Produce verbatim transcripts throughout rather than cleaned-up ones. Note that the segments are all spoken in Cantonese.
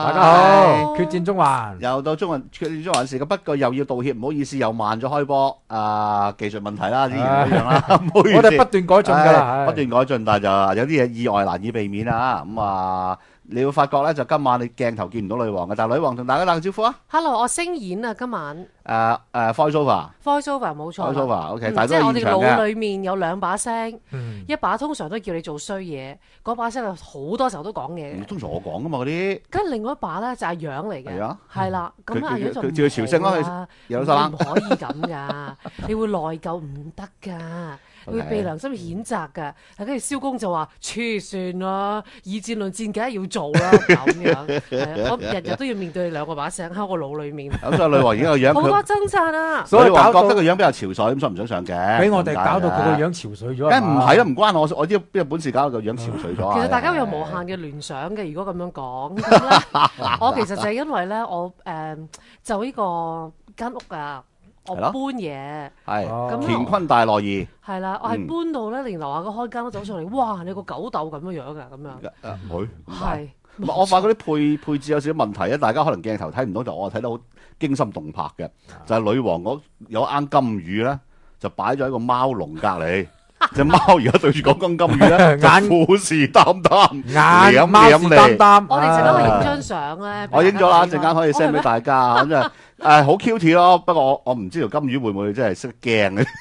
大家好，決戰中環， 又到中環決戰中環時嘅，不過又要道歉，唔好意思，又慢咗開波，啊技術問題啦，依然一樣啦，唔好意思。 我哋不斷改進㗎啦， 唉不斷改進，但係就有啲嘢意外難以避免啊。咁啊，你會發覺咧，就今晚你鏡頭見唔到女王嘅，但係女王同大家打個招呼啊。 Hello，我聲演啊，今晚誒誒 voice over， voice over 冇錯啦 voice over，OK， 嗯但係即係我哋都係現場嘅。 腦裡面有兩把聲， 嗯一把通常都叫你做衰嘢，嗰把聲好多時候都講嘢嘅。 通常我講噶嘛嗰啲， 跟住另外一把咧就係樣嚟嘅， 係啊係啦，咁阿樣就佢佢佢叫佢朝聖咯唔好佢啦耶路撒冷你唔可以咁噶，你會內疚唔得噶。會 OK 被良心譴責㗎，跟住蕭公就話：黐算啦，以戰論戰，梗係要做啦咁樣。係啊我日日都要面對兩個把聲喺我腦裡面， 咁所以女王而家個樣， 好多佢掙扎啊！ 所以女王搞到覺得個樣比較潮水，咁所以唔想上鏡。 俾我哋搞到佢個樣， 樣潮水咗。 梗係唔係啦，唔關我，我知邊有本事搞到個樣潮水咗啊。 其實大家會有無限嘅聯想嘅，如果咁樣講，咁咧，我其實就係因為咧，我誒、呃、就呢個間屋啊，我係咯搬嘢， 係哦乾坤大挪移。 係啦，我係搬到咧，連樓下個開間都走上嚟，哇！你個狗竇咁樣樣㗎，咁樣誒唔會， 係。 唔係我發覺啲配配置有少少問題啊！大家可能鏡頭睇唔到，就我睇得好驚心動魄嘅，就係女王嗰有啱金魚咧，就擺咗喺個貓籠隔離。隻貓而家對住嗰根金魚咧，就虎視眈眈， 眼貓視眈眈。 我哋陣間可以影張相咧， 我影咗啦，陣間可以哦 send 俾大家咁就誒好 cute 咯。不過我我唔知條金魚會唔會真係識驚嘅。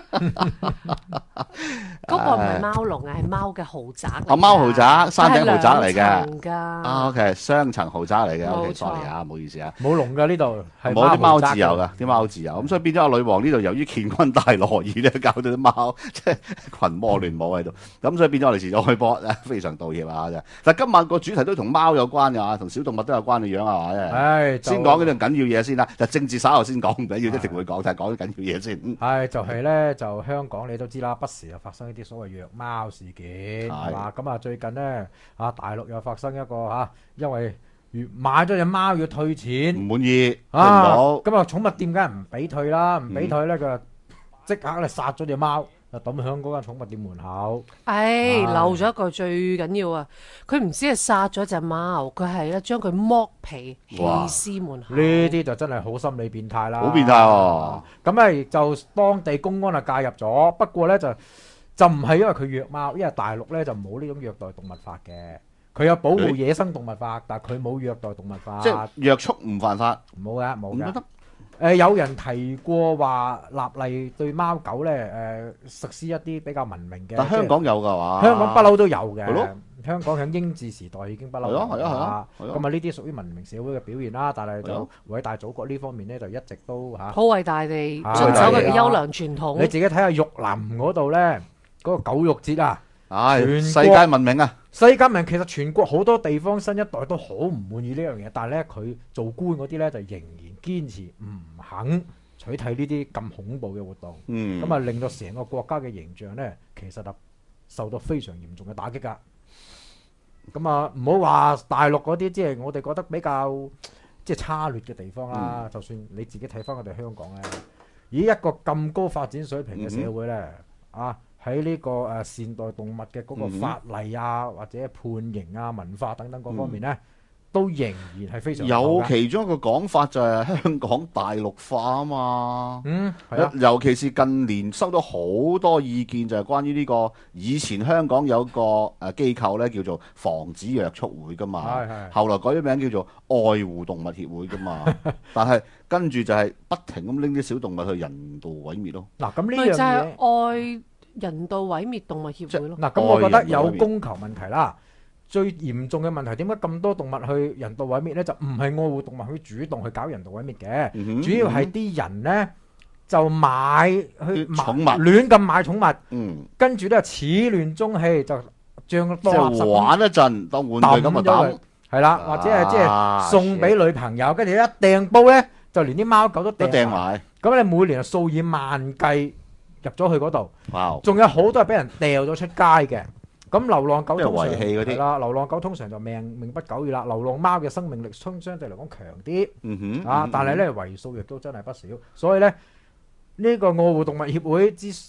嗰個唔係貓籠啊，係貓嘅豪宅嚟㗎。 啊貓豪宅山頂豪宅嚟嘅係兩層㗎啊，OK，雙層豪宅嚟嘅冇錯 ，OK，sorry 啊，唔好意思啊。 冇籠㗎呢度，係冇啲貓豪宅自由㗎，啲貓自由，咁所以變咗阿女王呢度，由於乾坤大挪移咧，搞到啲貓即係群魔亂舞喺度，咁所以變咗我哋遲咗開波，非常道歉啊！真係。但係今晚個主題都同貓有關㗎，同小動物都有關嘅樣係嘛？真係唉，就先講嗰樣緊要嘢先啦，就政治稍後先講，唔緊要，一定會講，但係講啲緊要嘢先。嗯係就係咧，就香港你都知啦，不時又發生一啲所謂虐貓事件，係嘛？咁啊最近咧啊大陸又發生一個嚇，因為買咗隻貓要退錢唔滿意，對唔啊， 到， 咁啊寵物店梗係唔俾退啦，唔俾退咧佢就即刻咧殺咗隻貓，就抌喺嗰間寵物店門口。 唉， 啊漏咗一個最緊要啊！佢唔止係殺咗只貓，佢係咧將佢剝皮棄屍門口。 呢啲就真係好心理變態啦， 好變態喎！ 咁咧就當地公安啊介入咗，不過咧就就唔係因為佢虐貓，因為大陸咧就冇呢種虐待動物法嘅，佢有保護野生動物法，但係佢冇虐待動物法， 即係約束唔犯法， 冇嘅冇嘅。 咁都得。 誒、有人提過話立例對貓狗咧誒實施一啲比較文明嘅， 但香港有㗎嘛？ 香港不嬲都有嘅係咯。 香港喺英治時代已經不嬲有係啊係啊係啊係啊咁啊呢啲屬於文明社會嘅表現啦，但係就係啊偉大祖國呢方面咧就一直都嚇。 好偉大地啊遵守佢嘅優良傳你統。 自己睇下玉林嗰度咧，嗰、個狗肉節啊， 唉， 全國世界聞名啊！ 世界名其實全國好多地方新一代都好唔滿意呢樣嘢，但係咧佢做官嗰啲咧就仍然堅持唔肯取締呢啲咁恐怖嘅活動， 嗯， 咁啊、令到成個國家嘅形象咧其實啊受到非常嚴重嘅打擊㗎。咁啊唔好話大陸嗰啲，即係我哋覺得比較即係差劣嘅地方啦。 嗯就算你自己睇翻我哋香港咧，以一個咁高發展水平嘅社會咧，啊喺呢個誒善待動物嘅嗰個法例啊，或者判刑啊、文化等等各方面咧，都仍然係非常好有嘅。 其中一個講法就係香港大陸化啊嘛。 嗯係啊， 尤其是近年收到好多意見，就係關於呢個以前香港有個誒機構咧叫做防止虐畜會噶嘛， 係係後來改咗名叫做愛護動物協會噶嘛，但係跟住就係不停咁拎啲小動物去人道毀滅咯。 嗱咁呢咪就樣嘢。 係愛人道毀滅動物協會咯。 嗱，咁我覺得有供求問題啦。最嚴重嘅問題點解咁多動物去人道毀滅呢？就唔係愛護動物去主動去搞人道毀滅嘅， 嗯哼主要係啲人呢就買去買啲寵物亂咁買寵物， 嗯， 跟住咧始亂終棄就將即係當垃圾玩一陣當玩具咁啊抌咗佢抌， 係啦，或者係即啊係送俾女朋友，跟住一掟煲呢，就連啲貓狗都都掟埋。 掟埋， 咁你每年數以萬計入咗去嗰度。 哇！ 仲有好多係俾人掉咗出街嘅。咁流浪狗通常即係遺棄嗰啲係啦，流浪狗通常就命命不久矣啦。流浪貓嘅生命力相相對嚟講強啲嗯哼， 啊， 嗯但係咧為數亦都真係不少。所以咧呢個愛護動物協會之之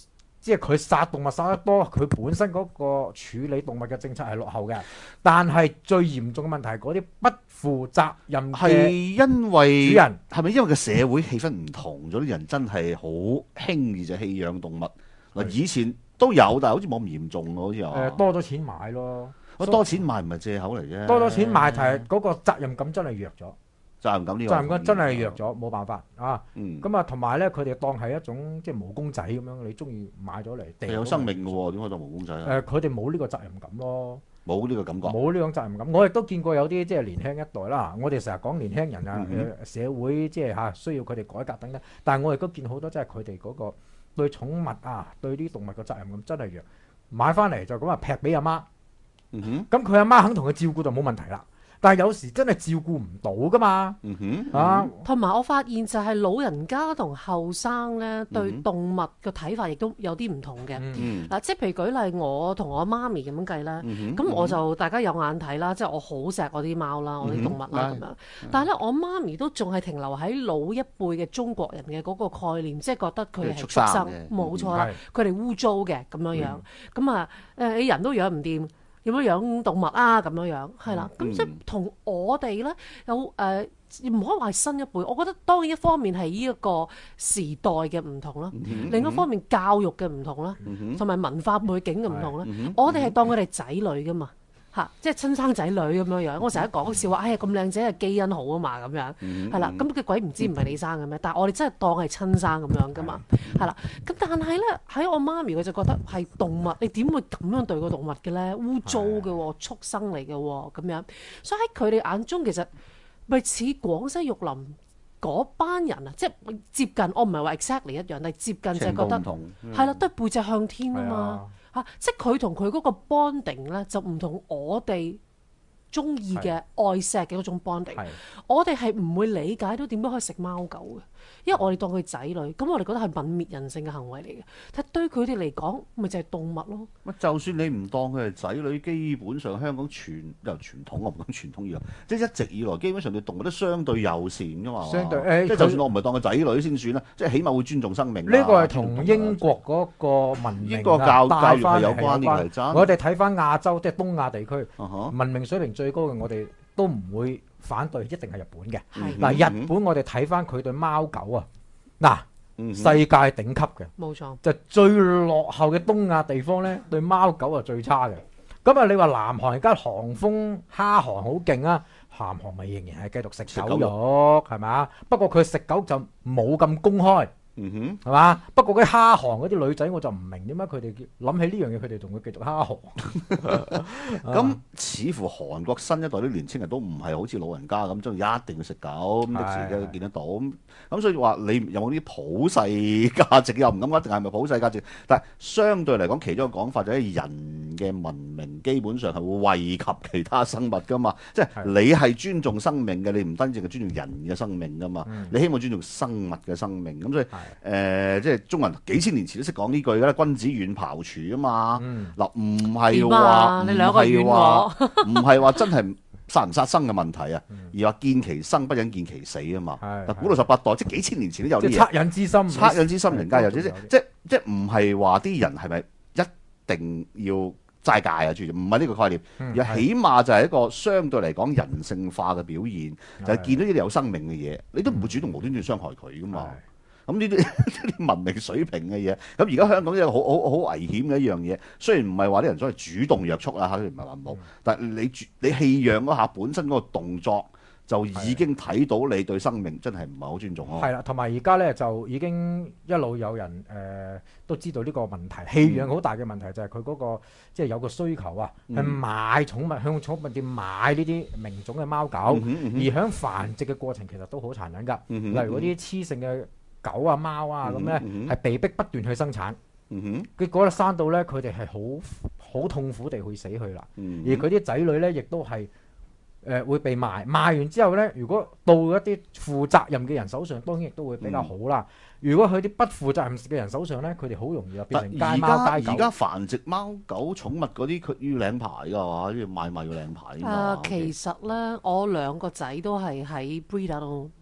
即係佢殺動物殺得多，佢本身嗰個處理動物嘅政策係落後嘅。但係最嚴重嘅問題係嗰啲不負責任係嘅因為主人， 係咪因為個社會氣氛唔同咗，啲人真係好輕易就棄養動物嗱？ 係以前都有，但係好似冇咁嚴重喎，好似誒、 話。 多咗錢買咯， 我多錢買唔係藉口嚟啫。 多咗錢買，但係嗰個責任感真係弱咗， 責任感呢個責任感真係弱咗，冇辦法啊。 嗯， 咁啊，同埋咧，佢哋當係一種即係毛公仔咁樣，你中意買咗嚟掉。 係有生命嘅喎，點解當毛公仔誒、 啊？ 佢哋冇呢個責任感咯。 冇呢個感覺。 冇呢種責任感，我亦都見過有啲即係年輕一代啦。我哋成日講年輕人啊，誒、 嗯社會即係嚇需要佢哋改革等等。但係我亦都見好多即係佢哋嗰個對寵物啊，對啲動物嘅責任感真係弱。買翻嚟就咁啊劈俾阿媽， 嗯哼， 咁佢阿媽肯同佢照顧就冇問題啦。但係有時真係照顧唔到噶嘛， 嗯哼， 啊， 同埋我發現就係老人家同後生咧對動物嘅睇法亦都有啲唔同嘅。嗱、 嗯嗯即係譬如舉例，我同我媽咪咁樣計啦， 嗯哼， 咁、我就大家有眼睇啦，即係我好錫我啲貓啦，我啲動物啦咁、 嗯樣。但係咧，我媽咪都仲係停留喺老一輩嘅中國人嘅嗰個概念，即係覺得佢係畜佢係畜生生嘅， 冇錯啦嗯， 佢哋污糟嘅咁樣樣。咁啊誒，你人都養唔掂。點樣養動物啊？咁樣樣係啦，咁、 嗯即係同我哋咧有誒，唔、呃、可以話係新一輩。我覺得當然一方面係呢一個時代嘅唔同啦， 嗯另一方面教育嘅唔同啦，同埋、文化背景嘅唔同啦。我哋係當佢哋仔女噶嘛。嚇，即係親生仔女咁樣樣，我成日講笑話，哎呀咁靚仔係基因好啊嘛，咁樣係啦，咁佢鬼唔知唔係你生嘅咩？但係我哋真係當係親生咁樣噶嘛，係啦。咁但係咧喺我媽咪佢就覺得係動物，你點會咁樣對個動物嘅咧？污糟嘅喎，畜生嚟嘅喎，咁樣。所以喺佢哋眼中其實咪似廣西玉林嗰班人啊，即係接近，我唔係話 exactly 一樣，但係接近就係覺得程度唔同係啦，都係背脊向天啊嘛。 係啊嚇、即係佢同佢嗰個 bonding 咧，就唔同我哋中意嘅愛錫嘅嗰種 bonding。 係我哋係唔會理解到點樣可以食貓狗嘅，因為我哋當佢仔女，咁我哋覺得係泯滅人性嘅行為嚟嘅。但係對佢哋嚟講，咪就係動物咯。 乜就算你唔當佢係仔女，基本上香港傳由傳統，我唔講傳統以來，即係一直以來基本上對動物都相對友善噶嘛。 相對誒即係就算我唔係當佢仔女先算啦，即係起碼會尊重生命啊。 呢個係同尊重動物啊英國嗰個文明英國教帶教育係返嚟有關，呢個係真。 我哋睇翻亞洲，即係東亞地區， 啊哈文明水平最高嘅，我哋都唔會反對，一定係日本嘅。 係嗱、 嗯日本我哋睇翻佢對貓狗啊，嗱、 嗯世界頂級嘅， 冇錯， 就最落後嘅東亞地方咧，對貓狗係最差嘅。咁啊，你話南韓而家韓風蝦韓好勁啊，南韓咪仍然係繼續食狗食狗肉係咪？不過佢食狗就冇咁公開。 嗯哼。 係嘛？不過嗰啲蝦行嗰啲女仔我就唔明點解佢哋諗起呢樣嘢，佢哋仲會繼續蝦行。 咁似乎韓國新一代啲年青人都唔係好似老人家咁，中意一定要食狗，咁的時嘅見得到。咁咁所以話你有冇啲普世價值？又唔敢講一定係咪普世價值？但係相對嚟講，其中一個講法就係人嘅文明基本上係會惠及其他生物噶嘛。即係你係尊重生命嘅，你唔單止係尊重人嘅生命噶嘛， 嗯你希望尊重生物嘅生命。咁所以誒、 係呃，即係中國人幾千年前都識講呢句㗎啦，君子遠庖廚啊嘛。 嗯嗱，唔係點話啊你兩個遠我唔係話真係殺唔殺生嘅問題啊，而話見其生不忍見其死啊嘛。 係嗱，古老十八代即係幾千年前都有即係惻啲嘢， 隱之心， 惻隱之心人皆有，即係即即即唔係話啲人係咪一定要齋戒啊？注意，唔係呢個概念， 嗯而係起碼就係一個相對嚟講人性化嘅表現，就係係見到呢啲有生命嘅嘢，你都唔會主動無端端傷害佢噶嘛。 係咁呢啲呢啲文明水平嘅嘢，咁而家香港一個好好好危險嘅一樣嘢，雖然唔係話啲人所謂主動約束啊嚇，唔係話冇，但係你主你棄養嗰下本身嗰個動作，就已經睇到你對生命真係唔係好尊重咯。 係啦，同埋而家咧就已經一路有人誒、呃都知道呢個問題，棄養好大嘅問題就係佢嗰個即係有個需求啊， 嗯係買寵物向寵物店買呢啲名種嘅貓狗， 嗯哼嗯哼而喺繁殖嘅過程其實都好殘忍㗎。 嗯哼例如嗰啲雌性嘅狗啊、貓啊咁咧， 嗯哼係被逼不斷去生產， 嗯哼， 結果咧生到咧佢哋係好好痛苦地去死去啦。 嗯而佢啲仔女咧，亦都係誒、呃、會被賣，賣完之後咧，如果到一啲負責任嘅人手上，當然亦都會比較好啦。 嗯如果佢啲不負責任嘅人手上咧，佢哋好容易就變成街但而貓街狗。 家而家繁殖貓狗寵物嗰啲，佢要領牌㗎嘛，要買賣要領牌㗎嘛。 誒、其實咧，我兩個仔都係喺 breeder 度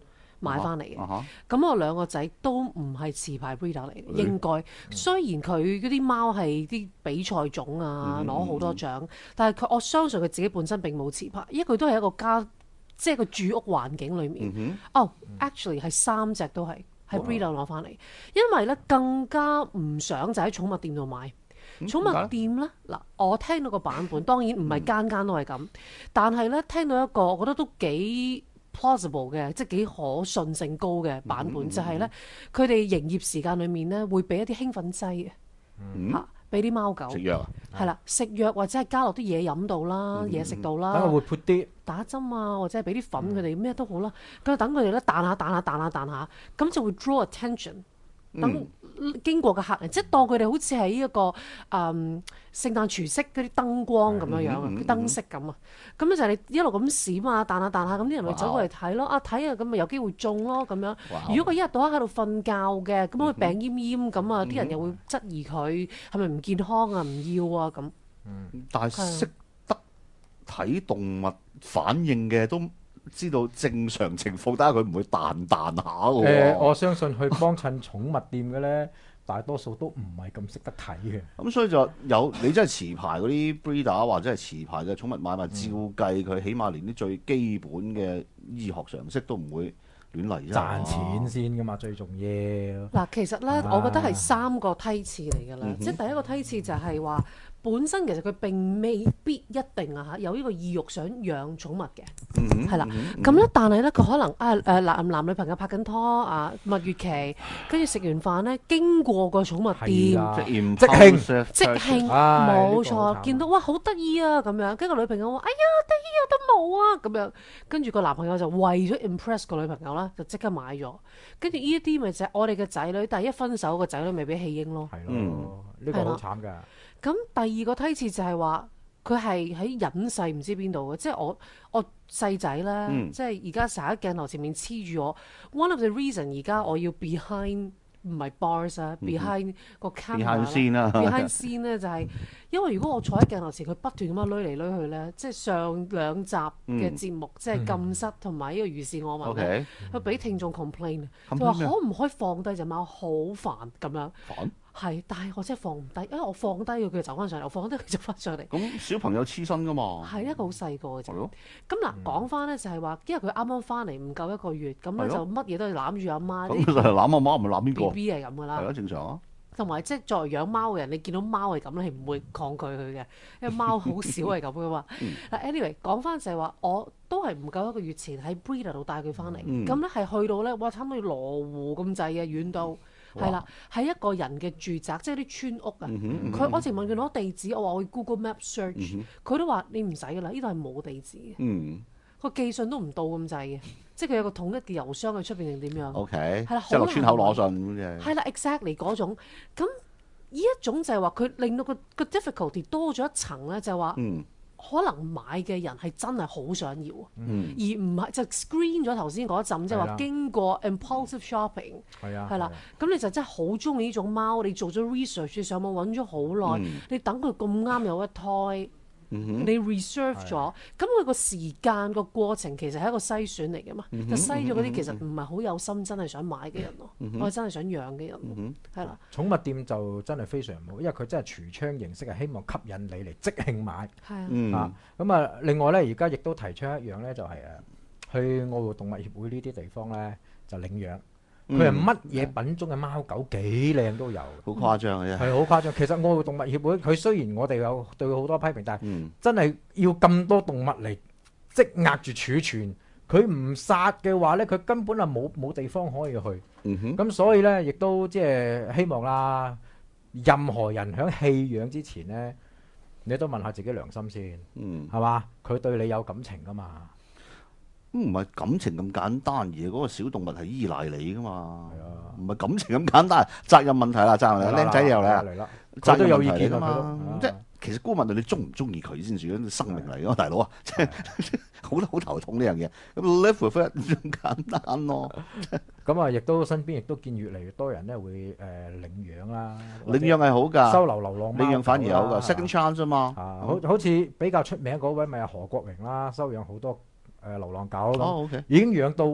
買翻嚟嘅。 啊哈咁我兩個仔都唔係持牌 breeder 嚟嘅，應該。雖然佢嗰啲貓係啲比賽種啊， 嗯攞好多獎，但係佢我相信佢自己本身並冇持牌，因為佢都係一個家，即係個住屋環境裡面。 嗯哦，actually 係三隻都係喺 breeder 攞翻嚟，因為咧更加唔想就喺寵物店度買。寵物店咧嗱，我聽到個版本，當然唔係間間都係咁，但係咧聽到一個我覺得都幾 plausible 嘅，即係幾可信性高嘅版本，就係咧佢哋營業時間裏面咧會俾一啲興奮劑嘅嚇，俾啲貓狗食藥啊， 係啦，食藥或者係加落啲嘢飲度啦，嘢食度啦， 等佢活潑啲， 打針啊，或者係俾啲粉佢哋咩都好啦，咁等佢哋咧彈下彈下彈下彈下，咁就會 draw attention。等經過嘅客人，即係當佢哋好似係一個誒、嗯、聖誕除夕嗰啲燈光咁樣樣啊，啲燈飾咁啊，咁咧就係你一路咁閃啊，彈下彈下，咁啲人咪走過嚟睇咯，啊睇啊，咁咪有機會中咯咁樣。如果佢一日到黑喺度瞓覺嘅，咁佢病奄奄咁啊，啲人又會質疑佢係咪唔健康啊，唔要啊咁。 但係識得睇動物反應嘅都知道正常情況，但係佢唔會彈彈下嘅誒、 喎。 我相信去幫襯寵物店嘅咧，大多數都唔係咁識得睇嘅。 咁所以就有你真係持牌嗰啲 breeder 或者係持牌嘅寵物買賣，照計佢起碼連啲最基本嘅醫學常識都唔會亂嚟啫。 賺錢先噶嘛，最重要。 嗱，其實咧， 啊我覺得係三個梯次嚟㗎啦，即係第一個梯次就係話。本身其實佢並未必一定啊嚇有呢個意欲想養寵物嘅，係啦、嗯。咁咧，但係咧佢可能啊誒男男女朋友拍緊拖啊蜜月期，跟住食完飯咧經過個寵物店， 即即興即興冇錯，見到哇好得意啊咁樣，跟住個女朋友話：哎呀得意有得冇啊咁樣，跟住個男朋友就為咗 impress 個女朋友啦，就即刻買咗。跟住呢一啲咪就係我哋嘅仔女，但係一分手個仔女咪俾棄嬰咯。 係咯，呢個好慘㗎。咁第二個梯次就係話佢係喺隱世唔知邊度嘅，即係我我細仔咧， 嗯、 即係而家成日喺鏡頭前面黐住我。One of the reason 而家我要 behind 唔係 bars 啊、嗯、，behind 個 camera 先啦 ，behind 先咧就係因為如果我坐喺鏡頭前，佢不斷咁樣攣嚟攣去咧，即係上兩集嘅節目，嗯、即係禁室同埋呢個如是我聞咧，佢俾、嗯、聽眾 complain，就話可唔可以放低隻貓，好煩咁樣。煩係，但係我真係放唔低，因為我放低佢，佢就走翻上嚟；我放低佢就翻上嚟。 咁小朋友黐身噶嘛？ 係一個好細個嘅啫。 咁嗱，講翻咧就係話，因為佢啱啱翻嚟唔夠一個月，咁咧就乜嘢都係攬住阿媽。 咁就係攬阿媽，唔係攬邊個 ？B B 係咁噶啦。 係咯，正常啊。 同埋即係作為養貓嘅人，你見到貓係咁咧，係唔會抗拒佢嘅，因為貓好少係咁噶嘛。嗱，anyway 講翻就係話，我都係唔夠一個月前喺 breeder 度帶佢翻嚟，咁咧係去到咧，哇，差唔多羅湖咁滯嘅遠到。係啦，係一個人嘅住宅，即係啲村屋啊。佢、嗯嗯、我淨問佢攞地址，我話我去 Google Map search，佢、嗯、都話你唔使噶啦，呢度係冇地址嘅。嗯，個寄信都唔到咁滯嘅，即係佢有個統一嘅郵箱喺出邊定點樣？OK，係啦，即係落村口攞信咁啫。係啦 ，exactly 嗰種。咁呢一種就係話佢令到個個 difficulty 多咗一層咧，就係話。嗯可能買嘅人係真係好想要，嗯、而唔係就 screen 咗頭先嗰一陣，即係話經過 impulsive shopping，係啦，咁你就真係好中意呢種貓，你做咗 research，你上網揾咗好耐，嗯、你等佢咁啱有一胎。嗯、你 reserve 咗，咁佢個時間個過程其實係一個篩選嚟嘅嘛，嗯、就篩咗嗰啲其實唔係好有心真係想買嘅人咯，嗯、我係真係想養嘅人，係啦、嗯。寵物店就真係非常好，因為佢真係櫥窗形式，係希望吸引你嚟即興買。係啊，咁啊，另外咧，而家亦都提倡一樣咧，就係誒去愛護動物協會呢啲地方咧，就領養。佢係乜嘢品種嘅貓狗幾靚都有，好誇張嘅啫， 係好誇張。其實愛護動物協會佢雖然我哋有對佢好多批評，但係真係要咁多動物嚟積壓住儲存，佢唔殺嘅話咧，佢根本係冇冇地方可以去。咁、嗯、哼所以咧，亦都即係希望啦，任何人喺棄養之前咧，你都問下自己良心先，係嘛、嗯？佢對你有感情噶嘛？ 唔係感情咁簡單，而嗰個小動物係依賴你噶嘛，唔係、啊、感情咁簡單，責任問題啦，責任嚟，僆仔又嚟啦，責任問題嚟噶嘛，即係其實顧問你中唔中意佢先算，生命嚟噶嘛，大佬啊，即係好好頭痛呢樣嘢，咁 live with it 咁簡單咯。 咁啊，亦都身邊亦都見越嚟越多人咧會誒、呃、領養啦， 領養係好㗎， 收留流浪貓， 領養反而有㗎 second chance 啫嘛。 啊，好好似比較出名嗰位咪係何國榮啦，收養好多。誒流浪狗咁，哦 okay. 已經養到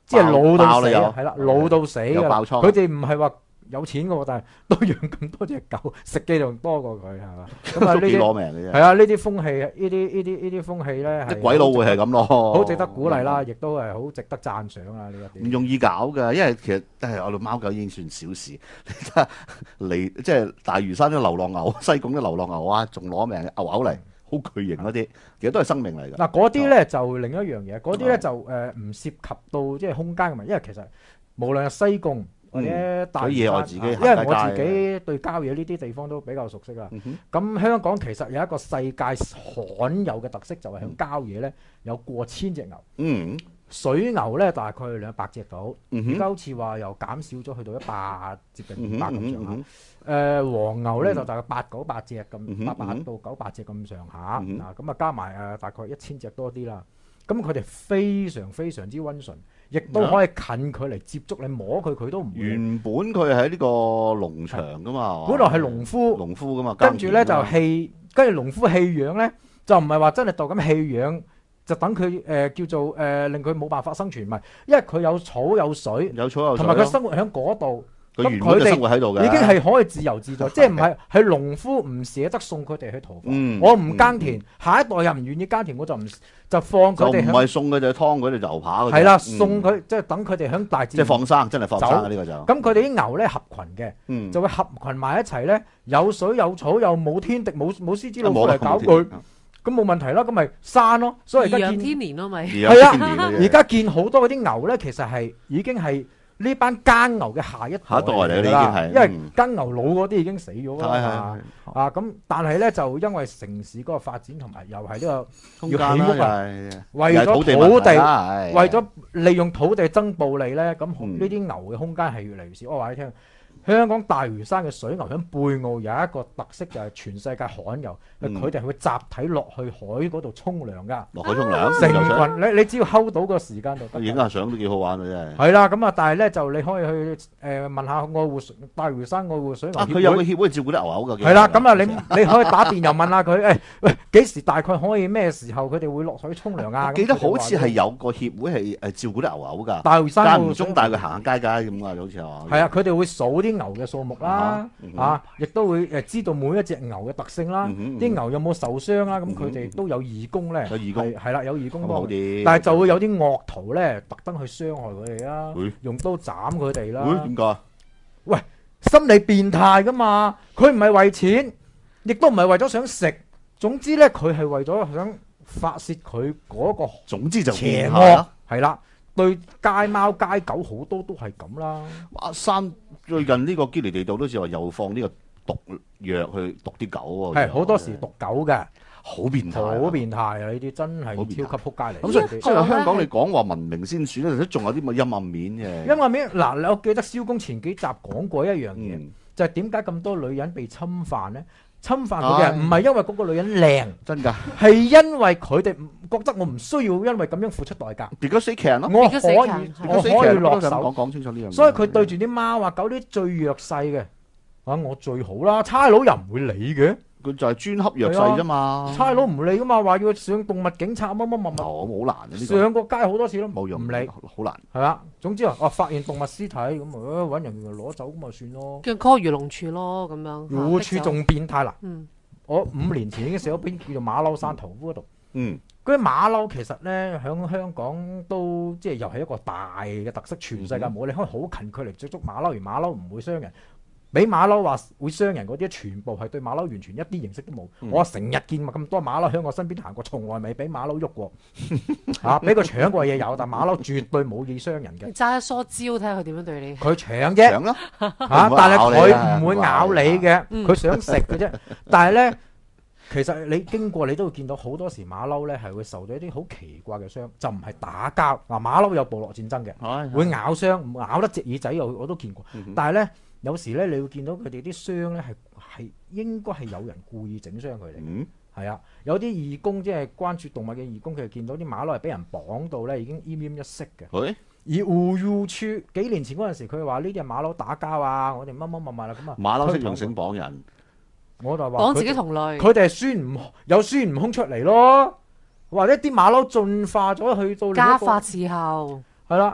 即係老到死爆啦啊，係啦，老到死㗎啦。 有爆瘡佢哋唔係話有錢嘅喎，但係都養咁多隻狗，食嘅仲多過佢係嘛？咁啊呢都幾攞啲命嘅啫。 係啊，呢啲風氣，呢啲呢啲呢啲風氣咧，係啲鬼佬會係咁咯， 好值得鼓勵啦，亦都係好值得讚賞啊！呢一點唔容易搞㗎，因為其實誒我哋貓狗已經算小事，你睇下嚟即係大嶼山啲流浪牛、西貢啲流浪牛啊，仲攞命嘅牛牛嚟，好巨型嗰啲，其實都係生命嚟㗎。 嗱，嗰啲咧就另一樣嘢，嗰啲咧就誒唔涉及到即係空間嘅問題，因為其實無論係西貢或者大所以嶼山， 我自己因為我行街自己對郊野呢啲地方都比較熟悉啦。 嗯哼咁香港其實有一個世界罕有嘅特色，就係喺郊野咧有過千隻牛。 嗯水牛咧大概兩百隻到， 嗯哼而家好似話又減少咗去到一百接近嗯二百咁上下。 哼嗯哼誒黃牛咧嗯就大概八九百隻咁， 嗯哼八百嗯哼到九百隻咁上下。 嗯哼嗱咁啊加埋誒大概一千隻多啲啦。咁佢哋非常非常之温順，亦都可以近距離接觸你摸佢，佢都唔會。 原本佢喺呢個農場㗎嘛， 本來係農夫， 農夫㗎嘛， 跟住咧就耕田㗎嘛棄，跟住農夫棄養咧，就唔係話真係當咁棄養，就等佢誒、呃、叫做誒、呃、令佢冇辦法生存，唔係，因為佢有草有水， 有草有水同埋佢咯生活喺嗰度， 佢原本嘅生活喺度嘅， 已經係可以自由自在，即係唔係係農夫唔捨得送佢哋去屠房， 嗯我唔耕田，下一代又唔願意耕田，我就唔就放就唔佢哋喺係送佢哋劏佢哋牛扒嗰啲係啦， 嗯送佢即係等佢哋喺大自即係然。 放生，真係放生啊！ 走呢個就咁佢哋啲牛咧合群嘅， 嗯就會合群埋一齊咧，有水有草又冇天敵冇冇獅子老虎冇嚟搞佢，咁冇問題啦，咁咪生咯。所以而頤養家見天年咯，咪係係啊而家見好多嗰啲牛咧，其實係已經係呢班耕牛嘅下一代下一代嚟嘅㗎啦已經係因為嗯耕牛佬嗰啲已經死咗啦係嘛。 係啊咁，但係咧就因為城市嗰個發展同埋又係呢個空要起屋啊， 間為咗又係土地土問題地， 啦係為咗利用土地增暴利咧，咁嗯呢啲牛嘅空間係越嚟越少。我話你聽，香港大嶼山嘅水牛喺貝澳有一個特色就係全世界罕有， 嗯佢哋係會集體落去海嗰度沖涼㗎， 落海沖涼， 成游水群你你只要睺到個時間就得㗎。 影下相都幾好玩嘅真係。 係啦，咁啊，但係咧就你可以去誒、呃、問下愛護水大嶼山愛護水牛啊，佢有個協會。 協會照顧啲牛牛㗎。 係啦，咁啊，你你可以打電又問下佢，誒、喂幾時大概可以咩時候佢哋會落水沖涼啊？ 我記得好似係咁有個協會係誒照顧啲牛牛㗎， 大嶼山間唔愛護水中帶佢行下街街咁啊，好似係嘛。 係啊，佢哋會數啲牛嘅數目啦， 嗯哼啊，亦都會誒知道每一隻牛嘅特性啦， 嗯哼嗯哼啲牛有冇受傷啦，咁嗯哼佢哋都有義工咧， 有義工係係啦，有義工咁幫好啲。 但係就會有啲惡徒咧，特登去傷害佢哋啦會， 用刀斬佢哋會啦， 點解？ 心理變態噶嘛，佢唔係為錢，亦都唔係為咗想食，總之咧佢係為咗想發泄佢嗰個總之就邪變態惡啦。， 係啦，對街貓街狗好多都係咁啦。 哇！山最近呢個堅尼地道都似話又放呢個毒藥去毒啲狗喎。 係好多時毒狗嘅， 好變態啊， 好變態啊！呢啲真係好變態超級撲街嚟。 咁所以呢啲所以香港呢你講話文明先選咧，都仲有啲咁嘅陰暗面嘅。 因為面嗱，我記得蕭公前幾集講過一樣嘢， 嗯， 就係點解咁多女人被侵犯呢？侵犯佢嘅人唔係因為嗰個女人靚， 真㗎。 係因為佢哋唔覺得我唔需要因為咁樣付出代價， Because they can 咯我可 Because they 以 can， 我可以落手。 講講清楚呢樣嘢。 所以佢對住啲貓啊狗啲最弱勢嘅，啊我最好啦，差佬又唔會理嘅， 佢就係專恰弱勢啫嘛。 差佬唔理噶嘛，話要上動物警察乜乜乜乜， 哦，好難嘅呢個， 上過街好多次咯， 冇用， 唔理。 好難。 係嘛？總之啊，我發現動物屍體咁啊，揾人攞走咁咪算咯。 叫 call 漁農處咯，咁樣。 漁護處仲變態啦！ 嗯我五年前已經寫咗篇叫做馬騮山屠夫嗰度。 嗯， 嗰啲馬騮其實咧，喺香港都即係又係一個大嘅特色，全世界冇。你可以好近距離接觸馬騮，而馬騮唔會傷人。俾馬騮話會傷人嗰啲，全部係對馬騮完全一啲認識都冇。 嗯我成日見咁多馬騮喺我身邊行過，從來未俾馬騮喐過。嚇，俾佢搶過嘢有，但馬騮絕對冇意傷人嘅。 揸一梳蕉睇下佢點樣對你。 佢搶啫。 搶啦， 嚇、 唔會但係咬你啊佢唔會咬你嘅， 嗯佢想食嘅啫。但係咧，其實你經過你都會見到好多時馬騮咧係會受到一啲好奇怪嘅傷，就唔係打交。嗱，馬騮有部落戰爭嘅， 係會咬傷，咬得隻耳仔我我都見過。 嗯哼但係咧，有時咧你會見到佢哋啲傷咧係係應該係有人故意整傷佢哋。 嗯， 係啊，有啲義工即係關注動物嘅義工，佢哋見到啲馬騮係俾人綁到咧已經奄奄一息嘅。 喂， 而護護處幾年前嗰陣時，佢話呢啲係馬騮打交啊，我哋乜乜乜乜啦咁啊。 馬騮識用繩綁人， 我就話綁自己佢同類。 佢哋係孫悟有孫悟空出嚟咯，或者啲馬騮進化咗去到另一個家法伺候。 係啦，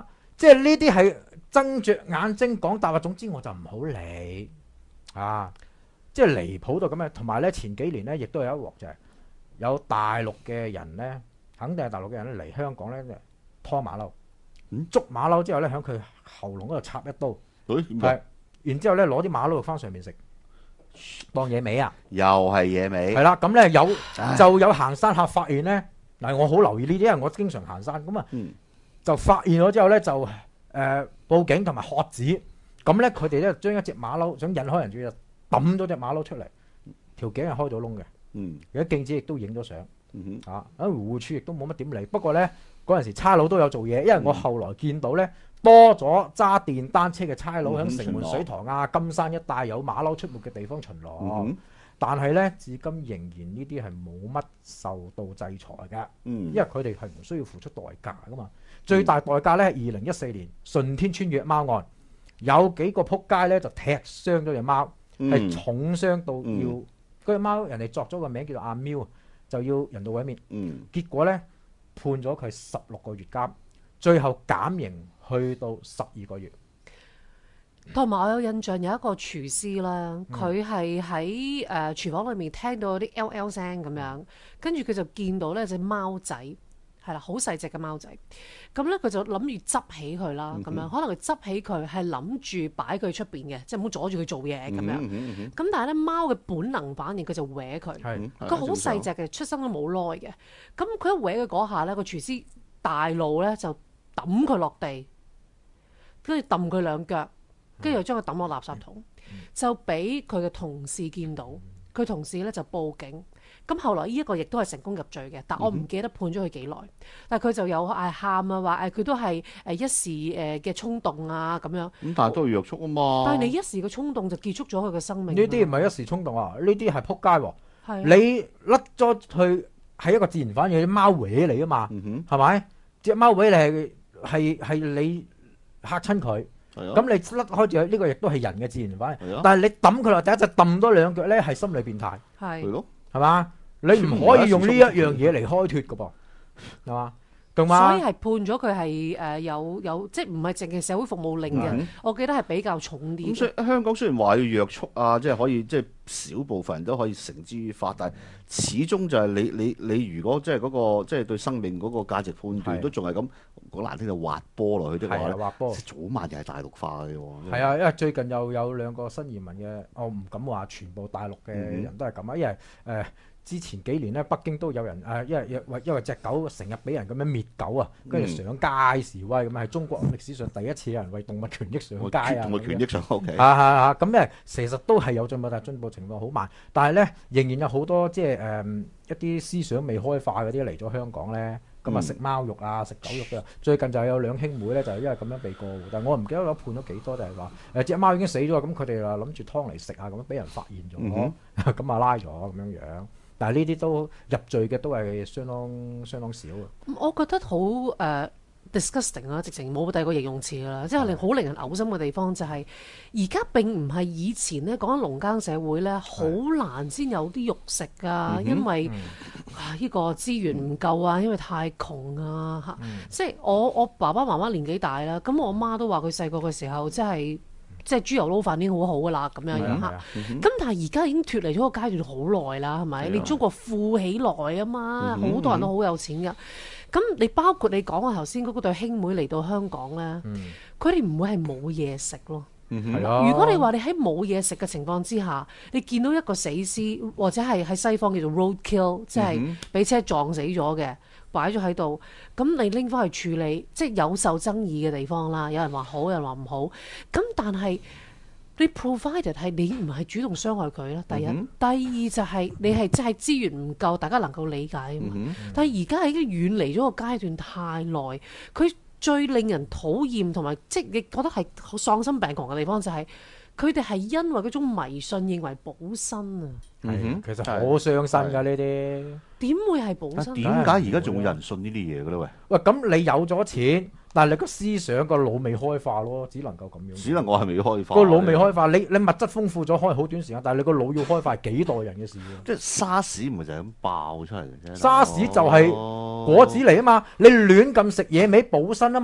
即係呢啲係睜着眼睛講大話，總之我就唔好理啊！即係離譜到咁樣。同埋咧前幾年咧，亦都有一鑊就係有大陸嘅人咧，肯定係大陸嘅人咧嚟香港咧拖馬騮， 嗯捉馬騮之後咧喺佢喉嚨嗰度插一刀， 誒點解係，然之後咧攞啲馬騮肉翻上面食，當野味啊！ 又係野味， 係啦，咁咧有唉就有行山客發現咧，嗱我好留意呢啲，因為我經常行山，咁啊嗯就發現咗之後咧就誒、呃、報警同埋喝止，咁咧佢哋咧將一隻馬騮想引開人注意，就抌咗隻馬騮出嚟，條頸係開咗窿嘅， 嗯而家鏡子亦都影咗相。 嗯哼啊！喺護處亦都冇乜點理，不過咧嗰陣時差佬都有做嘢，因為我後來見到咧多咗揸電單車嘅差佬喺城門水塘啊、金山一帶有馬騮出沒嘅地方巡邏， 嗯哼但係咧至今仍然呢啲係冇乜受到制裁嘅， 嗯因為佢哋係唔需要付出代價噶嘛。最大代價咧係二零一四年順天村虐貓案，有幾個撲街咧就踢傷咗隻貓，係、 嗯重傷到要嗯嗰隻貓人哋作咗個名叫做阿喵，就要人道毀滅。 嗯結果咧判咗佢十六個月監，最後減刑去到十二個月。 同埋我有印象有一個廚師啦，佢係喺誒廚房裏面聽到啲 L L 聲咁樣，跟住佢就見到呢隻貓仔係啦，好細隻嘅貓仔，咁咧佢就諗住執起佢啦，咁樣可能佢執起佢係諗住擺佢出邊嘅，即係唔好阻住佢做嘢咁樣。 嗯嗯嗯咁但係咧貓嘅本能反應，佢就搲佢。 係佢好細隻嘅，出生都冇耐嘅。咁佢一搲佢嗰下咧，個廚師大怒咧就抌佢落地，跟住揼佢兩腳，跟住又將佢抌落垃圾桶，就俾佢嘅同事見到。佢同事咧就報警。咁後來呢一個亦都係成功入罪嘅，但我唔記得判咗佢幾耐。但係佢就有嗌喊啊，話誒佢都係誒一時誒嘅衝動啊咁樣。 咁但係都要約束啊嘛。 但係你一時嘅衝動就結束咗佢嘅生命。 呢啲唔係一時衝動啊，呢啲係撲街喎。 係啊你甩咗去係一個自然反應，啲貓搲你啊嘛， 嗯係咪？隻貓搲你係係係你嚇親佢， 哼，係啊。 咁你甩開住呢個亦都係人嘅自然反應。 係啊但係你抌佢落第一隻揼多兩腳咧，係心理變態， 係係咯。 係嘛？你唔可以用呢一樣嘢嚟開脱嘅噃，係嘛？同所以埋係判咗佢係誒有有即係唔係淨係社會服務令嘅， 嗯我記得係比較重啲咁所嘅。 以香港雖然話要約束啊，即係可以，即係少部分人都可以繩之於法，但係始終就係你你你如果即係嗰個即係對生命嗰個價值判斷係都仲係咁講難聽就滑波落去的話係啊， 咧， 滑波。 早晚又係大陸化嘅喎。 係啊，因為最近又有兩個新移民嘅，我唔敢話全部大陸嘅嗯人都係咁啊，因為誒、呃之前幾年咧，北京都有人誒、呃，因為因為因為隻狗成日俾人咁樣滅狗啊，跟住上街示威咁啊，係中國歷史上第一次有人為動物權益上我街啊， 動物權益上 O K。 啊啊啊！咁咧其實都係有進步，但係進步情況好慢。但係咧仍然有好多即係誒、嗯一啲思想未開化嗰啲嚟咗香港咧，咁啊嗯食貓肉啊食狗肉啊。最近就有兩兄妹咧就係因為咁樣被過戶，但係我唔記得咗判咗幾多，就係話誒隻貓已經死咗，咁佢哋話諗住劏嚟食啊，咁樣俾人發現咗， 嗯咁啊拉咗咁樣樣。但係呢啲都入罪嘅都係相當相當少啊。 我覺得好誒、呃 disgusting 啊，直情冇第二個形容詞㗎啦，即係令好令人嘔心嘅地方就係而家並唔係以前咧講緊農耕社會咧，好難先有啲肉食啊， 嗯哼因為啊呢個資源唔夠啊，因為太窮啊嚇， 嗯即係我我爸爸媽媽年紀大啦，咁我媽都話佢細個嘅時候即係即係豬油撈飯已經好好㗎啦咁樣樣嚇。 係啊係啊咁但係而家已經脱離咗個階段好耐啦，係咪？ 係啊你中國富起來啊嘛， 嗯哼好多人都好有錢㗎。咁你包括你講啊頭先嗰對兄妹嚟到香港咧， 嗯， 佢哋唔會係冇嘢食咯。 嗯哼係啊。 如果你話你喺冇嘢食嘅情況之下，你見到一個死屍，或者係喺西方叫做 roadkill，即係嗯俾車撞死咗嘅，擺咗喺度，咁你拎翻去處理，即係有受爭議嘅地方啦。有人話好，有人話唔好。咁但係你 provided 係你唔係主動傷害佢啦。第一， 嗯第二就係你係真係資源唔夠，大家能夠理解啊嘛。 嗯但係而家已經遠離咗個階段太耐，佢最令人討厭同埋即係你覺得係好喪心病狂嘅地方就係佢哋係因為嗰種迷信認為補身啊， 嗯係其實好傷身㗎呢啲。 點會係補身？ 但點解而家仲有人信呢啲嘢嘅咧？喂， 喂，咁你有咗錢，但係你個思想個腦未開化咯，只能夠咁樣。 只能我係未開化。 個腦未開化，你你物質豐富咗，可以好短時間，但係你個腦要開化係幾代人嘅事喎。 即係沙士唔係就係咁爆出嚟嘅啫。 沙士就係哦果子嚟啊嘛，你亂咁食野味補身啊嘛，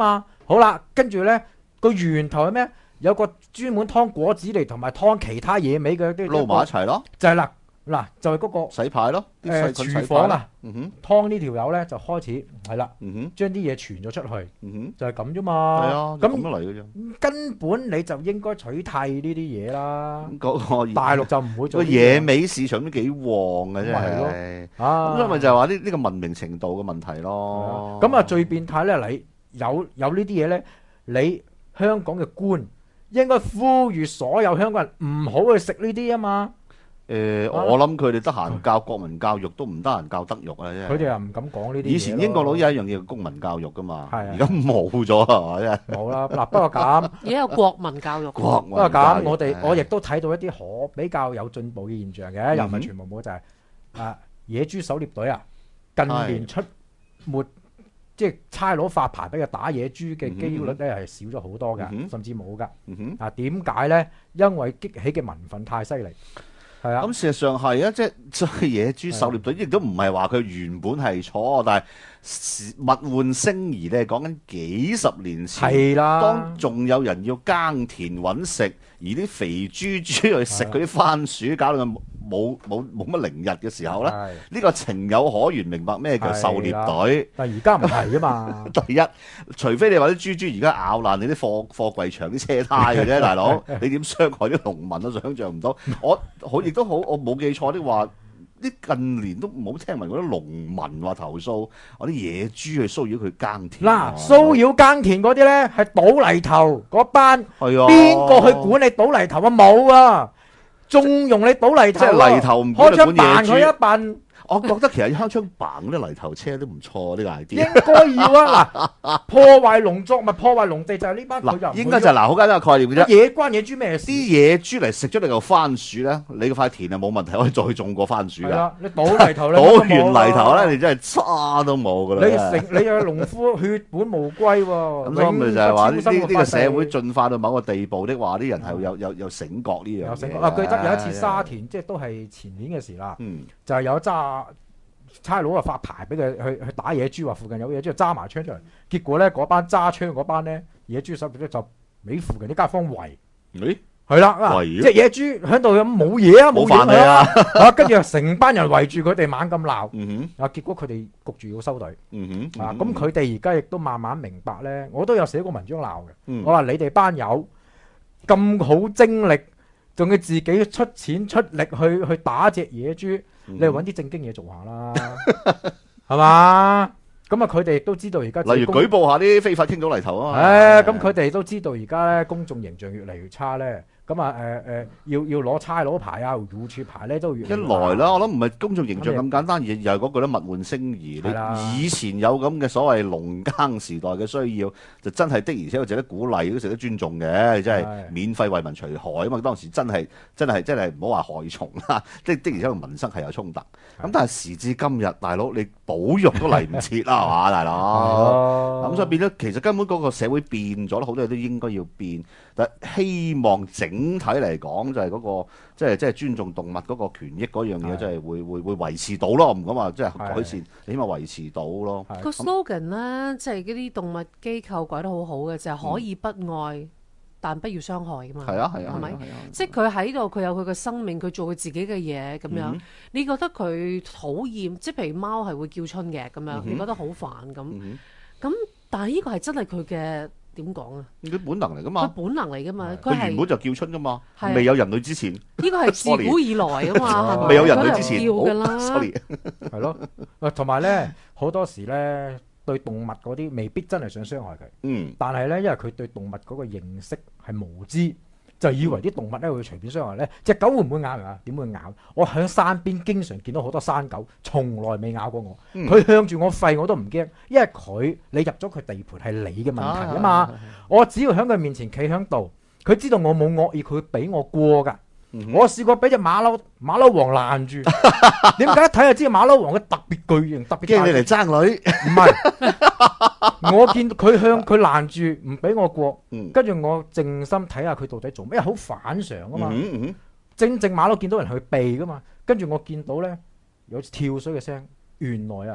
好啦，跟住咧個源頭係咩？有個專門劏果子狸同埋劏其他野味嘅啲撈埋一齊咯， 就係啦，嗱就係嗰個洗牌咯，啲誒細菌洗牌廚房啊， 嗯哼， 劏呢條友咧就開始係啦， 嗯哼， 將啲嘢傳咗出去， 嗯哼， 就係咁啫係嘛。 啊，咁咁樣嚟嘅啫。 根本你就應該取締呢啲嘢啦。 嗰個大陸就唔會做呢啲嘢個野味市場都幾旺嘅，真咁咪係咯係。 啊， 咁所以咪就係話呢呢個文明程度嘅問題咯。 咁啊最變態咧，你有有呢啲嘢咧，你香港嘅官應該呼籲所有香港人唔好去食呢啲啊嘛。 誒， 啊我諗佢哋得閒教國民教育都唔得閒教德育啊！真係佢哋又唔敢講呢啲嘢咯。 以前英國佬有一樣嘢叫公民教育噶嘛， 係啊而家冇咗係嘛真係。 冇啦。嗱，不過咁。 而家有國民教育。 國民不過咁， 教育我哋唉我亦都睇到一啲可比較有進步嘅現象嘅，又唔係全部冇，就係、啊野豬狩獵隊啊，近年出沒即係差佬發牌俾佢打野豬嘅機率咧係少咗好多嘅， 嗯哼甚至冇㗎。 嗯哼。 啊點解咧？因為激起嘅民憤太犀利，係啊。 咁事實上係啊，即係即係野豬狩獵隊，亦都唔係話佢原本係錯，但係物換星移咧，講緊幾十年前， 係啦， 當仲有人要耕田揾食，而啲肥豬豬去食嗰啲番薯，搞到佢冇冇冇乜寧日嘅時候咧， 係呢個情有可原，明白咩叫狩獵隊？ 但係而家唔係啊嘛。 第一，除非你話啲豬豬而家咬爛你啲貨貨櫃場啲車胎嘅啫，大佬，你點傷害啲農民都想象唔到。我好亦都好，我冇記錯的話，呢近年都冇聽聞嗰啲農民話投訴，我啲野豬去騷擾佢耕田。 嗱，騷擾耕田嗰啲咧係倒泥頭嗰班， 係啊， 邊個去管你倒泥頭啊？冇啊！縱容你倒泥頭啊， 即係泥頭唔管開槍你管野豬扮佢一笨， 我覺得其實香槍棒嗰啲泥頭車都唔錯，呢個 idea。 應該要啊！嗱，破壞農作物、破壞農地就係呢班佢就唔嗱， 會應該就係嗱，好簡單嘅概念嘅啫。 野關野豬咩事？ 啲野豬嚟食咗你嚿番薯咧，你嗰塊田係冇問題，可以再種過番薯㗎。 係啦，你倒泥頭咧， 倒完泥頭咧，你真係差都冇㗎啦。 你成你有農夫血本無歸喎。 咁所以咪就係話呢永不超生呢呢個社會活進化到某個地步的話，啲人係有有有醒覺呢樣嘢。 有醒覺啊！記得有一次沙田，即係都係前年嘅事啦， 嗯就係有揸差佬啊發牌俾佢去去打野豬，話附近有野豬，就揸埋槍出嚟。結果咧嗰班揸槍嗰班咧野豬手咧就俾附近啲街坊圍。 咦？ 係啦，啊圍即係野豬喺度咁冇嘢啊，冇冇飯嘢你啊！ 啊，跟住成班人圍住佢哋猛咁鬧。 嗯啊，結果佢哋焗住要收隊。 哼，嗯哼， 啊，咁佢哋而家亦都慢慢明白咧，我都有寫過文章鬧嘅。 嗯我話你哋班友咁好精力，仲要自己出錢出力去去打隻野豬， 嗯你揾啲正經嘢做下啦，係嘛？咁啊，佢哋亦都知道而家自己公例如舉報下啲非法傾倒泥頭啊嘛。 唉，咁佢哋都知道而家咧公眾形象越嚟越差咧，咁啊誒誒要要攞差佬牌啊、漁護署牌咧都越一嚟越難來啦，我諗唔係公眾形象咁簡單，而又係嗰句咧物換星移。 係啦你以前有咁嘅所謂農耕時代嘅需要，就真係的而且確值得鼓勵，都值得尊重嘅，即係係免費為民除害啊嘛！當時真係真係真係唔好話害蟲啦，即係的而且確民生係有衝突。咁但係時至今日，大佬你保育都嚟唔切啦，係嘛，大佬？ 係咁所以變咗，其實根本嗰個社會變咗啦，好多嘢都應該要變。但係希望整體嚟講，就係嗰個即係即係尊重動物嗰個權益嗰樣嘢， 係即係會會會維持到咯。我唔講話即係係改善，你起碼維持到咯。 係個 slogan 咧，即係嗰啲動物機構改得好好嘅，就係可以不愛，但不要傷害噶嘛。 係啊係啊， 係咪係啊係啊即係佢喺度，佢有佢嘅生命，佢做佢自己嘅嘢咁樣。 嗯你覺得佢討厭，即係譬如貓係會叫春嘅咁樣， 嗯哼你覺得好煩咁。 嗯咁但係呢個係真係佢嘅點講啊？ 哼，佢本能嚟噶佢嘛， 本能嚟噶嘛，佢佢原係本就叫春噶嘛， 係啊未有人類之前， 呢個係自古以來噶嘛，係咪？ 未有人類佢係之前， 叫㗎啦。 好，sorry， 係咯，啊同埋咧好多時咧對動物嗰啲未必真係想傷害佢， 嗯但係咧因為佢對動物嗰個認識係無知，就以為啲動物咧會隨便傷害咧。隻狗會唔會咬人啊？點會咬？我喺山邊經常見到好多山狗，從來未咬過我。 嗯佢向住我吠我都唔驚，因為佢你入咗佢地盤係你嘅問題啊嘛。我只要喺佢面前企喺度，佢知道我冇惡意，佢會俾我過㗎。 嗯哼我試過俾只馬騮馬騮王攔住，點解一睇就知馬騮王佢特別巨型，特別大驚你嚟爭女， 唔係，我見佢向佢攔住，唔俾我過， 嗯跟住我靜心睇下佢到底做咩，好反常啊嘛。 嗯嗯正正馬騮見到人去避噶嘛，跟住我見到咧有跳水嘅聲，原來啊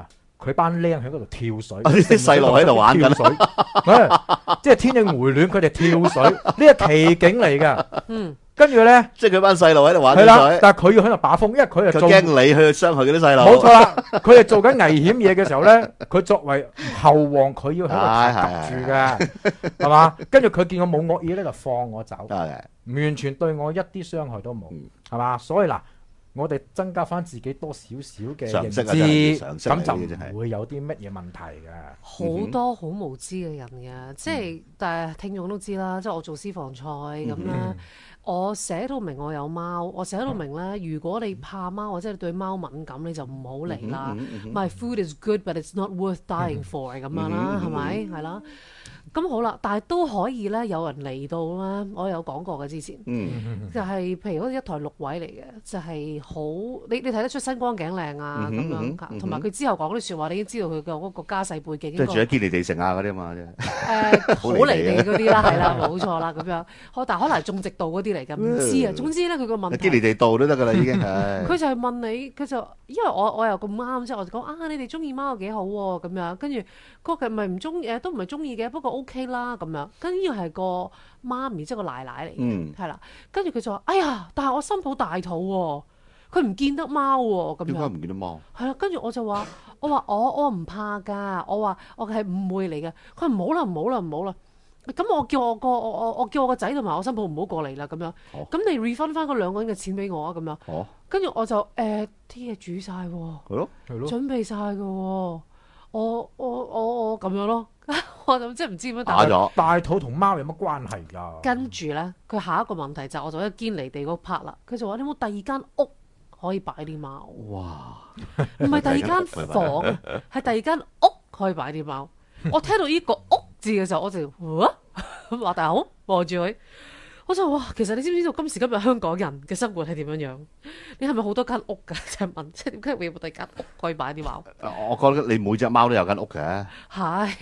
佢班僆喺嗰度跳水， 啲細路喺度玩緊跳水，啊即係天氣回暖，佢哋跳水，呢個奇景嚟㗎。 嗯， 跟住咧， 即係佢班細路喺度玩係啦， 水， 但係佢要喺度把風，因為佢係做佢驚你去傷害嗰啲細路。 冇錯啦，佢係做緊危險嘢嘅時候咧，佢作為後王，佢要喺度夾住嘅，係嘛？跟住佢見我冇惡意咧，就放我走， 係完全對我一啲傷害都冇，係嘛？所以嗱，我哋增加翻自己多少少嘅認知， 常識啊真係常識嚟嘅咁就真係唔會有啲乜嘢問題嘅。 好多好無知嘅人嘅，即係但係聽眾都知啦，即係我做私房菜咁啦。我寫到明我有貓，我寫到明咧，如果你怕貓或者你對貓敏感，你就唔好嚟啦。My food is good, but it's not worth dying for 咁樣啦，係咪？係啦。咁好啦，但係都可以咧，有人嚟到啦。我有講過嘅之前， 嗯就係譬如好似一台六位嚟嘅，就係好你你睇得出身光頸靚啊咁樣，同埋佢之後講啲説話，你已經知道佢嘅嗰個家世背景。 即係住喺堅尼地城啊嗰啲嘛， 誒好離地嗰啲啦，係啦，冇錯啦，咁樣。可但可能係種植道嗰啲嚟嘅，唔知啊。總之咧，佢個問題。 堅尼地道都得㗎啦，已經係。 佢就係問你，佢就因為我我又咁啱，即係我就講啊，你哋中意貓又幾好喎咁樣，跟住嗰個佢咪唔中誒，都唔係中意嘅，不過 OK 啦咁樣。跟住呢個係個媽咪，即係個奶奶嚟嘅，係啦。跟住佢就話：哎呀，但係我新抱大肚喎，佢唔見得貓喎咁樣。 點解唔見得貓？ 係啦，跟住我就話：我話我我唔怕㗎，我話我係誤會嚟嘅。佢話唔好啦，唔好啦，唔好啦。咁我叫我個我我我叫我個仔同埋我新抱唔好過嚟啦咁樣。咁你 refund 翻嗰兩個人嘅錢俾我啊咁樣。跟住我就誒啲嘢煮晒喎， 係咯， 係咯， 準備晒㗎喎，我我我我咁樣咯，我就即係唔知點樣答打咗。 大肚同貓有乜關係㗎？ 跟住咧，佢下一個問題就係我就喺堅尼地嗰 part 啦。佢就話：你有冇第二間屋可以擺啲貓？ 哇！ 唔係第二間房，係第二間屋可以擺啲貓。我聽到呢個屋字嘅時候，我就話大好望住佢。我就話哇，其實你知唔知道今時今日香港人嘅生活係點樣樣？你係咪好多間屋㗎？即係問，即係點解會有冇第二間屋可以擺啲貓？ 我覺得你每隻貓都有間屋嘅。 係。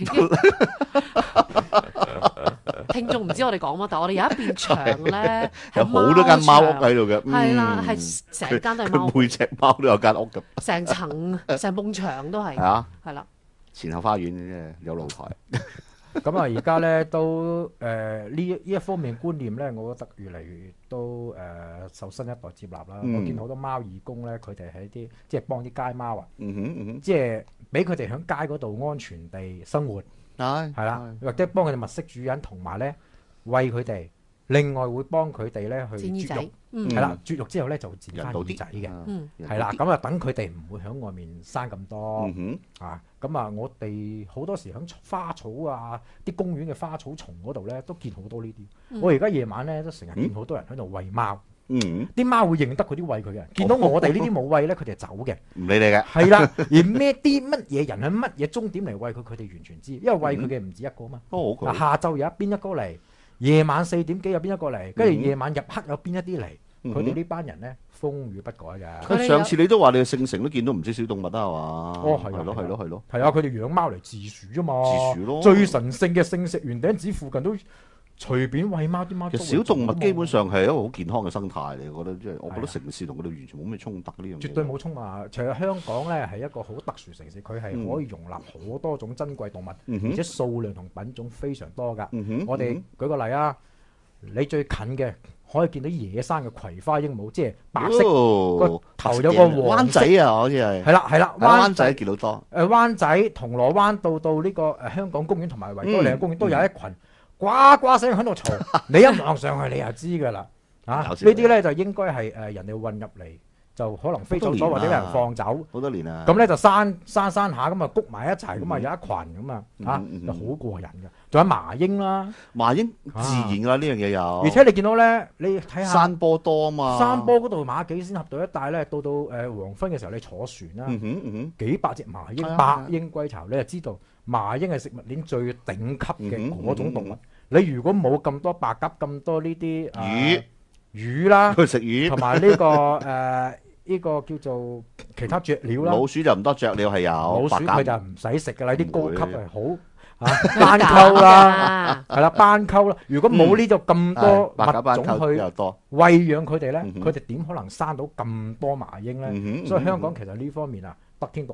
聽眾唔知我哋講乜，但係我哋有一邊牆咧， 有好多間貓屋喺度嘅。 係啦，係成間都係貓。 佢每隻貓都有間屋嘅。 成層成埲牆都係。 係啊。 係啦。 前後花園啫，有露台。 咁啊，而家咧都誒呢呢一方面觀念咧，我覺得越嚟越都誒、呃、受新一代接納啦。嗯、我見好多貓義工咧，佢哋喺啲即係幫啲街貓啊， 嗯哼嗯哼即係俾佢哋喺街嗰度安全地生活， 係係啦，或者幫佢哋物色主人，同埋咧餵佢哋。另外會幫佢哋咧去絕育，係啦、嗯，絕育之後咧就會剪翻耳仔嘅，係啦，咁啊等佢哋唔會喺外面生咁多， 嗯、 啊，咁啊我哋好多時喺花草啊，啲公園嘅花草叢嗰度咧都見好多呢啲。嗯、我而家夜晚咧都成日見好多人喺度餵貓，啲、嗯、貓會認得佢啲餵佢嘅，見到我哋呢啲冇餵咧，佢哋走嘅， 唔理你嘅， 係啦。而咩啲乜嘢人喺乜嘢終點嚟餵佢，佢哋完全知，因為餵佢嘅唔止一個嘛。嗱、 嗯哦， 下晝有一邊一個嚟。夜晚四點幾有邊一個嚟，跟住夜晚入黑有邊一啲嚟，佢哋呢班人咧風雨不改㗎。 上次你都話你去聖城都見到唔少小動物啊，係嘛？ 哦，係係咯，係咯，係咯。 係啊，佢哋養貓嚟自薯啫嘛。 自薯咯。 最神聖嘅聖石圓頂寺附近都隨便餵貓，啲貓。 其實小動物基本上係一個好健康嘅生態嚟，我覺得即係我覺得城市同佢哋完全冇咩衝突呢樣嘢。 絕對冇衝突。其實香港咧係一個好特殊城市，佢係可以容納好多種珍貴動物，而且數量同品種非常多㗎。我哋舉個例啊。你最近嘅可以見到野生嘅葵花鸚鵡，即係白色個、哦、頭有個黃色。灣仔啊，好似係。係啦係啦， 灣仔見到多。 誒灣仔、銅鑼灣到到呢個誒香港公園同埋維多利亞公園都有一群呱呱聲喺度嘈。你一望上去你就知㗎啦。啊，呢啲咧就應該係誒人哋運入嚟。就可能飛走咗或者有人放走， 好多年啦。 咁咧就山山山下咁啊，谷埋一齊咁啊，有一群咁啊，嚇就好過癮嘅。仲有麻鷹啦， 麻鷹自然㗎啦，呢樣嘢有。 而且你見到咧，你睇下山坡多啊嘛， 山坡嗰度馬己仙峽道一帶咧，到到誒黃昏嘅時候，你坐船啦，幾百隻麻鷹，百鷹歸巢，你就知道麻鷹係食物鏈最頂級嘅嗰種動物。你如果冇咁多白鴿，咁多呢啲魚魚啦， 佢食魚，同埋呢個誒。呢個叫做其他雀鳥啦， 老鼠就唔多，雀鳥係有。 老鼠佢就唔使食㗎啦，啲高級係好嚇斑鳩啦，係啦斑鳩啦。如果冇呢度咁多物種去餵養佢哋咧，佢哋點可能生到咁多麻鷹咧？所以香港其實呢方面啊得天獨厚㗎。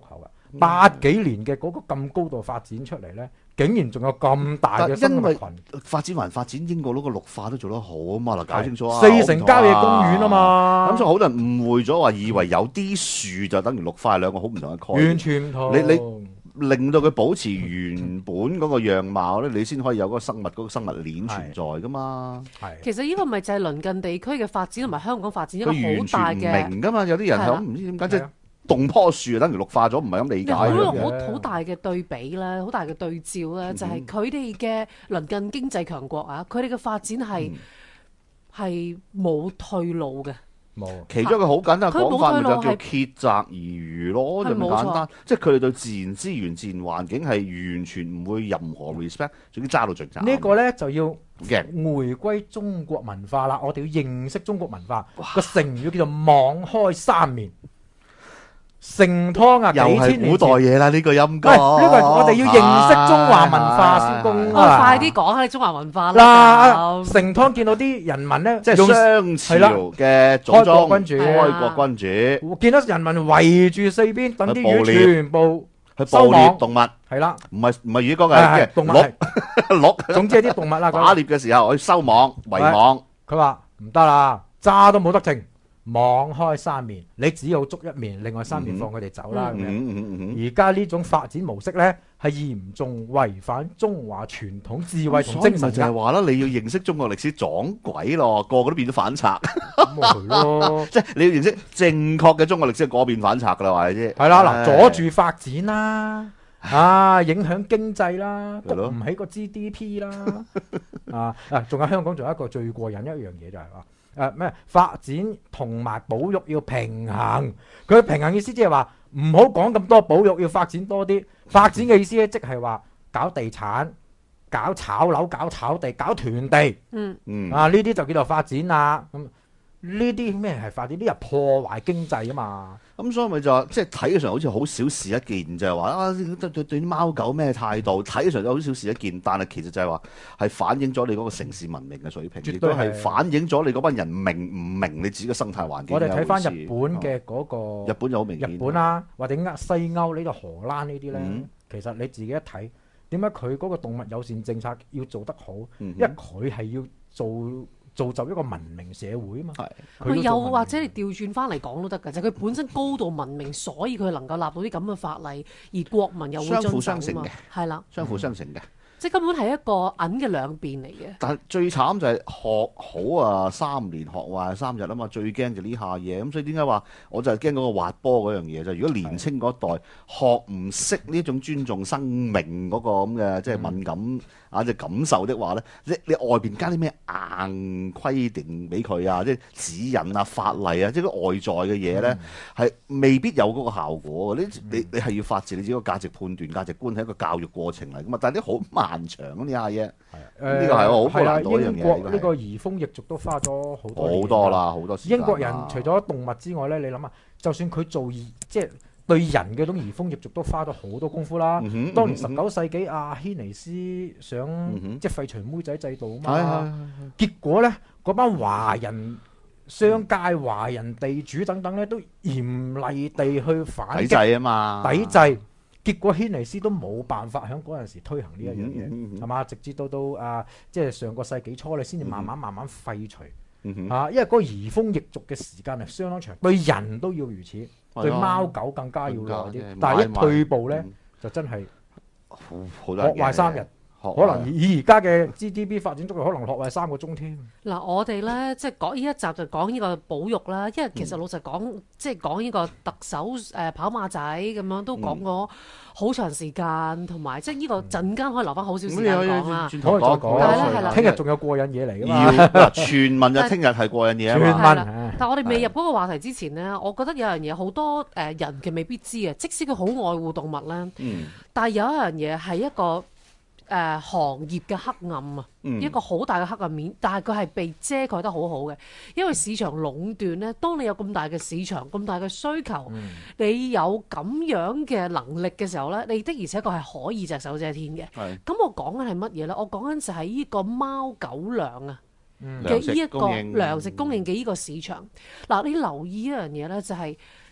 八幾年嘅嗰個咁高度發展出嚟咧，竟然仲有咁大嘅生物群。 發展還發展，英國嗰個綠化都做得好啊嘛，嗱，搞清楚啊！ 四成郊野公園啊嘛， 咁所以好多人誤會咗話，以為有啲樹就等於綠化，兩個好唔同嘅概念。 完全唔同。 你你令到佢保持原本嗰個樣貌咧，你先可以有嗰個生物嗰、嗰個生物鏈存在噶嘛。 係。 其實呢個咪就係鄰近地區嘅發展同埋香港發展一個好佢大完全唔嘅。 明噶嘛，有啲人係咁唔知點解即係動棵樹就等於綠化咗，唔係咁理解好嘅。 好好大嘅對比啦，好大嘅對照啦，就係佢哋嘅鄰近經濟強國啊，佢哋嘅發展係係冇退路嘅。 冇。 其中一個好簡單嘅講法，咪就佢冇退路叫竭澤而漁咯，就咁係冇錯簡單。即係佢哋對自然資源、自然環境係完全唔會任何 respect，總之揸到盡責。 呢個咧就要嘅回歸中國文化啦，我哋要認識中國文化。個成語叫做網開三面。成湯啊，幾又係千年古代前。 嘢啦，呢個音喂， 歌。 呢個我哋要認識中華文化先公我啊！ 快啲講下你中華文化啦。 嗱，成湯見到啲人民咧， 即係用商朝嘅祖宗開國君主開國君主見到人民圍住四邊，等啲去捕獵魚全部去收網。 捕獵動物， 係啦， 唔係唔係魚講係係嘅，即係動物係， 鹿鹿總之係啲動物啦。 打獵嘅時候去收網圍網。 佢話唔得啦，揸都冇得剩，網開三面，你只有捉一面，另外三面放佢哋走啦。咁樣嗯嗯嗯而家呢種發展模式呢，係嚴重違反中華傳統智慧同所以咪精神㗎。 就係話啦，你要認識中國歷史撞鬼咯，個個都變咗反賊。 咁咪係咯， 即係你要認識正確嘅中國歷史，個個變反賊噶啦，話你知。 係啦，嗱， 唉阻住發展啦，啊，影響經濟啦，谷係咯唔起個 G D P 啦，啊啊，仲有香港仲有一個最過癮一樣嘢就係話。誒咩、發展同埋保育要平衡，佢平衡意思即係話唔好講咁多保育，要發展多啲。發展嘅意思咧，即係話搞地產、搞炒樓、搞炒地、搞囤地， 嗯， 嗯啊呢啲就叫做發展啦。咁呢啲咩係發展？呢啲係破壞經濟啊嘛。 咁所以咪就話，即係睇起上好似好小事一件，就係話啊對對對啲貓狗咩態度，睇起上就好小事一件，但係其實就係話係反映咗你嗰個城市文明嘅水平，亦都絕對係係反映咗你嗰班人明唔明你自己嘅生態環境。 我哋睇翻日有本回事嘅嗰、個日本就好明顯， 日本啦、或者呃西歐呢個荷蘭呢啲呢， 嗯其實你自己一睇，點解佢嗰個動物友善政策要做得好？ 嗯哼因為佢係要做造就一個文明社會啊嘛。 係佢要做文明又或者你調轉翻嚟講都得㗎，就係佢本身高度文明，所以佢能夠立到啲咁嘅法例，而國民又會相輔遵守啊嘛相成嘅。 係啦， 相輔相成嘅。 即係根本係一個銀嘅兩邊嚟嘅。 但係最慘就係學好啊三年，學壞三日啊嘛，最驚就呢下嘢。咁所以點解話我就係驚嗰個滑波嗰樣嘢就係如果年青嗰代學唔識呢種尊重生命嗰個咁嘅即係敏感啊即係感受的話咧，你你外邊加啲咩硬規定俾佢啊，即係指引啊、法例啊，即係啲外在嘅嘢咧，係未必有嗰個效果嘅。你你你係要發自你自己個價值判斷、價值觀係一個教育過程嚟噶嘛，但係啲好漫長呢下嘢。呢個係好係啦， 難到一樣嘢英國呢個係呢個移風易俗都花咗好多年好多啦，好多時間啦英國人除咗動物之外咧，你諗下，就算佢做移即係對人嘅種移風易俗都花咗好多功夫啦。 嗯哼當年十嗯哼九世紀阿軒尼斯想、 嗯哼即係廢除妹仔制度啊係嘛， 係結果咧嗰班華人商界、華人地主等等咧都嚴厲地去反抵制擊啊嘛， 抵制。結果軒尼斯都冇辦法喺嗰陣時推行呢一樣嗯嘢， 嗯嗯係嘛？直至到到啊，即係上個世紀初，你先至慢慢慢慢廢除。 嗯哼啊，因為嗰個移風易俗嘅時間係相當長，對人都要如此， 啊對貓狗更加要耐啲更加即係。 但係一買賣退步咧嗯， 就真係好好多學人嘅壞三日， 學可能以而家嘅 G D P 發展速度，可能學壞三個鐘添。 嗱，我哋咧即係講呢一集就講呢個保育啦，因為其實老實講，即係講呢個特首誒、呃跑馬仔咁樣都講咗好長時間，同埋即係呢個陣間可以留翻好少時間講啦。 轉可以再講係啦係啦聽日仲有過癮嘢嚟㗎嘛？ 要嗱傳聞就聽日係過癮嘢啊傳嘛， 聞係啦但係我哋未入嗰個話題之前呢，我覺得有樣嘢好多誒人嘅未必知啊，即使佢好愛護動物咧， 嗯但係有一樣嘢係一個。誒、呃、行業嘅黑暗啊， 嗯一個好大嘅黑暗面，但係佢係被遮蓋得好好嘅，因為市場壟斷咧。當你有咁大嘅市場、咁大嘅需求， 嗯你有咁樣嘅能力嘅時候咧，你的而且確係可以隻手遮天嘅。 係咁我講緊係乜嘢咧？我講緊就係呢個貓狗糧啊嗯嘅呢一個糧食供應糧食供應嘅呢個市場。嗱，你留意一樣嘢咧，就係、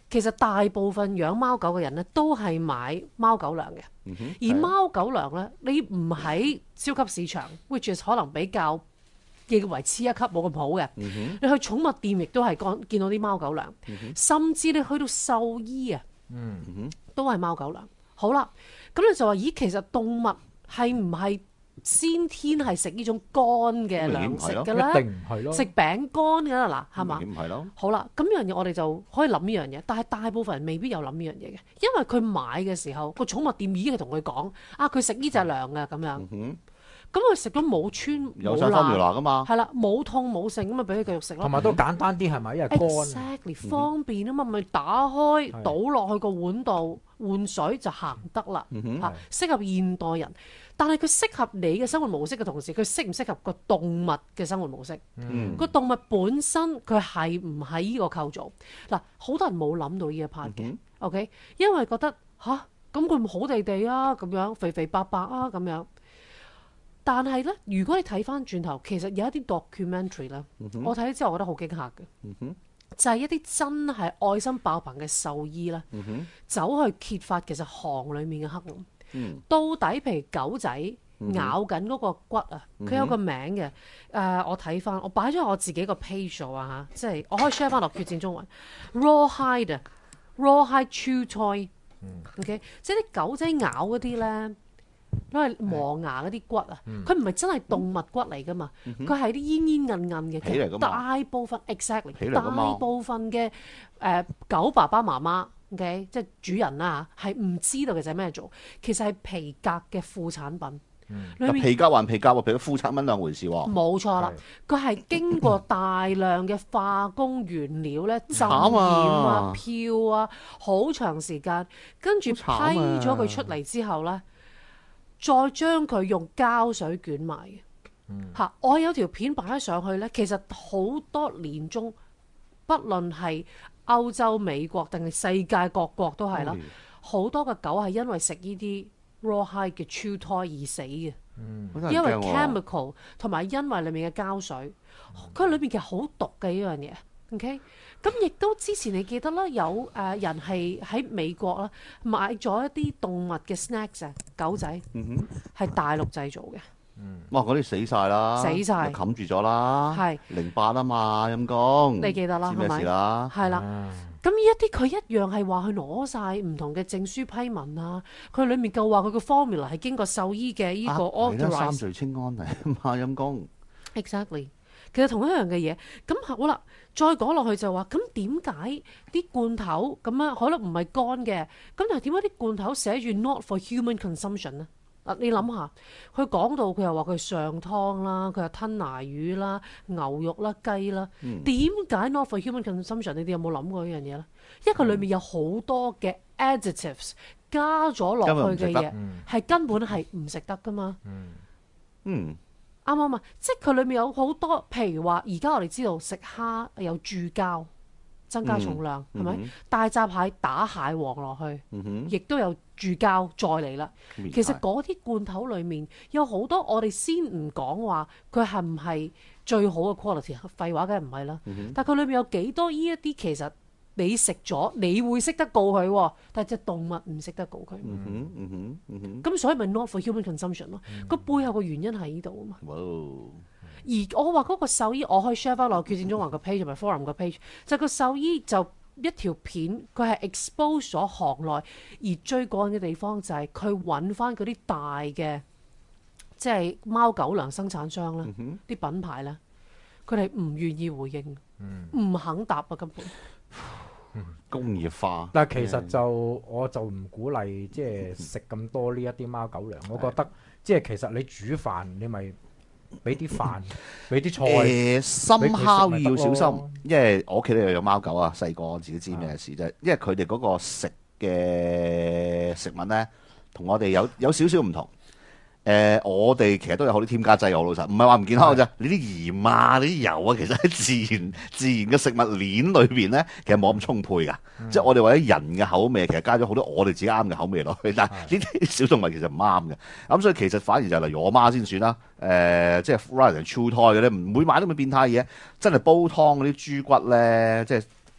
其實大部分養貓狗嘅人咧，都係買貓狗糧嘅。 嗯哼， 而貓狗糧咧，你唔喺超級市場，which is 可能比較認為次一級冇咁好嘅。 嗯你去寵物店亦都係講見到啲貓狗糧，甚至你去到獸醫啊， 嗯哼都係貓狗糧。好啦，咁你就話咦，其實動物係唔係先天係食呢種乾嘅糧食嘅一咧？ 定唔係咯。 食餅乾㗎啦，嗱係嘛？ 明顯唔係咯。 好啦，咁呢樣嘢我哋就可以諗呢樣嘢，但係大部分人未必有諗呢樣嘢嘅，因為佢買嘅時候個寵物店已經係同佢講啊，佢食呢隻糧嘅咁樣， 嗯咁佢食咗冇穿哼，有冇晒 formula 爛， 㗎嘛。 係啦，冇痛冇剩咁咪俾佢繼續食咯。 同埋都簡單啲係咪？因為乾。 exactly 方便啊嘛，咪打開係倒落去個碗度換水就行得啦嗯哼， 嚇，適合現代人。但係佢適合你嘅生活模式嘅同時，佢適唔適合個動物嘅生活模式？ 嗯個動物本身佢係唔係呢個構造？嗱，好多人冇諗到呢一 part 嘅、 嗯 OK，因為覺得吓，咁佢好地地啊，咁樣肥肥白白啊咁樣。但係咧，如果你睇翻轉頭，其實有一啲 documentary 咧，我睇咗之後，我覺得好驚嚇嘅， 嗯哼， 就係一啲真係愛心爆棚嘅獸醫咧， 嗯哼， 走去揭發其實行裡面嘅黑暗。 嗯到底譬如狗仔咬緊嗰個骨啊，佢、有個名嘅。誒、呃我睇翻，我擺咗喺我自己個 page 度啊嚇，即係我可以 share 翻落決戰中文 rawhide 啊 rawhide chew toy，OK，、即係啲狗仔咬嗰啲咧，攞嚟磨牙嗰啲骨啊，佢唔係真係動物骨嚟噶嘛，佢係啲煙煙韌韌嘅， 皮嚟㗎嘛大部分 exactly 皮嚟㗎嘛大部分嘅誒、呃狗爸爸媽媽。OK，即係主人啦嚇，係唔知道其實係咩做，其實係皮革嘅副產品，裏面皮革還皮革喎，皮革副產品兩回事喎。 冇錯啦，佢係經過大量嘅化工原料咧浸染慘啊啊、 漂啊，好長時間，跟住批好慘啊咗佢出嚟之後咧，再將佢用膠水捲埋嘅。嚇、我有條片擺咗上去咧，其實好多年中，不論係歐洲、美國定係世界各國都係啦， 哎好多嘅狗係因為食呢啲 rawhide 嘅 chew toy 而死嘅。 我真係因為驚喎 chemical 同埋因為裡面嘅膠水，佢裏面其實好毒嘅呢樣嘢。OK，咁亦都之前你記得啦，有誒、呃人係喺美國啦買咗一啲動物嘅 snacks 啊，狗仔嗯係大陸製造嘅， 哼，哇！嗰啲死晒啦， 死晒冚住咗啦， 係零八啊嘛，陰公， 你記得啦， 知咩係咪事啦？ 係啦。 啊咁呢一啲佢一樣係話佢攞晒唔同嘅證書批文啊，佢裡面夠話佢個 formula 係經過獸醫嘅呢個啊係啦三 authorize。 聚氰胺嚟啊嘛，陰公。 Exactly，其實同一樣嘅嘢，咁好啦，再講落去就話，咁點解啲罐頭咁樣可能唔係乾嘅，咁但係點解啲罐頭寫住 not for human consumption 呢？嗱，你諗下，佢講到佢又話佢上湯啦，佢又吞拿魚啦、牛肉啦、雞啦，點解 not for human consumption？你哋有冇諗過呢樣嘢咧？因為佢裏面有好多嘅 additives 加咗落去嘅嘢，係根本係唔食得噶嘛。 嗯， 啱唔啱啊？即係佢裏面有好多，譬如話，而家我哋知道食蝦有注膠，增加重量，係咪、 嗯大閘蟹打蟹黃落去， 嗯哼， 亦都有注膠再嚟啦。 變態其實嗰啲罐頭裏面有好多，我哋先唔講話佢係唔係最好嘅 quality，廢話梗係唔係啦。 嗯但係佢裏面有幾多呢一啲其實你食咗，你會識得告佢喎，但係隻動物唔識得告佢。 嗯哼，嗯哼，嗯哼， 咁所以咪 not for human consumption 咯。個、背後個原因喺呢度啊嘛。 哇！ 而我話嗰個獸醫，我可以 share 翻落決戰中環個 page 同埋 forum 個 page，就個獸醫就一條片，佢係 expose 咗行內，而最過癮嘅地方就係佢揾翻嗰啲大嘅，即係貓狗糧生產商啦，啲、品牌咧，佢哋唔願意回應，唔、肯答啊根本。 工業化， 但係其實就我就唔鼓勵即係食咁多呢一啲貓狗糧，我覺得即係其實你煮飯你咪俾啲飯，俾啲菜。 誒深烤俾佢食咪得要小心咯， 因為我屋企咧有貓狗啊，細個我自己知咩事啫。因為佢哋嗰個食嘅食物咧，同我哋有有少少唔同。誒、我哋其實都有好多添加劑，我老實，唔係話唔健康嘅啫。你啲鹽啊，你啲油啊，其實喺自然自然嘅食物鏈裏邊咧，其實冇咁充沛㗎。即係我哋為咗人嘅口味，其實加咗好多我哋自己啱嘅口味落去，但係呢啲小動物其實唔啱嘅。咁所以其實反而就例如我媽先算啦。誒、即係 rather than chew toy 嘅咧，唔會買啲咁嘅變態嘢。真係煲湯嗰啲豬骨咧，即係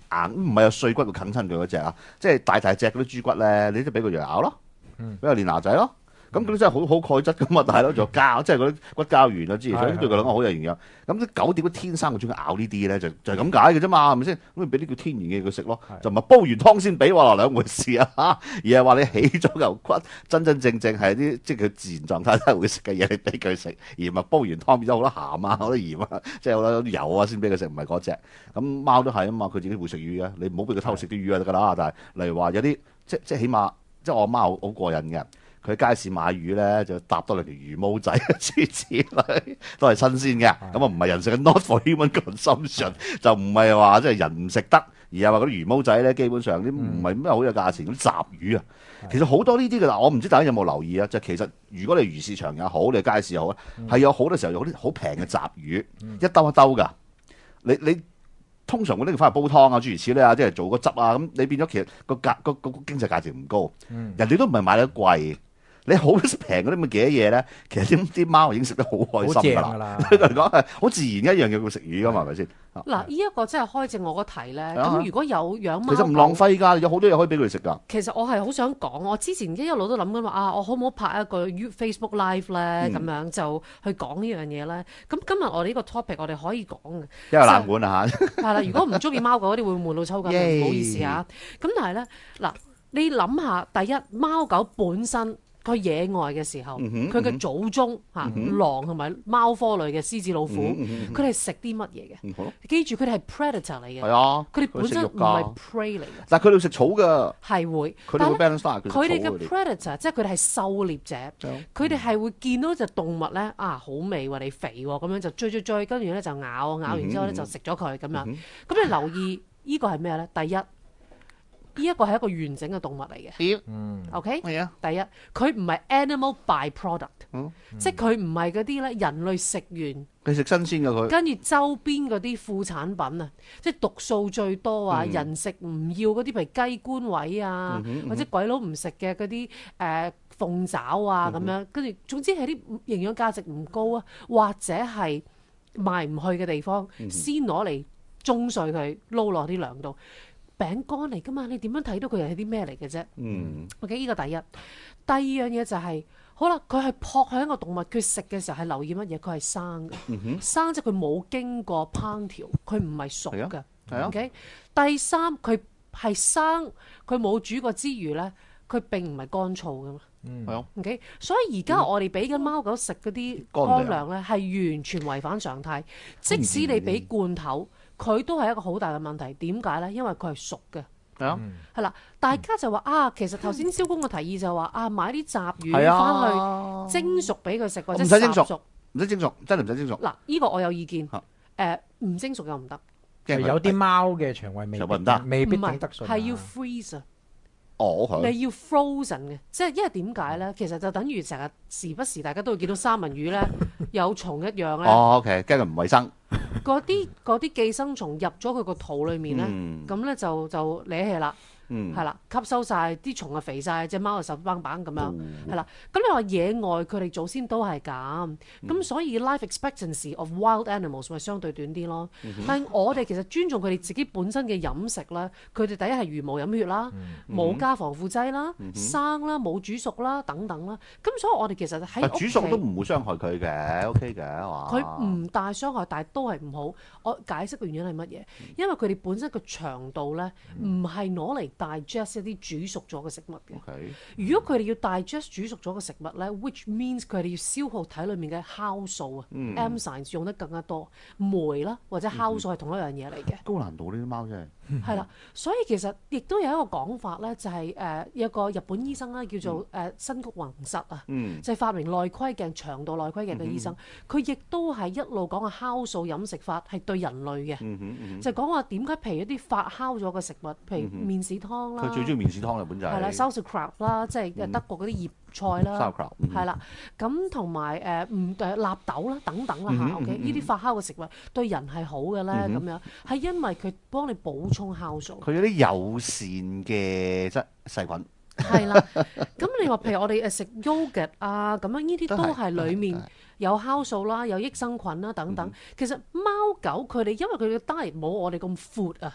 硬，唔係有碎骨會啃親佢嗰只啊，即係大大隻嗰啲豬骨咧，你都俾佢羊咬咯，俾佢練牙仔咯。咁嗰啲真係好好鈣質噶嘛，大佬仲有膠，即係嗰啲骨膠原啊之類，所以對佢兩個好有營養。咁啲狗點解天生會中意咬呢啲咧？就就係咁解嘅啫嘛，係咪先？咁咪俾啲叫天然嘅佢食咯，就唔係煲完湯先俾，話兩回事啊，而係話你起咗牛骨，真真正正係啲即係佢自然狀態都係會食嘅嘢，你俾佢食，而唔係煲完湯變咗好多鹹啊、好多鹽啊，即係好多油啊先俾佢食，唔係嗰隻。咁貓都係啊嘛，佢自己會食魚嘅，你唔好俾佢偷食啲魚就得㗎啦。但係例如話有啲即即起碼即係我媽好好過癮嘅。佢街市買魚咧，就搭多兩條魚毛仔，諸如此類，都係新鮮嘅。咁啊，唔係人食嘅 ，not for human consumption，就唔係話即係人唔食得，而係話嗰啲魚毛仔咧，基本上啲唔係咩好有價錢，啲雜魚啊，其實好多呢啲嘅。我唔知大家有冇留意啊？就其實如果你魚市場也好，你街市又好，係有好多時候有啲好平嘅雜魚，一兜一兜㗎。你你通常會拎翻嚟煲湯啊，諸如此類啊，即係做個汁啊，咁你變咗其實個價個個經濟價值唔高，人哋都唔係買得貴。你好平嗰啲咁嘅嘅嘢咧，其實啲啲貓已經食得好開心㗎啦。對佢嚟講係好自然一樣嘢，佢食魚㗎嘛，係咪先？ 嗱，呢一個真係開正我個題咧。咁如果有養貓， 其實唔浪費㗎，有好多嘢可以俾佢哋食㗎。 其實我係好想講，我之前一路都諗緊話啊，我可唔可以拍一個 Facebook Live 咧，咁樣就去講呢樣嘢咧。咁今日我哋呢個 topic 我哋可以講嘅， 因為冷門啊嚇。 係啦，如果唔中意貓狗嗰啲會悶到抽筋，唔好意思啊。咁但係咧，嗱，你諗下，第一貓狗本身。佢野外嘅時候，佢嘅祖宗嚇狼同埋貓科類嘅獅子老虎，佢哋食啲乜嘢嘅？記住佢哋係 predator 嚟嘅， 係啊， 佢哋本身唔係 prey 嚟嘅。 但係佢哋食草㗎， 係會， 佢哋會 balance out 佢哋嘅 predator 即係佢哋係狩獵者，佢哋係會見到隻動物咧啊好味喎，你肥喎，咁樣就追追追，跟住咧就咬，咬完之後咧就食咗佢咁樣。咁你留意呢個係咩咧？第一。呢一個係一個完整嘅動物嚟嘅，嗯，OK，係啊。第一，佢唔係 animal by-product，嗯，即係佢唔係嗰啲咧人類食完， 佢食新鮮嘅佢， 跟住周邊嗰啲副產品啊，即係毒素最多啊，嗯、人食唔要嗰啲譬如雞冠位啊，嗯嗯、或者鬼佬唔食嘅嗰啲誒鳳爪啊咁、嗯、樣，跟住總之係啲營養價值唔高啊，或者係賣唔去嘅地方，嗯、先攞嚟中碎佢撈落啲糧度。餅乾嚟噶嘛？你點樣睇到佢係啲咩嚟嘅啫？嗯，OK，呢個第一。第二樣嘢就係、是，好啦，佢係撲向一個動物，佢食嘅時候係留意乜嘢？佢係生嘅，嗯、生即係佢冇經過烹調，佢唔係熟嘅。係啊。OK，第三佢係生，佢冇煮過之餘咧，佢並唔係乾燥噶嘛。嗯，係啊。OK，所以而家我哋俾緊貓狗食嗰啲乾糧咧，係完全違反常態。即使你俾罐頭。佢都係一個好大嘅問題，點解咧？因為佢係熟嘅，係啊，係啦。大家就話啊，其實頭先蕭公嘅提議就話啊，買啲雜魚翻去蒸熟俾佢食，或者烚熟， 唔使蒸熟，真係唔使蒸熟。 嗱，呢個我有意見，誒，唔蒸熟又唔得， 有啲貓嘅腸胃未必得，未必頂得順， 係要 freeze 啊。 哦， 你要 frozen 嘅，即係因為點解咧？其實就等於成日時不時大家都會見到三文魚咧有蟲一樣咧。 哦 ，OK，驚佢唔衞生。 嗰啲嗰啲寄生蟲入咗佢個肚裏面咧，咁咧、嗯、就就攣氣啦，係、嗯、啦，吸收晒啲蟲啊，肥晒，隻貓就瘦棒棒咁樣，係、嗯、啦。咁你話野外佢哋祖先都係咁，咁、嗯、所以 life expectancy of wild animals 咪相對短啲咯。嗯、但係我哋其實尊重佢哋自己本身嘅飲食啦，佢哋第一係茹毛飲血啦，冇、嗯、加防腐劑啦，嗯、生啦，冇煮熟啦，等等啦。咁所以我哋其實喺煮熟都唔會傷害佢嘅 ，OK 嘅， 佢唔大傷害，但係都係唔好。我解釋嘅原因係乜嘢？因為佢哋本身個腸道咧，唔係攞嚟 digest 一啲煮熟咗嘅食物嘅。Okay. 如果佢哋要 digest 煮熟咗嘅食物咧 ，which means 佢哋要消耗體裡面嘅酵素啊、嗯、，enzymes 用得更加多，酶啦或者酵素係同一樣嘢嚟嘅。 高難度呢啲貓真係。 係啦，所以其實亦都有一個講法咧，就係、是、誒、呃、有個日本醫生咧，叫做誒新谷宏實啊，嗯、就係發明內窺鏡、腸道內窺鏡嘅醫生。佢亦、嗯、都係一路講嘅酵素飲食法係對人類嘅，嗯嗯嗯、就係講話點解譬如一啲發酵咗嘅食物，譬如麵屎湯啦， 佢最中意麵屎湯日本就係、是、 係啦 sauerkraut 啦，即係德國嗰啲醃菜啦，係啦、嗯，咁同埋誒唔誒納豆啦等等啦嚇，OK 呢啲發酵嘅食物對人係好嘅咧，咁、嗯、樣係因為佢幫你補充酵素， 佢有啲友善嘅質細菌。 係啦，咁你話譬如我哋誒食 yogurt 啊，咁樣呢啲都係裡面有酵素啦，有益生菌啦等等。嗯、其實貓狗佢哋因為佢嘅 diet 冇我哋咁闊啊。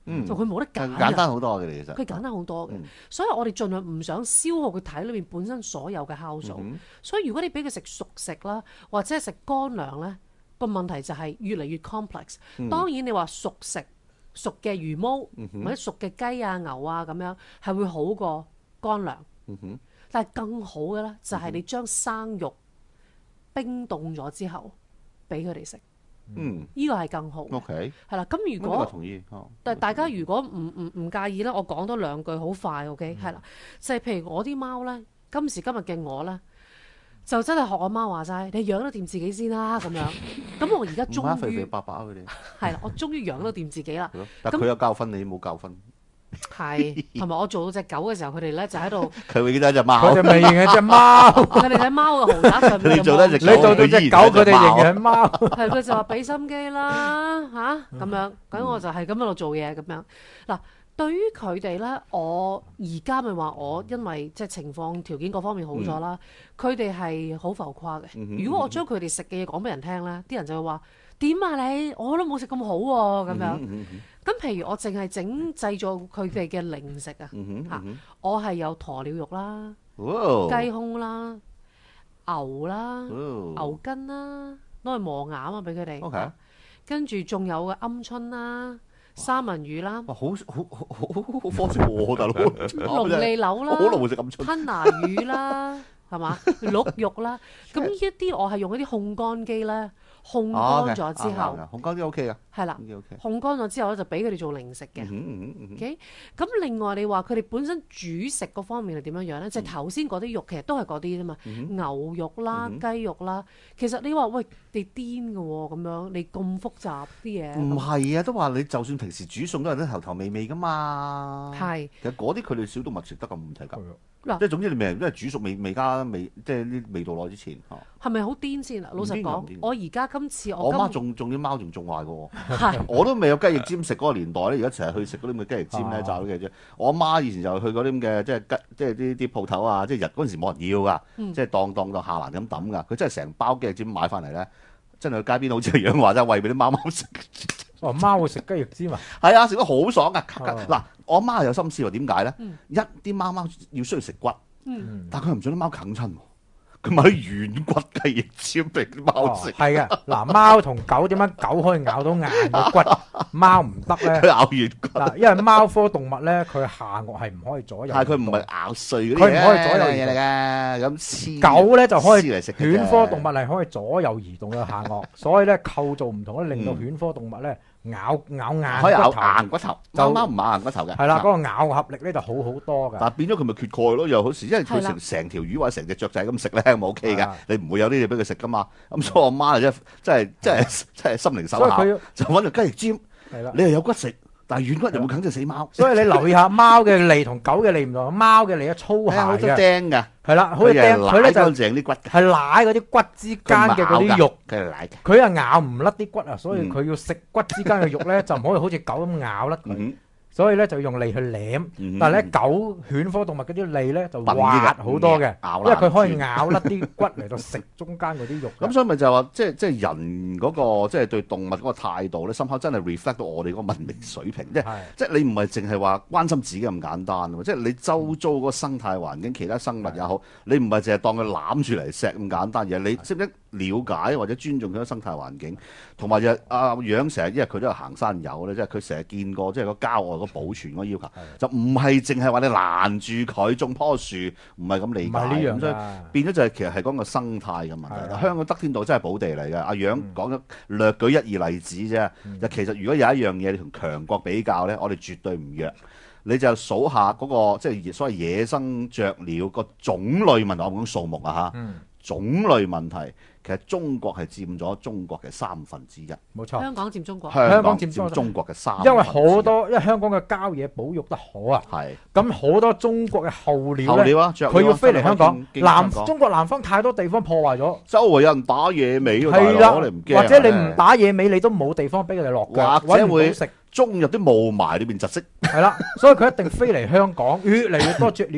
嗯就佢冇得揀簡啊。 單好多嘅其實。 佢簡單好多嘅， 嗯所以我哋盡量唔想消耗佢體裏面本身所有嘅酵素。 嗯所以如果你俾佢食熟食啦，或者係食乾糧咧，個問題就係越嚟越 complex。 嗯當然你話熟食熟嘅魚毛、 嗯哼或者熟嘅雞啊牛啊咁樣係會好過乾糧。 嗯哼但係更好嘅咧，就係你將生肉冰凍咗之後俾佢哋食， 嗯呢個係更好。 ，OK， 係啦，咁如咁呢個果同意。哦但係大家如果唔唔唔介意咧，我講多兩句好快，OK，係啦，就係譬如我啲貓咧，今時今日嘅我咧，就真係學我媽話齋，你養得掂自己先啦咁樣。咁我而家唔啱肥肥終於白白啊佢哋， 係啦，我終於養得掂自己啦。 係咯但佢有教訓你冇教訓， 係，同埋我做到只狗嘅時候，佢哋咧就喺度， 佢會記得一隻貓。 佢哋未認係隻貓， 佢哋喺貓嘅豪宅上面你做得隻你做到隻狗，佢哋認係貓。 係佢就話俾心機啦吓，咁樣，咁我就係咁喺度做嘢咁樣。嗱，對於佢哋咧，我而家咪話我因為即係情況條件各方面好咗啦，佢哋係好浮誇嗯哼嘅。如果我將佢哋食嘅嘢講俾人聽咧，啲人就會話點啊你，我都冇食咁好喎咁樣。 嗯哼嗯咁譬如我淨係整製造佢哋嘅零食啊， 哼嗯哼嚇嗯哼我係有鴕鳥肉啦、 哇雞胸啦、牛啦、 哦牛筋啦，攞去磨牙啊嘛，俾佢哋。 OK 跟住仲有嘅鵪鶉啦、三文魚啦、 哇，好好好好好科學喎，大佬。 龍脷柳啦、 我好耐冇食咁出。 吞拿魚啦，係嘛？鹿肉啦，咁呢一啲我係用一啲烘乾機咧烘乾咗之後， 烘乾啲 OK 噶係啦， ，OK OK。 烘乾咗之後咧就俾佢哋做零食嘅。 嗯哼嗯哼嗯哼 OK，咁另外你話佢哋本身煮食嗰方面係點樣樣咧？就係頭先嗰啲肉其實都係嗰啲啫嘛，牛肉啦、 嗯雞肉啦。其實你話喂，你癲嘅喎咁樣，你咁複雜啲嘢。 唔係啊，都話你就算平時煮餸都係啲頭頭尾尾噶嘛。 係其實嗰啲佢哋小動物食得咁唔提㗎。 嗱即係總之你未都係煮熟未未加味，即係啲味道落之前。哦係咪好癲先啊？老實講唔癲唔癲， 我而家今次我媽我今種種啲貓仲種壞嘅喎。 係我都未有雞翼尖食嗰個年代咧，而家成日去食嗰啲咁嘅雞翼尖咧， 啊炸咗嘅啫。我阿媽以前就去嗰啲咁嘅，即係雞，即係啲啲鋪頭啊，即係日嗰陣時冇人要噶， 嗯即係當當當下欄咁抌噶。佢真係成包雞翼尖買翻嚟咧，真係去街邊好似個樣話齋餵俾啲貓貓食。 哦，貓會食雞翼尖啊？ 係啊，食得好爽噶。咔咔哦嗱，我阿媽有心思喎，點解咧？ 嗯一啲貓貓要需要食骨， 嗯但係佢唔想啲貓啃親喎，佢買啲軟骨雞翼尖俾啲貓哦， 食。 係嘅。嗱，貓同狗點解狗可以咬到硬嘅骨，貓唔得佢咧？ 咬軟骨， 嗱，因為貓科動物咧，佢下顎係唔可以左右。 但係佢唔係咬碎嗰啲佢唔可以左右移動嘢嚟嘅，咁黐狗咧就可以黐嚟食嘅啫犬科動物係可以左右移動嘅下顎，所以咧構造唔同咧，令到犬科動物咧咬咬硬可以咬骨頭， 硬骨頭， 就貓貓唔咬硬骨頭嘅。 係啦，嗰個咬合力咧就好好多㗎。 但係變咗佢咪缺鈣咯，又好似因為佢係啦成成條魚或者成隻雀仔咁食咧，咁 OK 嘅啊， 你唔會有呢啲嘢俾佢食噶嘛。咁所以我阿媽啊真係真係真係真係心靈手巧， 所以佢要就揾條雞翼尖， 係啦。 你又有骨食，但係軟骨又冇啃隻死貓， 所以你留意下貓嘅脷同狗嘅脷唔同，貓嘅脷係粗係啊好多鞋嘅， 釘㗎， 係啦，好似釘，佢咧就乾淨啲骨嘅， 係舐嗰啲骨之間嘅嗰啲肉， 佢係奶嘅。 佢係咬唔甩啲骨啊，所以嗯佢要食骨之間嘅肉咧，就唔可以好似狗咁咬甩佢， 嗯所以咧就用脷去舐。 嗯但係咧狗犬科動物嗰啲脷咧就笨啲嘅滑好多嘅， 咬因為佢可以爛咬甩啲骨嚟到食中間嗰啲肉嘅。 咁所以咪就係話，即係即係人嗰、個即係對動物嗰個態度咧，深刻真係 reflect 到我哋嗰個文明水平，即係係即係你唔係淨係話關心自己咁簡單喎，即係你周遭嗰個生態環境，其他生物也好，你唔係淨係當佢攬住嚟錫咁簡單，而係你識唔識了解或者尊重佢個生態環境，同埋就阿楊成日，因為佢都係行山友咧，即係佢成日見過即係個郊外個保存嗰個要求，就唔係淨係話你攔住佢種棵樹，唔係咁理解， 唔係呢樣咁所以㗎變咗就係其實係講個生態嘅問題。 係啊香港德天道真係寶地嚟嘅，阿楊講咗略舉一二例子啫。就其實如果有一樣嘢你同強國比較咧，我哋絕對唔弱。你就數下嗰、個即係所謂野生雀鳥個種類問題，我講數目啊嚇， 嗯， 種類問題其實中國係佔咗中國嘅三分之一， 冇錯。 香港佔中國。 香港香港佔佔中國嘅三分之一， 因為好多，因為香港嘅郊野保育得好啊， 係咁好多中國嘅候鳥咧， 候鳥啊，雀鳥啊佢要飛嚟香港。 經經南香港中國南方太多地方破壞咗， 周圍有人打野味喎， 係大佬你唔驚啊啦，或者你唔打野味，你都冇地方俾佢哋落腳， 或者會揾唔到食， 中入啲霧霾裏邊窒息。 係啦，所以佢一定飛嚟香港，越嚟越多雀鳥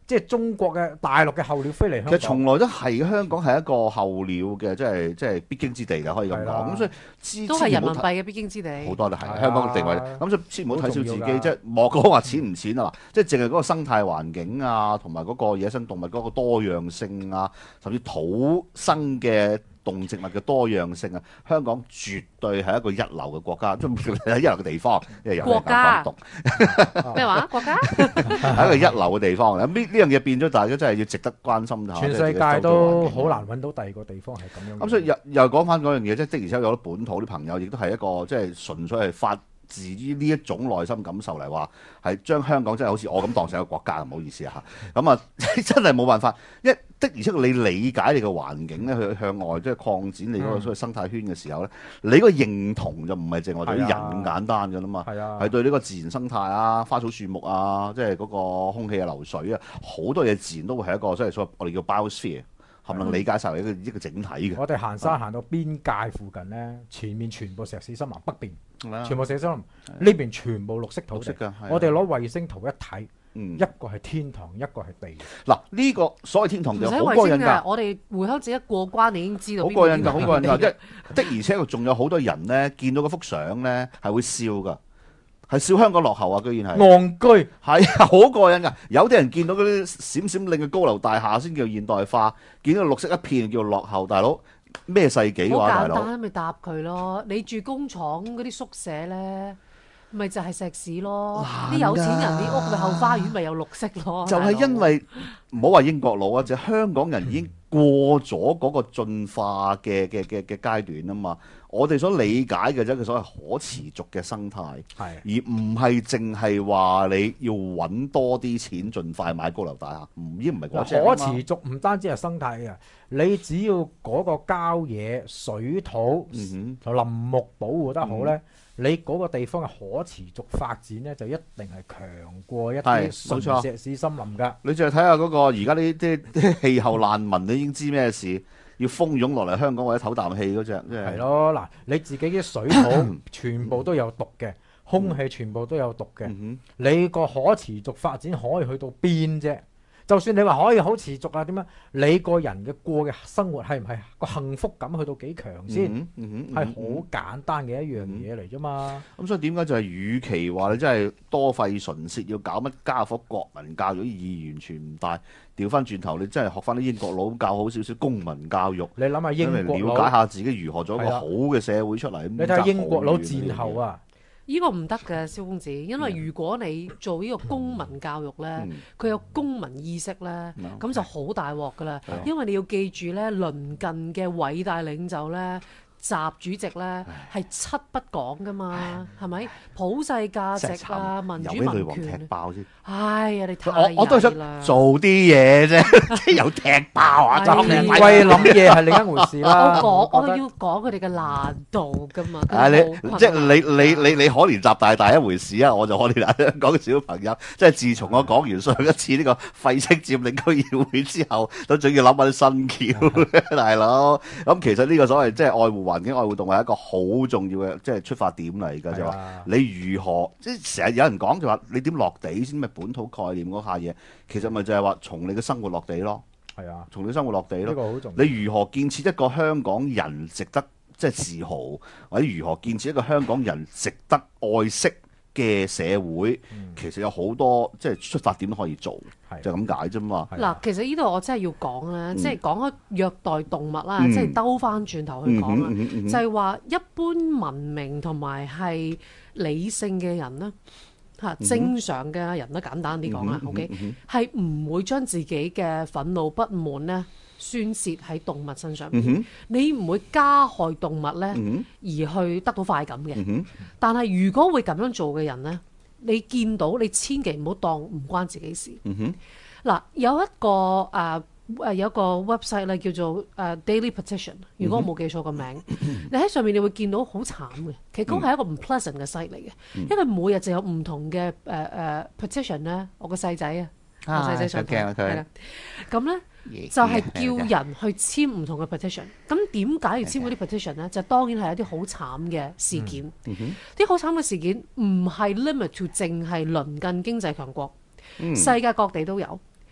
即係中國嘅大陸嘅候鳥飛嚟香港。 其實從來都係香港係一個候鳥嘅，即係即係必經之地嘅，可以咁講。 係啦咁所以之都係人民幣嘅必經之地。 好多都係係啊香港嘅地位。咁所以千祈唔好睇小自己， 好重要㗎即係莫講話錢唔錢啊！即係淨係嗰個生態環境啊，同埋嗰個野生動物嗰個多樣性啊，甚至土生嘅動植物嘅多樣性啊，香港絕對係一個一流嘅國家，即係一流嘅地方。因為有國家讀咩話？國家係一個一流嘅地方。咁呢呢樣嘢變咗，大家真係要值得關心下。 全世界都好難揾到第二個地方係咁樣。 咁所以又又講翻嗰樣嘢，即係的而且確有啲本土啲朋友，亦都係一個即係純粹係發自於呢一種內心感受嚟話，係將香港真係好似我咁當成一個國家，唔好意思啊嚇。咁啊，真係冇辦法，一的而且確你理解你嘅環境咧，去向外即係擴展你嗰個所謂生態圈嘅時候咧，嗯、你個認同就唔係淨係對啲人咁簡單㗎啦嘛，係、啊、對呢個自然生態啊、花草樹木啊，即係嗰個空氣嘅流水啊，好多嘢自然都會係一個即係所謂我哋叫 biosphere。係咪能理解晒一個一個整體嘅？ 我哋行山行到邊界附近咧，前面全部石屎森林，北邊全部石屎森林，呢邊全部綠色土地。我哋攞衛星圖一睇，一個係天堂，一個係地。嗱， 呢個所謂天堂就好唔使衛過癮㗎。 星㗎，我哋回鄉證一過關，你已經知道。 好過癮㗎，好過癮㗎！即係的而且確仲有好多人咧，見到嗰幅相咧係會笑㗎。係笑香港落後啊！居然係戇居， 係啊，好過癮㗎！有啲人見到嗰啲閃閃亮嘅高樓大廈先叫現代化，見到綠色一片叫落後。大佬咩世紀話？大佬好簡單，咪答佢咯。你住工廠嗰啲宿舍咧，咪就係石屎咯。啲有錢人啲屋嘅後花園咪有綠色咯。 就係因為唔好話英國佬啊，就係香港人已經過咗嗰個進化嘅嘅嘅嘅階段啊嘛。我哋所理解嘅啫，佢所謂可持續嘅生態， 係而唔係淨係話你要揾多啲錢，盡快買高樓大廈，唔應唔係嗰隻。 可持續唔單止係生態嘅，你只要嗰個郊野、水土同林木保護得好咧，嗯、你嗰個地方嘅可持續發展咧，就一定係強過一啲純石屎森林㗎。 你就係睇下嗰個而家呢啲啲氣候難民，你已經知咩事？要蜂擁落嚟香港或者唞啖氣嗰隻，即係。係咯， 嗱，你自己嘅水土全部都有毒嘅，空氣全部都有毒嘅，嗯、你個可持續發展可以去到邊啫？就算你話可以好持續啊，點樣？你個人嘅過嘅生活係唔係個幸福感去到幾強先？係好簡單嘅一樣嘢嚟啫嘛。 咁、嗯、所以點解就係，與其話你真係多費唇舌，要搞乜家伙國民教育，意義完全唔大。調翻轉頭，你真係學翻啲英國佬教好少少公民教育。 你諗下英國佬， 了解下自己如何做一個好嘅社會出嚟。 你睇下英國佬戰後啊！ 呢個唔得嘅，蕭公子，因為如果你做呢個公民教育呢，佢、嗯、有公民意識呢，咁、嗯、就好大鑊噶啦。嗯、因為你要記住呢，鄰近嘅偉大領袖呢，習主席咧係七不講噶嘛，係咪普世價值啊、民主民權？踢爆先！哎呀，你太我我都係想做啲嘢啫，即係有踢爆啊！ 就為諗嘢係另一回事啦。 我講我要講佢哋嘅難度噶嘛。 啊，你即係你你你你可憐習大大一回事啊！我就可憐香港嘅小朋友，即係自從我講完上一次呢個廢青佔領區議會之後，都仲要諗下啲新橋，大佬。咁其實呢個所謂即係愛護環境、愛護動物係一個好重要嘅即係出發點嚟㗎，就話你如何即係成日有人講就話你點落地先咩本土概念嗰下嘢，其實咪就係話從你嘅生活落地咯。係啊，從你生活落地咯。呢個好重要。你如何建設一個香港人值得即係自豪，或者如何建設一個香港人值得愛惜嘅社會，嗯、其實有好多即係出發點都可以做，的就咁解啫嘛。 嗱，其實呢度我真係要講咧，嗯、即係講開虐待動物啦，嗯、即係兜翻轉頭去講啦，嗯嗯嗯嗯、就係話一般文明同埋係理性嘅人咧，嚇、嗯、正常嘅人咧，簡單啲講啦，OK，係唔會將自己嘅憤怒不滿咧宣泄喺動物身上面，嗯、你唔會加害動物咧，嗯、而去得到快感嘅。嗯、但係如果會咁樣做嘅人咧，你見到你千祈唔好當唔關自己事。嗱、嗯哼，有一個誒誒、呃、有一個 website 咧叫做誒、呃、Daily Petition，如果我冇記錯個名，嗯、你喺上面你會見到好慘嘅，其實嗰個係一個唔 pleasant 嘅 site 嚟嘅，嗯、因為每日就有唔同嘅誒誒 petition 咧，我個細仔啊，我細仔上台係啦，咁咧。就係叫人去簽唔同嘅 petition，咁點解要簽嗰啲 petition 呢？就當然係一啲好慘嘅事件，啲好慘嘅事件唔係 limit to 淨係鄰近經濟強國，嗯、世界各地都有。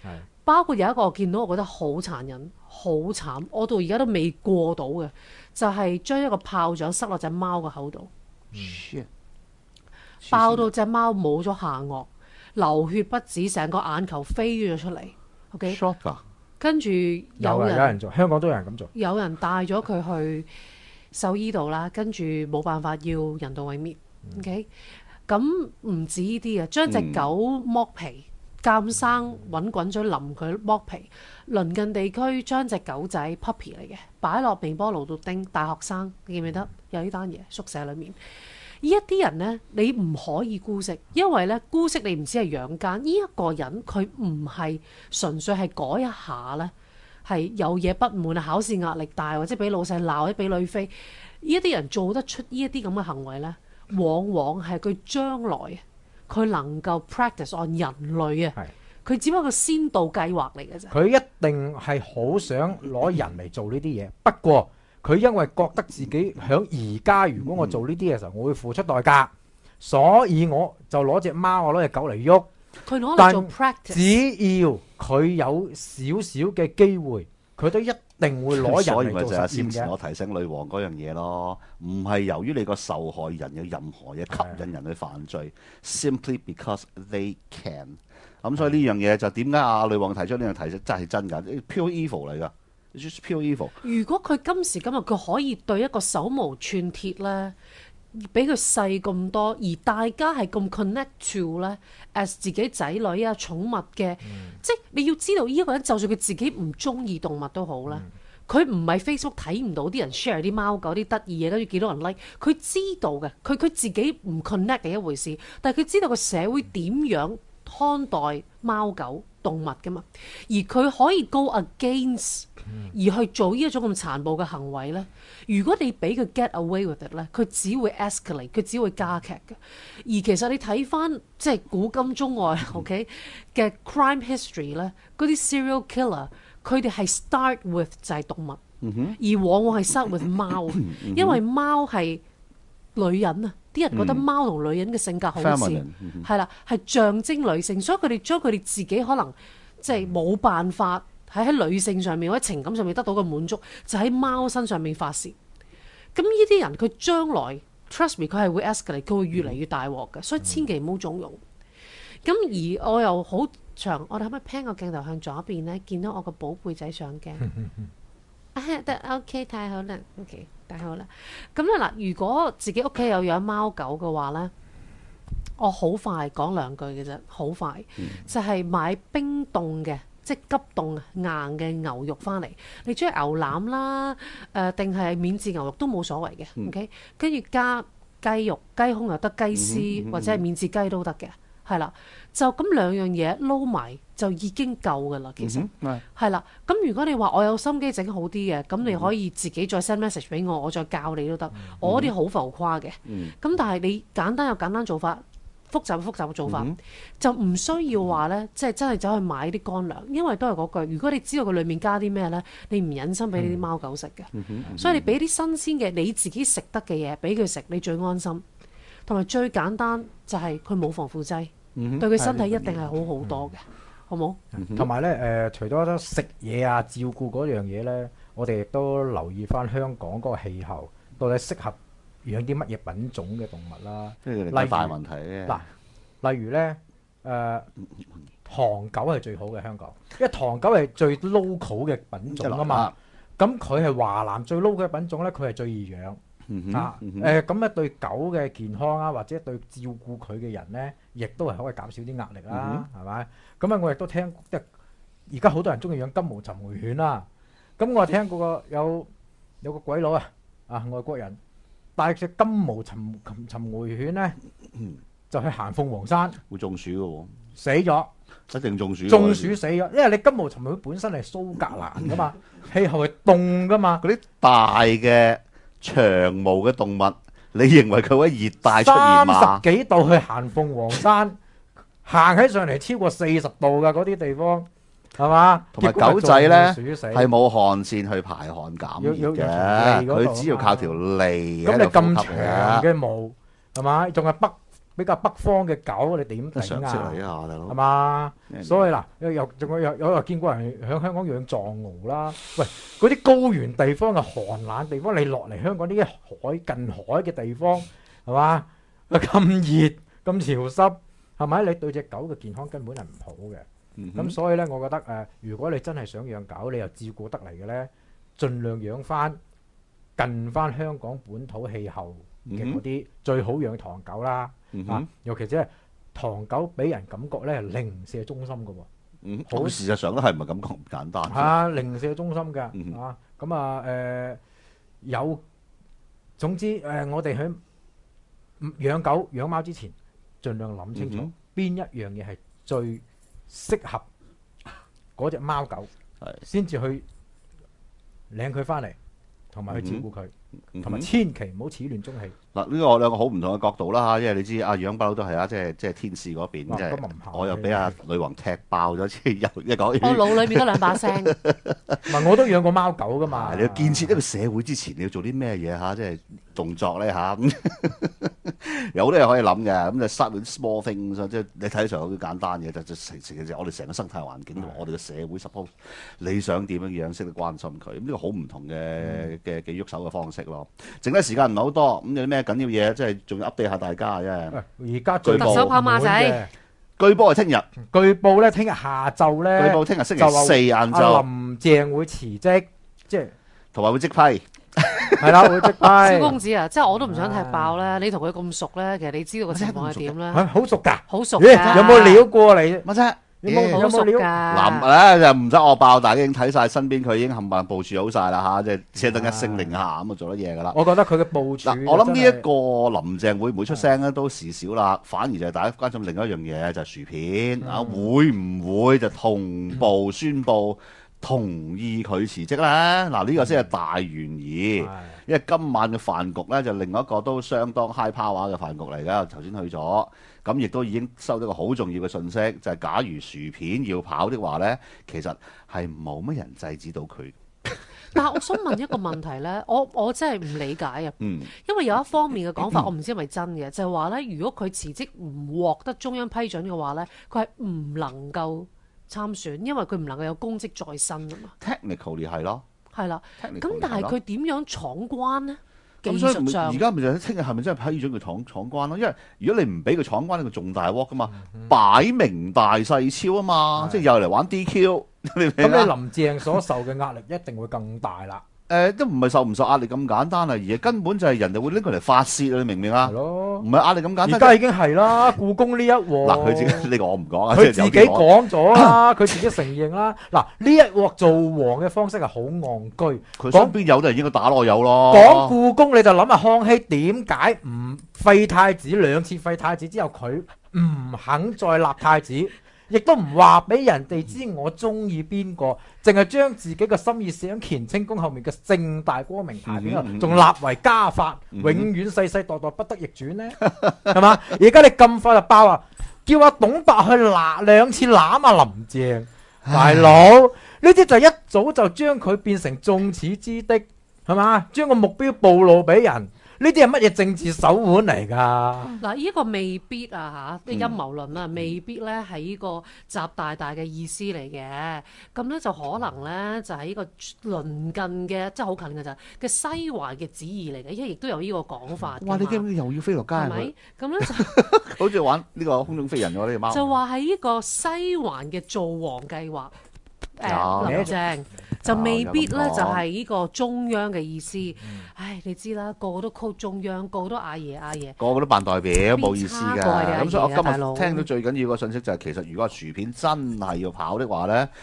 包括有一個我見到，我覺得好殘忍、好慘，我到而家都未過到嘅，就係將一個炮仗塞落隻貓個口度， shit， 爆到隻貓冇咗下顎，流血不止，成個眼球飛咗出嚟。OK， shot 㗎， 跟住有啊， 有人有人做，香港都有人咁做。 有人帶咗佢去獸醫度啦，跟住冇辦法要人道毀滅。OK，咁唔止呢啲啊，將隻狗剝皮。監生揾滾水淋佢剝皮，鄰近地區將隻狗仔 puppy 嚟嘅擺落微波爐度叮，大學生你記唔記得有呢單嘢？宿舍裏面呢一啲人呢，你唔可以姑息，因為呢姑息你唔知係養奸，呢、這、一個人佢唔係純粹係嗰一下呢，係有嘢不滿啊，考試壓力大或者俾老細鬧或者俾女飛，呢一啲人做得出呢一啲咁嘅行為呢，往往係佢將來佢能夠 practice on 人類啊，佢只不過先導計劃嚟嘅啫。 佢一定係好想攞人嚟做呢啲嘢，不過佢因為覺得自己響而家，如果我做呢啲嘅時候，我會付出代價，所以我就攞隻貓，我攞隻狗嚟喐。 佢攞嚟做 practice， 只要佢有少少嘅機會，佢都一定會攞所以人嚟做咪就係實驗嘅。 先前我提醒女王嗰樣嘢咯，唔係由於你個受害人有任何嘢吸引人去犯罪，simply because they can。咁所以呢樣嘢就點解阿女王提出呢樣提醒真係真㗎，pure evil 嚟㗎 ，just pure evil。 如果佢今時今日佢可以對一個手無寸鐵咧，比佢細咁多，而大家係咁 connect to 咧，as 自己仔女啊、寵物嘅，嗯、即係你要知道呢一個人，就算佢自己唔中意動物都好啦，佢唔係 Facebook 睇唔到啲人 share 啲貓狗啲得意嘢，跟住幾多人 like，佢知道嘅，佢佢自己唔 connect 嘅一回事，但係佢知道個社會點樣看待貓狗動物㗎嘛，而佢可以 go against 而去做呢一種咁殘暴嘅行為呢，如果你俾佢 get away with it 呢，佢只會 escalate， 佢只會加劇嘅。而其實你睇翻即係古今中外 OK 嘅 crime history 呢，嗰啲 serial killer 佢哋係 start with 就係動物，嗯、而往往係 start with 貓，因為貓係女人啊。啲人覺得貓同女人嘅性格好似係啦，係、嗯、象徵女性，所以佢哋將佢哋自己可能即係冇辦法喺喺女性上面或者情感上面得到嘅滿足，就喺貓身上面發泄。咁呢啲人佢將來 trust me， 佢係會 escalate， 佢會越嚟越大鑊嘅，所以千祈唔好縱容。咁而我又好長，我哋可唔可以 pan 個鏡頭向左邊呢？見到我個寶貝仔上鏡。啊，得 OK， 太好啦 ，OK， 太好啦。咁咧嗱，如果自己屋企有養貓狗嘅話咧，我好快講兩句嘅啫，好快，嗯、就係買冰凍嘅，即係急凍硬嘅牛肉翻嚟。你中意牛腩啦，誒、呃，定係免治牛肉都冇所謂嘅、嗯、，OK。跟住加雞肉、雞胸又得，雞絲、嗯嗯、或者係免治雞都得嘅。係啦，就咁兩樣嘢撈埋就已經夠噶啦，其實係啦。咁、嗯、如果你話我有心機整好啲嘅，咁你可以自己再 send message 俾我，我再教你都得。嗯、我啲好浮誇嘅，咁、嗯、但係你簡單有簡單做法，複雜有複雜嘅做法，嗯、就唔需要話呢，即係真係走去買啲乾糧，因為都係嗰句，如果你知道佢裡面加啲咩呢，你唔忍心俾呢啲貓狗食嘅，嗯嗯嗯、所以你俾啲新鮮嘅你自己食得嘅嘢俾佢食，你最安心。同埋最簡單就係佢冇防腐劑，嗯、對佢身體一定係好好多嘅，嗯、好冇？ 同埋咧誒，除咗食嘢啊、照顧嗰樣嘢咧，我哋亦都留意翻香港嗰個氣候，到底適合養啲乜嘢品種嘅動物啦。 即係個大問題咧。 嗱，例如咧誒、呃，唐狗係最好嘅香港，因為唐狗係最 local 嘅品種啊嘛。咁佢係華南最 local 嘅品種咧，佢係最易養。嗯、啊，誒、呃，咁咧對狗嘅健康啊，或者對照顧佢嘅人咧，亦都係可以減少啲壓力啦，係咪、嗯？咁啊，我亦都聽，即係而家好多人中意養金毛尋回犬啦。咁我聽過個有有個鬼佬啊，啊外國人帶隻金毛尋尋尋回犬咧，就去行鳳凰山， 會中暑嘅喎、哦， 死咗， 一定中暑， 中暑死咗，因為你金毛尋回犬本身係蘇格蘭噶嘛，氣候係凍噶嘛， 嗰啲大嘅長毛嘅動物，你認為佢會喺熱帶出現嘛？ 三十幾度去行鳳凰山，行起上嚟超過四十度㗎嗰啲地方，係嘛？ 同埋狗仔咧係冇汗腺去排汗減熱嘅，佢只要靠條脷喺度呼吸嘅。 咁你咁長嘅毛係嘛？仲係北比較北方嘅狗，你點常頂啊？ 識嚟啊，大佬係嘛？ 咩所以嗱，又又仲有有有又見過人喺香港養藏獒啦。喂，嗰啲高原地方嘅寒冷地方，你落嚟香港呢啲海近海嘅地方，係嘛？咁熱咁潮濕，係咪？你對隻狗嘅健康根本係唔好嘅。 嗯咁所以咧，我覺得誒、呃，如果你真係想養狗，你又照顧得嚟嘅咧，盡量養翻近翻香港本土氣候嘅嗰啲，最好養唐狗啦。 嗯啊哼， 尤其即係唐狗俾人感覺咧係零舍忠心嘅喎。 嗯， 好好事實上都係唔係感覺咁簡單。 啊，零舍忠心嘅、 嗯啊，咁啊誒有，總之誒、呃，我哋喺養狗養貓之前，盡量諗清楚嗯邊、一樣嘢係最適合嗰只貓狗， 係先至去領佢翻嚟，同埋去照顧佢， 嗯同埋千祈唔好始亂終棄。 嗱，呢個兩個好唔同嘅角度啦嚇，因為你知阿養不嬲都係啊，即係即係天使嗰邊，即係哇咁啊唔係我又俾阿女王踢爆咗，即係又一講我腦裏面嗰兩把聲， 唔係，我都養過貓狗噶嘛。 你要建設一個社會之前，你要做啲咩嘢嚇？即係動作咧嚇，咁有好多嘢可以諗嘅。咁就 start with small things，即係你睇上好簡單嘅，就就成成嘅我哋成個生態環境同埋我哋嘅社會 suppose 你想點樣樣識得關心佢，咁呢個好唔同嘅嘅嘅喐手嘅方式咯。剩低時間唔係好多，咁有啲咩緊要嘢，即係仲要 update 下大家啫。 而家最據報特首跑馬仔據報係聽日， 據報咧，聽日下晝據咧， 報聽日星期就話四晏阿晝， 林鄭會辭職，即係同埋會即批。 係啦，會即蕭批。 公子啊，即係我都唔想踢爆咧。你同佢咁熟咧，其實你知道個情況係點咧？ 嚇好熟㗎， 好熟咦㗎， 有冇料過你？ 乜啫？ 有冇咦好熟㗎。 嗱咧就唔使我爆，大家已經睇晒身邊佢已經冚唪唥部署好晒啦嚇，即係車燈一聲令下咁就做得嘢㗎啦。 我覺得佢嘅部署， 嗱，我諗呢一個林鄭會唔會出聲咧，都時少啦。反而就係大家關心另一樣嘢，就係薯片啊，會唔會就同步宣布同意佢辭職咧？嗱，呢個先係大懸疑。 係因為今晚嘅飯局咧，就另外一個都相當 high power 嘅飯局嚟㗎。頭先去咗，咁亦都已經收到個好重要嘅信息，就係、假如薯片要跑的話咧，其實係冇乜人制止到佢。 但係我想問一個問題咧，我我真係唔理解啊， 嗯， 因為有一方面嘅講法，我唔知係咪真嘅，就係話咧，如果佢辭職唔獲得中央批准嘅話咧，佢係唔能夠參選，因為佢唔能夠有公職在身啊嘛。 technically 係咯。 係啦， technically 咁但係佢點樣闖關呢？技咁所以咪術上而家咪就係聽日係咪真係批准佢闖闖關咯？因為如果你唔俾佢闖關，呢個重大鑊噶嘛，擺明大細超啊嘛，即係又嚟玩 D Q，你明唔咁明啊你林鄭所受嘅壓力一定會更大啦。 誒都唔係受唔受壓力咁簡單啊，而係根本就係人哋會拎佢嚟發泄啊！你明唔明啊係？咯唔，係壓力咁簡單。 而家已經係啦，故宮呢一鑊。 嗱，佢自己呢個我唔講啊， 佢自己即係有啲我講咗啦，佢自己承認啦。嗱，呢一鑊做王嘅方式係好戇居。 佢身邊有啲人應該打落有咯。 講故宮你就諗下康熙點解唔廢太子兩次廢太子之後，佢唔肯再立太子，亦都唔話俾人哋知我中意邊個，淨係將自己嘅心意寫喺乾清宮後面嘅正大光明牌匾度， 嗯嗯嗯仲立為家法， 嗯永遠世世代代不得逆轉呢？係嘛？而家你咁快就爆啊！叫阿董伯去揦兩次攬阿林鄭，大佬呢啲就一早就將佢變成眾矢之的，係嘛？將個目標暴露俾人。呢啲係乜嘢政治手腕嚟㗎？ 嗱，呢個未必啊嚇，啲陰謀論啊，未必咧係呢個習大大嘅意思嚟嘅。咁咧就可能咧就係呢個鄰近嘅，即係好近嘅咋嘅西環嘅旨意嚟嘅，因為亦都有呢個講法㗎嘛。 哇！你驚唔驚又要飛落街啊？ 係咪？咁咧就好似玩呢個空中飛人喎，呢隻貓。 就話係呢個西環嘅造王計劃。誒、 有林鄭就未必咧， 有咁講就係呢個中央嘅意思。唉，你知啦，個個都 call 中央，個個都嗌爺嗌爺。 個個都扮代表，冇意思㗎。 邊差過係你阿咁所以我今爺啊大佬日聽到最緊要個信息就係，其實如果薯片真係要跑的話咧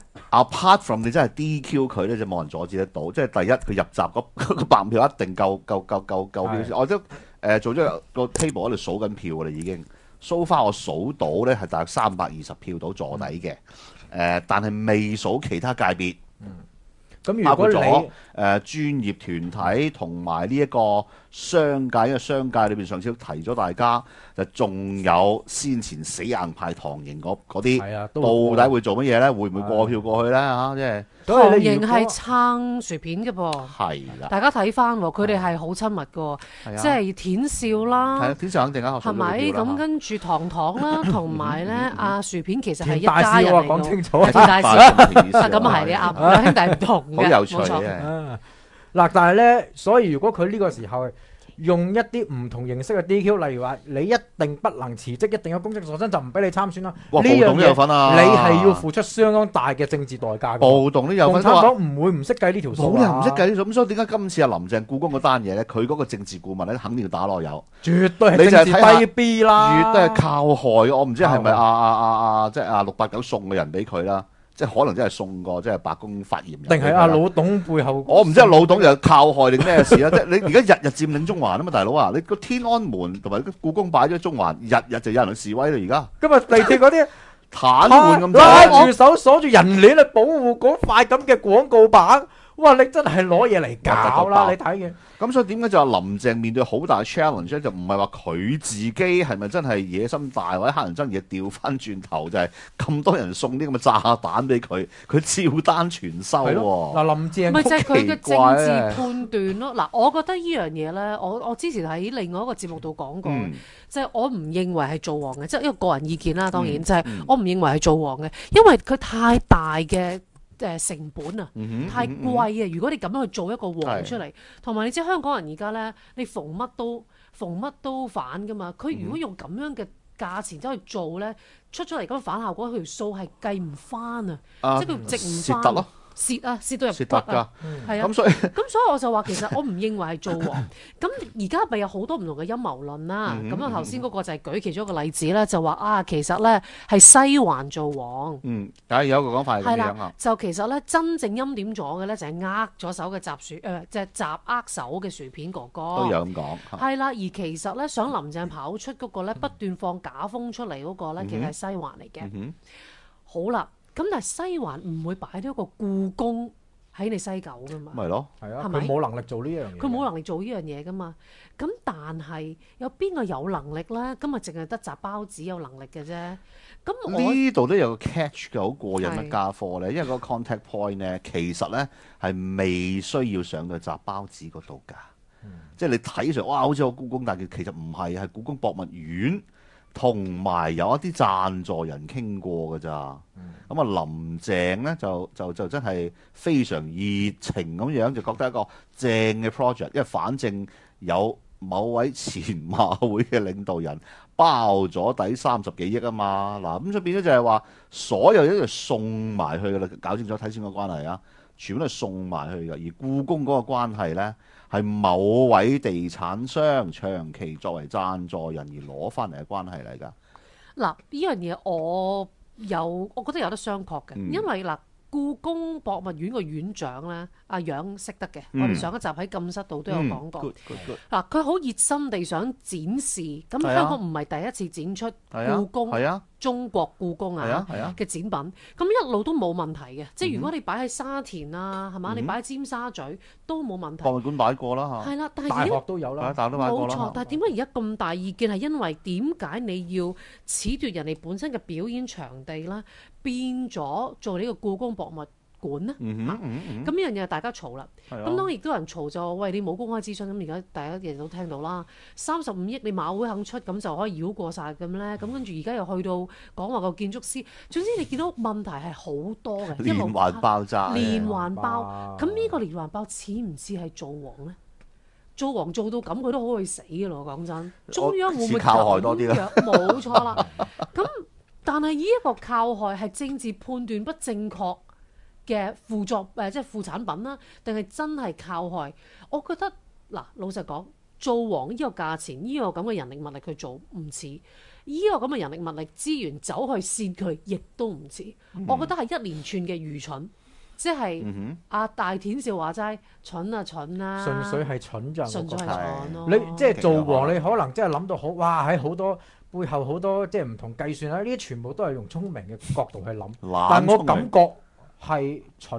，apart from 你真係 D Q 佢咧，就冇人阻止得到。即係第一，佢入閘嗰嗰個白票一定夠夠夠夠夠票先。我都誒做咗個 table 喺度數緊票㗎啦，已經。so far 我數到咧係大約三百二十票到坐底嘅。誒、但係未數其他界別。 咁如包括咗果你誒、呃、專業團體同埋呢一個商界，因為商界裏邊上次都提咗大家，就仲有先前死硬派唐營嗰嗰啲， 係啊，都會過到底會做乜嘢咧？會唔會過票過去咧？嚇，即係所以你如果唐營係撐薯片嘅噃。 係啦， 大家睇翻喎，佢哋係好親密嘅喎， 係啊即係田少係啦啊，，天上肯定啊， 係咪？咁跟住糖糖啦，同埋咧阿薯片其實係一家田大少啊， 人嚟嘅喎。 講清楚田大少啊， 啊，咁係你啱，兩兄弟唔同嘅， 好有趣冇錯。 嘅。 啊！嗱，但係咧，所以如果佢呢個時候用一啲唔同形式嘅 D Q，例如話你一定不能辭職，一定有公職在身，就唔俾你參選啦。 哇， 呢暴動都有樣份啊！ 嘢你係要付出相當大嘅政治代價嘅。 暴動都有份， 共產黨唔會唔識計呢條數冇人唔識啊， 計呢種，咁所以點解今次阿林鄭故宮嗰單嘢咧，佢嗰個政治顧問咧，肯定要打落油， 絕對係你就係政治睇下低 B 啦， 越都係靠害。我唔知係咪靠害阿阿阿阿即係阿六八九送嘅人俾佢啦，即係可能真係送過即係白宮發言人俾佢啦。 定係阿老董背後？ 我唔知阿老董又靠害定咩事啦，即係你而家日日佔領中環啊嘛，大佬啊，你個天安門同埋個故宮擺咗中環，日日就有人去示威啦，而家今日地鐵嗰啲癱瘓咁拉滯。 住手鎖住人鏈去保護嗰塊咁嘅廣告板，哇！你真係攞嘢嚟搞啦！你睇嘅。 咁所以點解就話林鄭面對好大 challenge 咧？就唔係話佢自己係咪真係野心大或者黑人憎嘢，調翻轉頭就係咁多人送啲咁嘅炸彈俾佢，佢照單全收係喎。 咯，嗱林鄭咪就係佢嘅奇怪政咧治判斷咯。嗱，我覺得呢樣嘢咧，我我之前喺另外一個節目度講過， 嗯即係我唔認為係做王嘅，即係一個個人意見啦。當然嗯就係嗯我唔認為係做王嘅，因為佢太大嘅誒成本啊。 嗯哼太嗯哼貴啊！如果你咁樣去做一個王係出嚟，同埋你知香港人而家咧，你逢乜都逢乜都反噶嘛。佢如果用咁樣嘅價錢走去做咧，出咗嚟咁反效果，佢條數係計唔翻啊！ 啊即係佢值唔翻蝕得咯， 蝕啊，蝕到入蝕得㗎骨啊！。係啊咁，所以咁所以我就話其實我唔認為係做王。咁而家咪有好多唔同嘅陰謀論啦。 嗯咁啊頭先嗰個就係舉其中一個例子啦，就話啊其實咧係西環做王。 嗯，梗係有一個講法係咁樣係啦啊，。 就其實咧，真正欽點咗嘅咧，就係呃咗手嘅雜薯誒，即係雜呃手嘅薯片哥哥。 都有咁講。 係啦，而其實咧，想林鄭跑出嗰個咧，不斷放假風出嚟嗰個咧，其實係西環嚟嘅。 嗯哼， 好啦，咁但係西環唔會擺到一個故宮喺你西九噶嘛。 咪咯， 係啊， 係咪佢冇能力做呢樣嘢。 佢冇能力做呢樣嘢噶嘛。咁但係有邊個有能力咧？今日淨係得雜包子有能力嘅啫。咁我呢度都有個 catch 嘅，好過癮嘅係家課咧，因為個 contact point 咧，其實咧係未需要上到雜包子嗰度㗎。即係你睇上哇，好似個故宮，但係其實唔係，係故宮博物院同埋有一啲贊助人傾過㗎咋。咁啊、林鄭咧就就就真係非常熱情咁樣，就覺得一個正嘅 project，因為反正有某位前馬會嘅領導人包咗底三十幾億啊嘛。嗱，咁所以變咗就係話，所有嘢都送埋去㗎啦，搞清楚睇清個關係啊，全部都係送埋去㗎。而故宮嗰個關係咧，係某位地產商長期作為贊助人而攞翻嚟嘅關係嚟㗎。 嗱呢樣嘢我有，我覺得有得商榷嘅， 嗯因為嗱故宮博物院個院長咧，阿楊識得嘅， 嗯我哋上一集喺禁室度都有講過。 good good good， 嗱，佢好熱心地想展示，咁係啊香港唔係第一次展出係啊， 故宮係啊， 中國故宮係啊啊係啊嘅展品，咁一路都冇問題嘅。即係如果嗯你擺喺沙田啊，係嘛？你擺喺尖沙咀都冇問題。 博物館擺過啦嚇， 係啦，但係大而家學都有啦係啊，。大學都擺過啦嚇。， 冇錯但係點解而家咁大意見係因為點解你要褫奪人哋本身嘅表演場地啦，變咗做呢個故宮博物館呢？ 嗯哼嗯哼咁呢樣嘢大家嘈啦。 係啊咁當然亦都有人嘈就話喂，你冇公開諮詢，咁而家大家日日都聽到啦。三十五億你馬會肯出，咁就可以繞過晒咁咧。咁跟住而家又去到講話個建築師，總之你見到問題係好多嘅，一路連環爆炸， 連環爆。 爆咁呢個連環爆似唔似係做王呢？做王做到咁，佢都好去死嘅咯。講真，中央會唔會似靠害多啲啦咁樣？冇錯啦。咁但係呢一個靠害係政治判斷不正確嘅副作誒，即係副產品啦，定係真係靠害？我覺得嗱，老實講，做王呢個價錢，呢、個咁嘅人力物力去做唔似，呢、個咁嘅人力物力資源走去扇佢，亦都唔似。 嗯我覺得係一連串嘅愚蠢。即係阿大田少話齋，蠢啊蠢啊， 純粹係蠢咋， 純粹係我覺得蠢咯。 你即係做王，你可能真係諗到好，哇！喺好多背後好多即係唔同計算啦，呢啲全部都係用聰明嘅角度去諗，但我懶聰明感覺係蠢，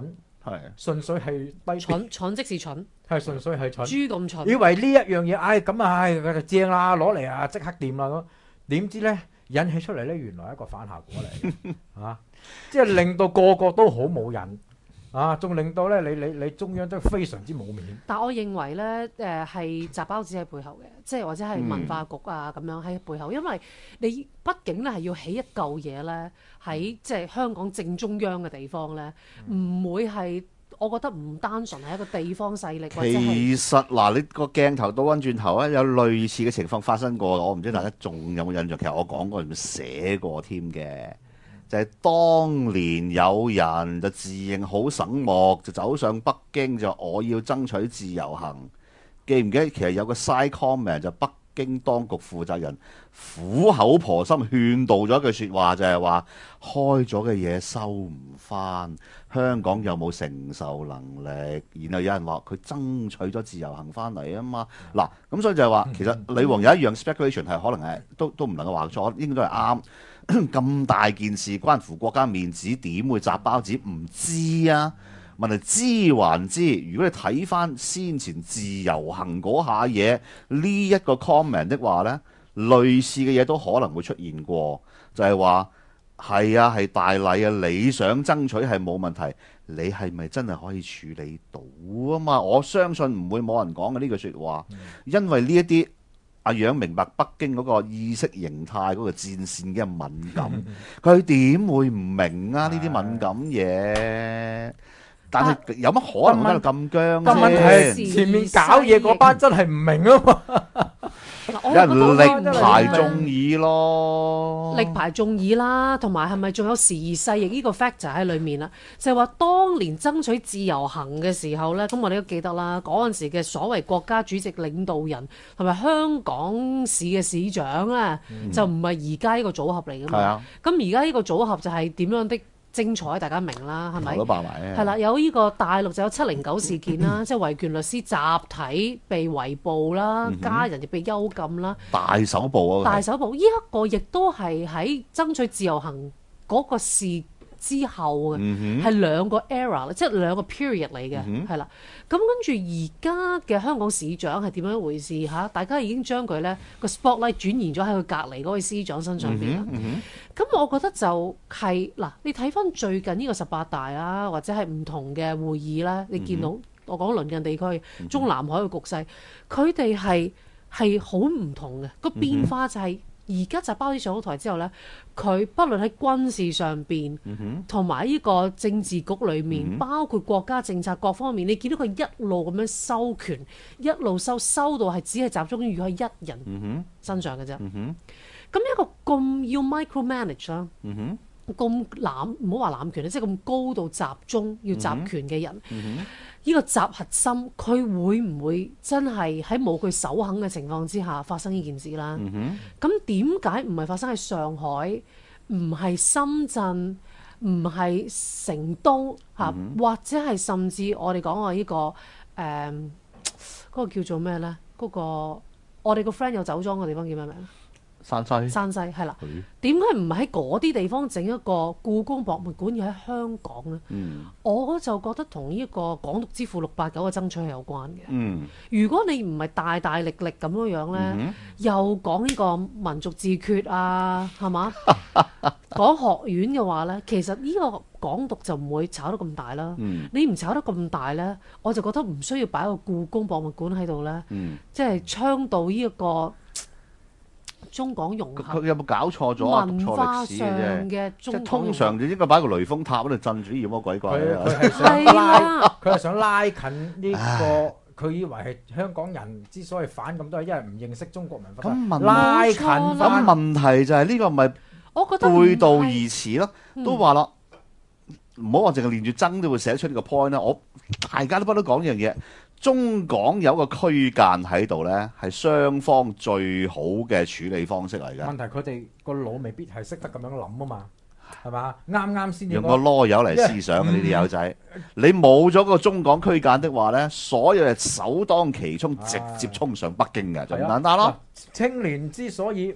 係純粹係低蠢蠢即是蠢， 係純粹係蠢。 豬咁蠢。 以為呢一樣嘢，唉咁啊，唉佢就正啦，攞嚟啊即刻掂啦咁。點知咧引起出嚟咧，原來係一個反效果嚟嘅啊！即係令到個個都好冇癮啊，仲令到咧你你你中央都非常之冇面。 但我認為咧，誒係雜包子喺背後嘅，即係或者係文化局啊咁樣喺背後，因為你畢竟咧係要起一嚿嘢咧喺即係香港正中央嘅地方咧，唔會係我覺得唔單純係一個地方勢力或者係其實嗱，你個鏡頭倒翻轉頭咧，有類似嘅情況發生過，我唔知大家仲有冇印象？其實我講過，寫過添嘅。就係當年有人就自認好醒目，就走上北京就我要爭取自由行。記唔記得其實有個 side comment 就北京當局負責人苦口婆心勸導咗一句説話，就係話開咗嘅嘢收唔翻，香港有冇承受能力？然後有人話佢爭取咗自由行翻嚟啊嘛。嗱，咁所以就係話其實女王有一樣 speculation 係可能係都都唔能夠話錯，應該都係啱。咁大件事關乎國家面子，點會擲包子？唔知啊！問題知還知。如果你睇翻先前自由行嗰下嘢，呢一個 comment 的話呢，類似嘅嘢都可能會出現過，就係話係啊係大禮啊，你想爭取係冇問題，你係咪真係可以處理到啊嘛？我相信唔會冇人講嘅呢句説話，因為呢一啲。阿楊明白北京嗰個意識形態嗰個戰線嘅敏感，佢點會唔明啊？呢啲敏感嘢，但係有乜可能喺度咁僵但問題先？ 係前面搞嘢嗰班真係唔明啊嘛！ 有人力排眾議咯， 力排眾議啦，同埋係咪仲有時移世易呢個 factor 喺裏面啦？就係話當年爭取自由行嘅時候呢，咁我哋都記得啦，嗰陣時嘅所謂國家主席領導人同埋香港市嘅市長呢， 嗯、 就唔係而家呢個組合嚟㗎嘛。咁而家呢個組合就係點樣的精彩，大家明啦，係咪？ 都爆埋係啦，有呢個大陸就有七零九事件啦，即係維權律師集體被圍捕啦，家人亦被幽禁啦， 大手部啊！ 大手部呢一個亦都係喺爭取自由行嗰個事之後嘅，係、嗯、兩個 era， 即係兩個 period 嚟嘅，係啦、嗯。咁跟住而家嘅香港市長係點樣一回事嚇？大家已經將佢咧個 spotlight 轉移咗喺佢隔離嗰位司長身上邊啦。咁、嗯嗯、我覺得就係、是、嗱，你睇翻最近呢個十八大啊，或者係唔同嘅會議啦，你見到、嗯、我講鄰近地區中南海嘅局勢，佢哋係係好唔同嘅個變化就係、是。而家就包啲上咗台之後呢，佢不論喺軍事上邊，同埋呢個政治局裏面，嗯、包括國家政策各方面，你見到佢一路咁樣收權，一路收收到係只係集中於喺一人身上嘅啫。咁、嗯嗯、一個咁要 micromanage 啦、嗯，咁攬唔好話攬權，即係咁高度集中要集權嘅人。嗯嗯呢個集核心，佢會唔會真係喺冇佢首肯嘅情況之下發生呢件事啦？咁點解唔係發生喺上海，唔係深圳，唔係成都嚇，嗯、或者係甚至我哋講話呢個誒嗰、呃嗰個叫做咩呢？嗰、嗰個我哋個 friend 有酒莊嘅地方叫咩名？ 山西， 山西係啦。點解唔喺嗰啲地方整一個故宮博物館，要喺香港呢？嗯、我就覺得同呢一個港獨之父六八九嘅爭取係有關嘅。嗯、如果你唔係大大力力咁樣樣呢，嗯、哼又講呢個民族自決啊，係嘛？講學院嘅話呢，其實呢個港獨就唔會炒得咁大啦。嗯、你唔炒得咁大呢，我就覺得唔需要擺個故宮博物館喺度呢，即係倡導呢一個。中港融合， 佢有冇搞錯咗啊？讀錯歷史嘅啫，即係通常就應該擺個雷峰塔喺度鎮住啲妖魔鬼怪啊！ 佢係想拉，佢係想拉近呢個，佢以為係香港人之所以反咁多，係因為唔認識中國文化。咁問拉近， 咁問題就係呢個咪背道而馳咯？都話啦，唔好話淨係連住爭都會寫出呢個 point 啦。我大家都不都講呢樣嘢。中港有個區間喺度呢，係雙方最好嘅處理方式嚟嘅。 問題佢哋個腦未必係識得咁樣諗啊嘛，係嘛？啱啱先用個囉柚嚟思想嘅呢啲友仔，嗯、你冇咗個中港區間的話呢，所有人首當其衝，直接衝上北京嘅，就咁簡單咯。 青年之所以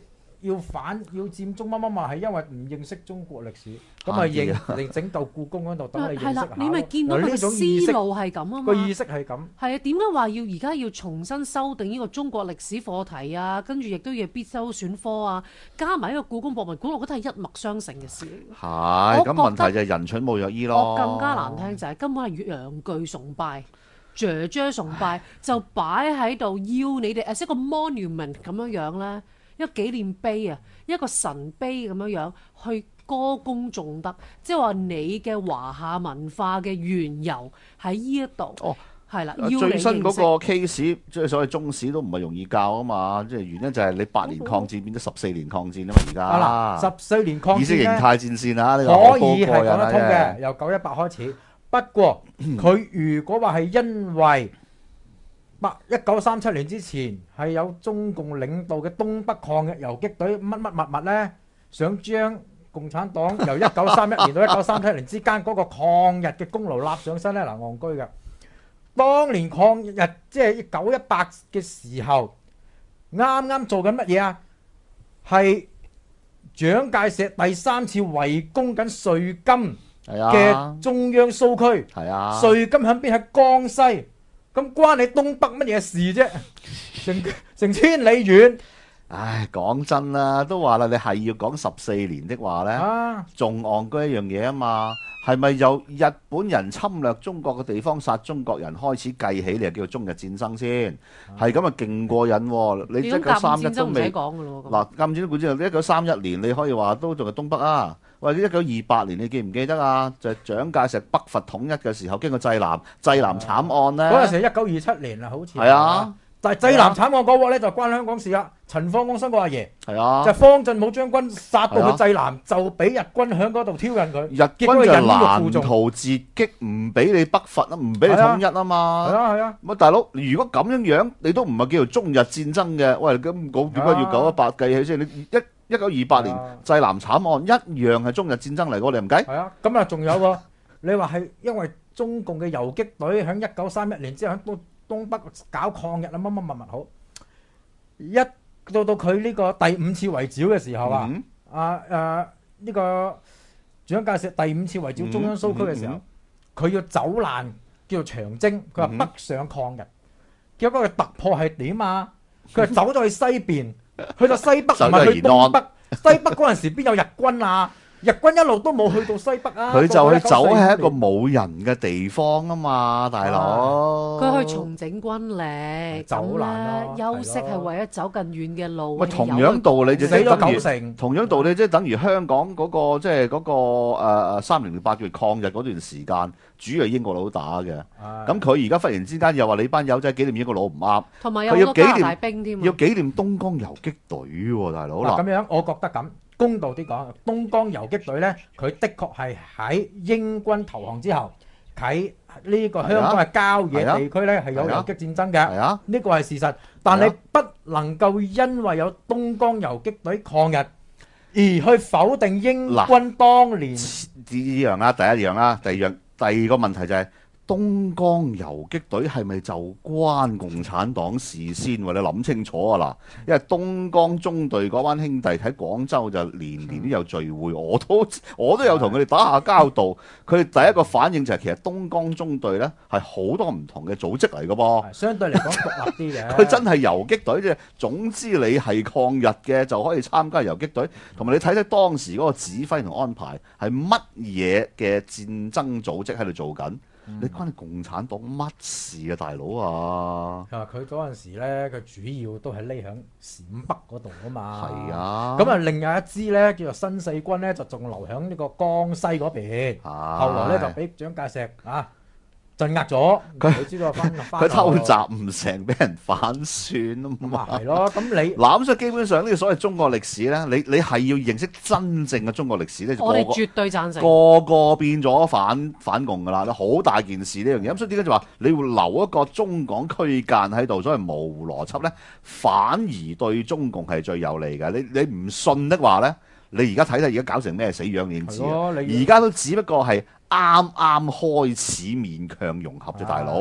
要反要佔中乜乜乜係因為唔認識中國歷史，咁咪認認整到故宮嗰度等你認識係啦， 下咯。 你咪見到佢呢嘅種意識思路係咁啊嘛。 個意識係咁。 係啊，點解話要而家要重新修訂呢個中國歷史課題啊？跟住亦都要必修選科啊，加埋呢個故宮博物館，我覺得係一脈相承嘅事嚟嘅。 係，咁我覺得問題就係人蠢冇藥醫咯。 我更加難聽就係根本係洋具崇拜、姐姐崇拜，就擺喺度要你哋 as 一個 monument 咁樣樣咧，一個紀念碑啊，一個神碑咁樣樣去歌功頌德，即係話你嘅華夏文化嘅源由喺呢一度。 哦， 係啦，要你最新嗰個認 case，即係所謂中史都唔係容易教啊嘛，即係原因就係你八年抗戰變咗十四年抗戰啊嘛，而啊家嗱，十四年抗意識形戰咧態戰線啊，呢個可以係講得通好過癮啊嘅，由九一八開始。不過佢如果話係因為八一九三七年之前係有中共領導嘅東北抗日游擊隊乜乜物物呢，想將共產黨由一九三一年到一九三七年之間嗰個抗日嘅功勞立上身呢，嗱戇居嘅。當年抗日即係九一八嘅時候，啱啱做緊乜嘢啊？係蔣介石第三次圍攻緊瑞金係啊嘅中央蘇區， 係啊， 瑞金喺邊？喺江西，咁關你東北乜嘢事啫？成成千里遠唉，講真啦，都話啦，你係要講十四年的話呢， 啊！ 仲戇居一樣嘢啊嘛，係咪由日本人侵略中國嘅地方殺中國人開始計起，你就叫做中日戰爭先？係咁啊，勁過癮喎！你一九呢種甲午三一都戰爭唔使未講噶咯喎。 嗱，甲午戰爭固之後，一九三一年你可以話都仲係東北啊。喂，一九二八年你記唔記得啊？就係蔣介石北伐統一嘅時候，經過濟南，濟南慘案呢。 嗰陣時係一九二七年啦，好似係啊。 但係濟南慘案嗰鑊咧就關香港事啦。陳方安生個阿爺係啊， 就係方振武將軍殺到去濟南，就俾日軍喺嗰度挑釁佢。 日結果軍就引呢個難附眾逃截擊，唔俾你北伐啊，唔俾你統一啊嘛。 係啊係啊， 咁大佬，如果咁樣樣，你都唔係叫做中日戰爭嘅，喂，咁講點解要九一八計起先？你一一九二八年啊濟南慘案一樣係中日戰爭嚟，我哋唔計。 係啊，咁啊仲有喎，你話係因為中共嘅游擊隊喺一九三一年之後喺東東北搞抗日啊乜乜物物好，一到到佢呢個第五次圍剿嘅時候啊， 嗯啊誒呢個蔣介石第五次圍剿中央蘇區嘅時候，佢要走難叫做長征，佢話北上抗日，結果佢突破係點啊？佢係走咗去西邊，去到西北唔係去東北，西北嗰陣時邊有日軍啊？日軍一路都冇去到西北啊！ 佢就去走喺一個年冇人嘅地方啊嘛，大佬。 佢去重整軍力， 走咁難咯咧休息係為咗走更遠嘅路。 喂， 你同有樣道理就死咗即係等於九成， 同樣道理即係等於香港嗰個即係嗰個誒誒三零零八月抗日嗰段時間，主要係英國佬打嘅。 啊咁佢而家忽然之間又話你班友仔紀念英國佬唔啱， 同埋有佢要好多加拿大紀念兵添啊要紀念東江游擊隊喎，大佬嗱。 嗱咁樣，我覺得咁公道啲講，東江游擊隊呢，佢的確係喺英軍投降之後，喺呢個香港嘅郊野地區呢係有游擊戰爭嘅， 係啊， 呢個係事實。但你不能夠因為有東江游擊隊抗日，而去否定英軍當年。 呢樣啦，第一樣啦，第二樣，第二個問題就係、東江游擊隊係咪就關共產黨事先喎？你諗清楚啊嗱，因為東江中隊嗰班兄弟喺廣州就年年都有聚會，我都我都有同佢哋打下交道。佢哋第一個反應就係、其實東江中隊呢係好多唔同嘅組織嚟嘅噃。 相對嚟講獨立啲嘅。 佢真係游擊隊啫。總之你係抗日嘅就可以參加游擊隊，同埋你睇睇當時嗰個指揮同安排係乜嘢嘅戰爭組織喺度做緊。你關你共產黨乜事啊，大佬啊！ 啊！佢嗰陣時咧，佢主要都係匿響陝北嗰度啊嘛。 係啊， 咁啊，另外一支咧叫做新四軍咧，就仲留響呢個江西嗰邊。 唉後來咧就俾蔣介石啊鎮壓咗。 佢你知道翻翻佢偷襲唔成，俾人反算啊咁嘛啊。係咯。咁你嗱，所以基本上呢個所謂中國歷史咧，你你係要認識真正嘅中國歷史咧，就個個我哋絕對贊成。 個個變咗反反共噶啦，好大件事呢樣嘢。咁所以點解就話你會留一個中港區間喺度，所謂模糊邏輯咧，反而對中共係最有利嘅。你你唔信的話咧，你而家睇睇而家搞成咩死樣，你已經知係咯你而家都只不過係啱啱開始勉強融合啫，大佬。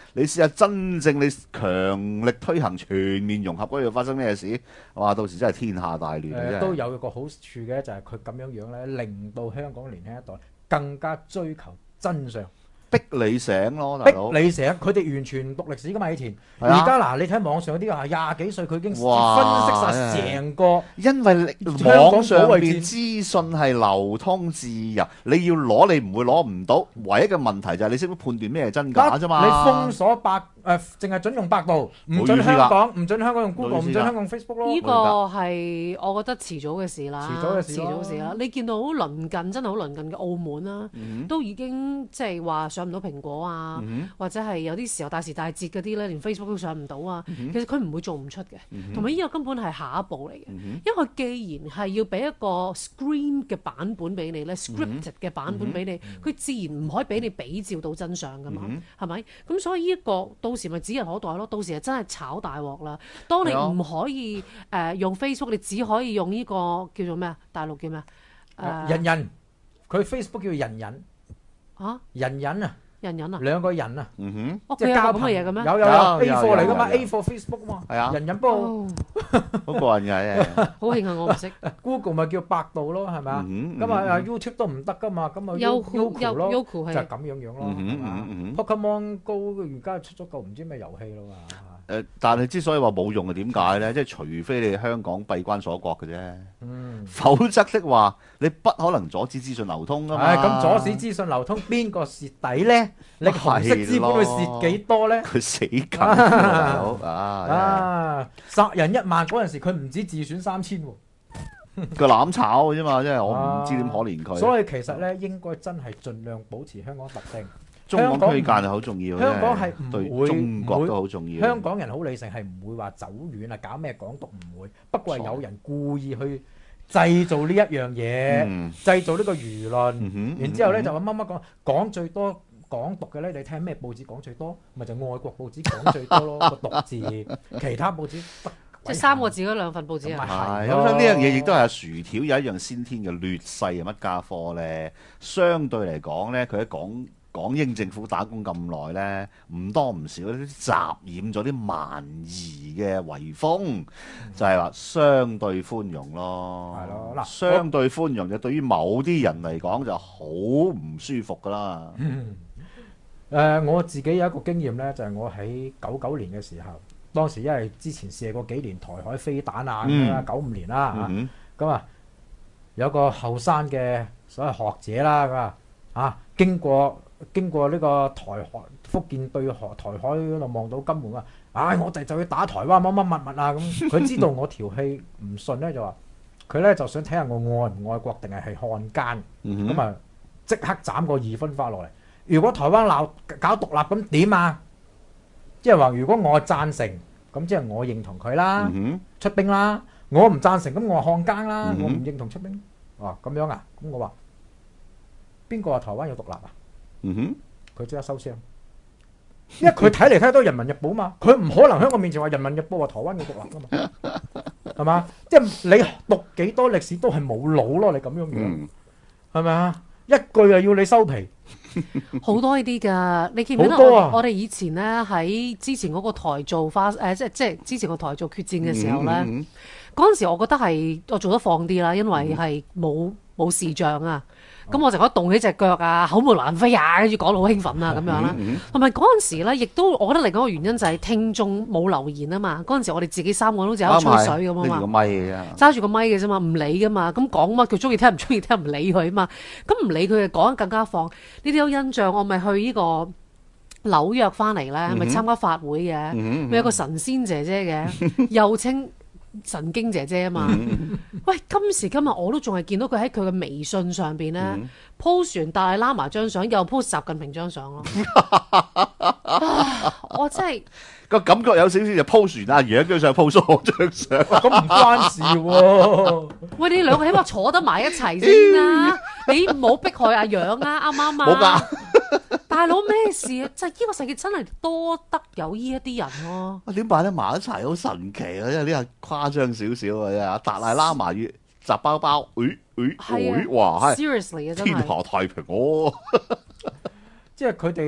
你試下真正你強力推行全面融合嗰樣發生咩事？哇！到時真係天下大亂啊！ 誒、 真係都有一個好處嘅，就係佢咁樣樣咧，令到香港年輕一代更加追求真相。 逼你醒咯，大佬。 逼你醒，佢哋完全唔讀歷史噶嘛以前。而係啊家嗱，你睇網上嗰啲啊，廿幾歲佢已經分析哇晒成個。 因為你網上邊資訊係流通自由，你要攞你唔會攞唔到，唯一嘅問題就係你識唔識判斷咩係真假啫嘛。 你封鎖百誒，淨係準用百度，唔準香港，唔準香港用 Google，唔準香港 Facebook 咯。 呢個係我覺得遲早嘅事啦， 遲早嘅事咯遲早嘅事啦。你見到好鄰近，真係好鄰近嘅澳門啦，都已經即係話上唔到蘋果啊，或者係有啲時候大時大節嗰啲咧，連 Facebook 都上唔到啊。其實佢唔會做唔出嘅，同埋呢個根本係下一步嚟嘅。因為佢既然係要俾一個 screen 嘅版本俾你咧，scripted 嘅版本俾你，佢自然唔可以俾你比照到真相噶嘛，係咪？咁所以呢一個到時咪指日可待咯。到時係真係炒大鑊啦。當你唔可以誒用 Facebook，你只可以用呢個叫做咩啊？大陸叫咩啊？ 人人，佢 Facebook 叫人人嚇， 人人啊， 人人啊， 兩個人啊， 嗯哼， 哦，佢有咁嘅嘢嘅咩？ 有有有 A 貨嚟噶嘛，A 貨 Facebook 嘛， 係啊， 人人不過哦， 好過癮嘅， 好慶幸我唔識。 Google 咪叫百度咯，係咪啊？ 嗯咁啊啊 YouTube 都唔得噶嘛，咁啊 Yahoo Youku 咯， Yahoo 係就係咁樣樣咯， 嗯哼係嘛嗯哼嗯哼 ？Pokemon Go 而家出咗個唔知咩遊戲咯嘛。 誒，但係之所以話冇用係點解咧？即係除非你香港閉關鎖國嘅啫， 嗯， 否則的話你不可能阻止資訊流通噶嘛。 唉，咁阻止資訊流通，邊個蝕底咧？你紅色資本會蝕幾多咧？ 佢死緊大佬啊！ 啊！殺人一萬嗰陣時，佢唔止自損三千喎。 個攬炒嘅啫嘛，真係我唔知點可憐佢。 所以其實咧，應該真係盡量保持香港特性。 中港區間係好重要嘅， 香港係唔對會中國都好重要。 香港人好理性，係唔會話走遠啊，搞咩港獨唔會。不過係有人故意去製造呢一樣嘢， 嗯製造呢個輿論， 嗯哼然之後咧就話乜乜講講最多港獨嘅咧，你睇咩報紙講最多？咪就外國報紙講最多咯，個獨字，其他報紙得即係三個字嗰兩份報紙啊！ 係咁，所以呢樣嘢亦都係阿薯條有一樣先天嘅劣勢係乜家科咧？相對嚟講咧，佢喺港港英政府打工咁耐咧，唔多唔少啲雜染咗啲蠻夷嘅遺風，就係話相對寬容咯。 係咯嗱相對寬容就對於某啲人嚟講就好唔舒服噶啦。 誒、我自己有一個經驗咧，就係、我喺九九年嘅時候，當時因為之前射過幾年台海飛彈啊咁樣啦，九五年啦嚇， 嗯咁啊有個後生嘅所謂學者啦，咁啊啊經過經過呢個台海福建對河台海嗰度望到金門啊，唉、我哋就要打台灣乜乜乜乜啊咁，佢知道我條氣唔順咧，就話佢咧就想睇下我愛唔愛國定係係漢奸， 嗯咁啊即刻斬個二分法落嚟。如果台灣鬧搞獨立咁點啊？即係話如果我贊成，咁即係我認同佢啦， 嗯出兵啦。我唔贊成，咁我話漢奸啦， 嗯哼我唔認同出兵。哦，咁樣啊？咁我話邊個話台灣有獨立啊？ 嗯哼， 佢即刻收聲，因為佢睇嚟睇去都係《人民日報》嘛，佢唔可能喺我面前話《人民日報》話台灣有獨立噶嘛，係嘛？即係你讀幾多歷史都係冇腦咯，你咁樣樣嗯係咪啊？一句就要你收皮。 好多呢啲㗎，你記唔記得好多啊我我哋以前咧喺之前嗰個台做花誒、呃，即係即係之前個台做決戰嘅時候咧， 嗯嗰陣時我覺得係我做得放啲啦，因為係冇冇視像啊，咁我就覺得動起隻腳啊，口無蘭飛啊，跟住講到好興奮啊咁樣啦。同埋嗰陣時咧，亦都我覺得另一個原因就係聽眾冇留言啊嘛。嗰陣時我哋自己三個都好似喺度吹水咁啊嘛。 拎住個咪嘅啫。 揸住個咪嘅啫嘛，唔理噶嘛，咁講乜佢中意聽唔中意聽唔理佢啊嘛，咁唔理佢就講得更加放。呢啲有印象，我咪去呢個紐約翻嚟咧，咪參加法會嘅，咪有個神仙姐姐嘅，又稱神經姐姐啊嘛。喂，今時今日我都仲係見到佢喺佢嘅微信上邊咧 post 完達賴喇嘛張相，又 post 習近平張相咯。啊我真係個感覺有少少就 post 完阿楊張相 post 我張相， 咁唔關事喎。 喂，你兩個起碼坐得埋一齊先啦，你唔好迫害阿楊啊，啱唔啱啊？ 冇㗎。 大佬咩事啊？就係呢個世界真係多得有呢一啲人咯。 哇！點擺得埋一齊好神奇啊！因為呢個誇張少少啊，真係達賴喇嘛與雜包包，誒誒誒，哇！係 seriously 啊，真係天下太平哦。 即係佢哋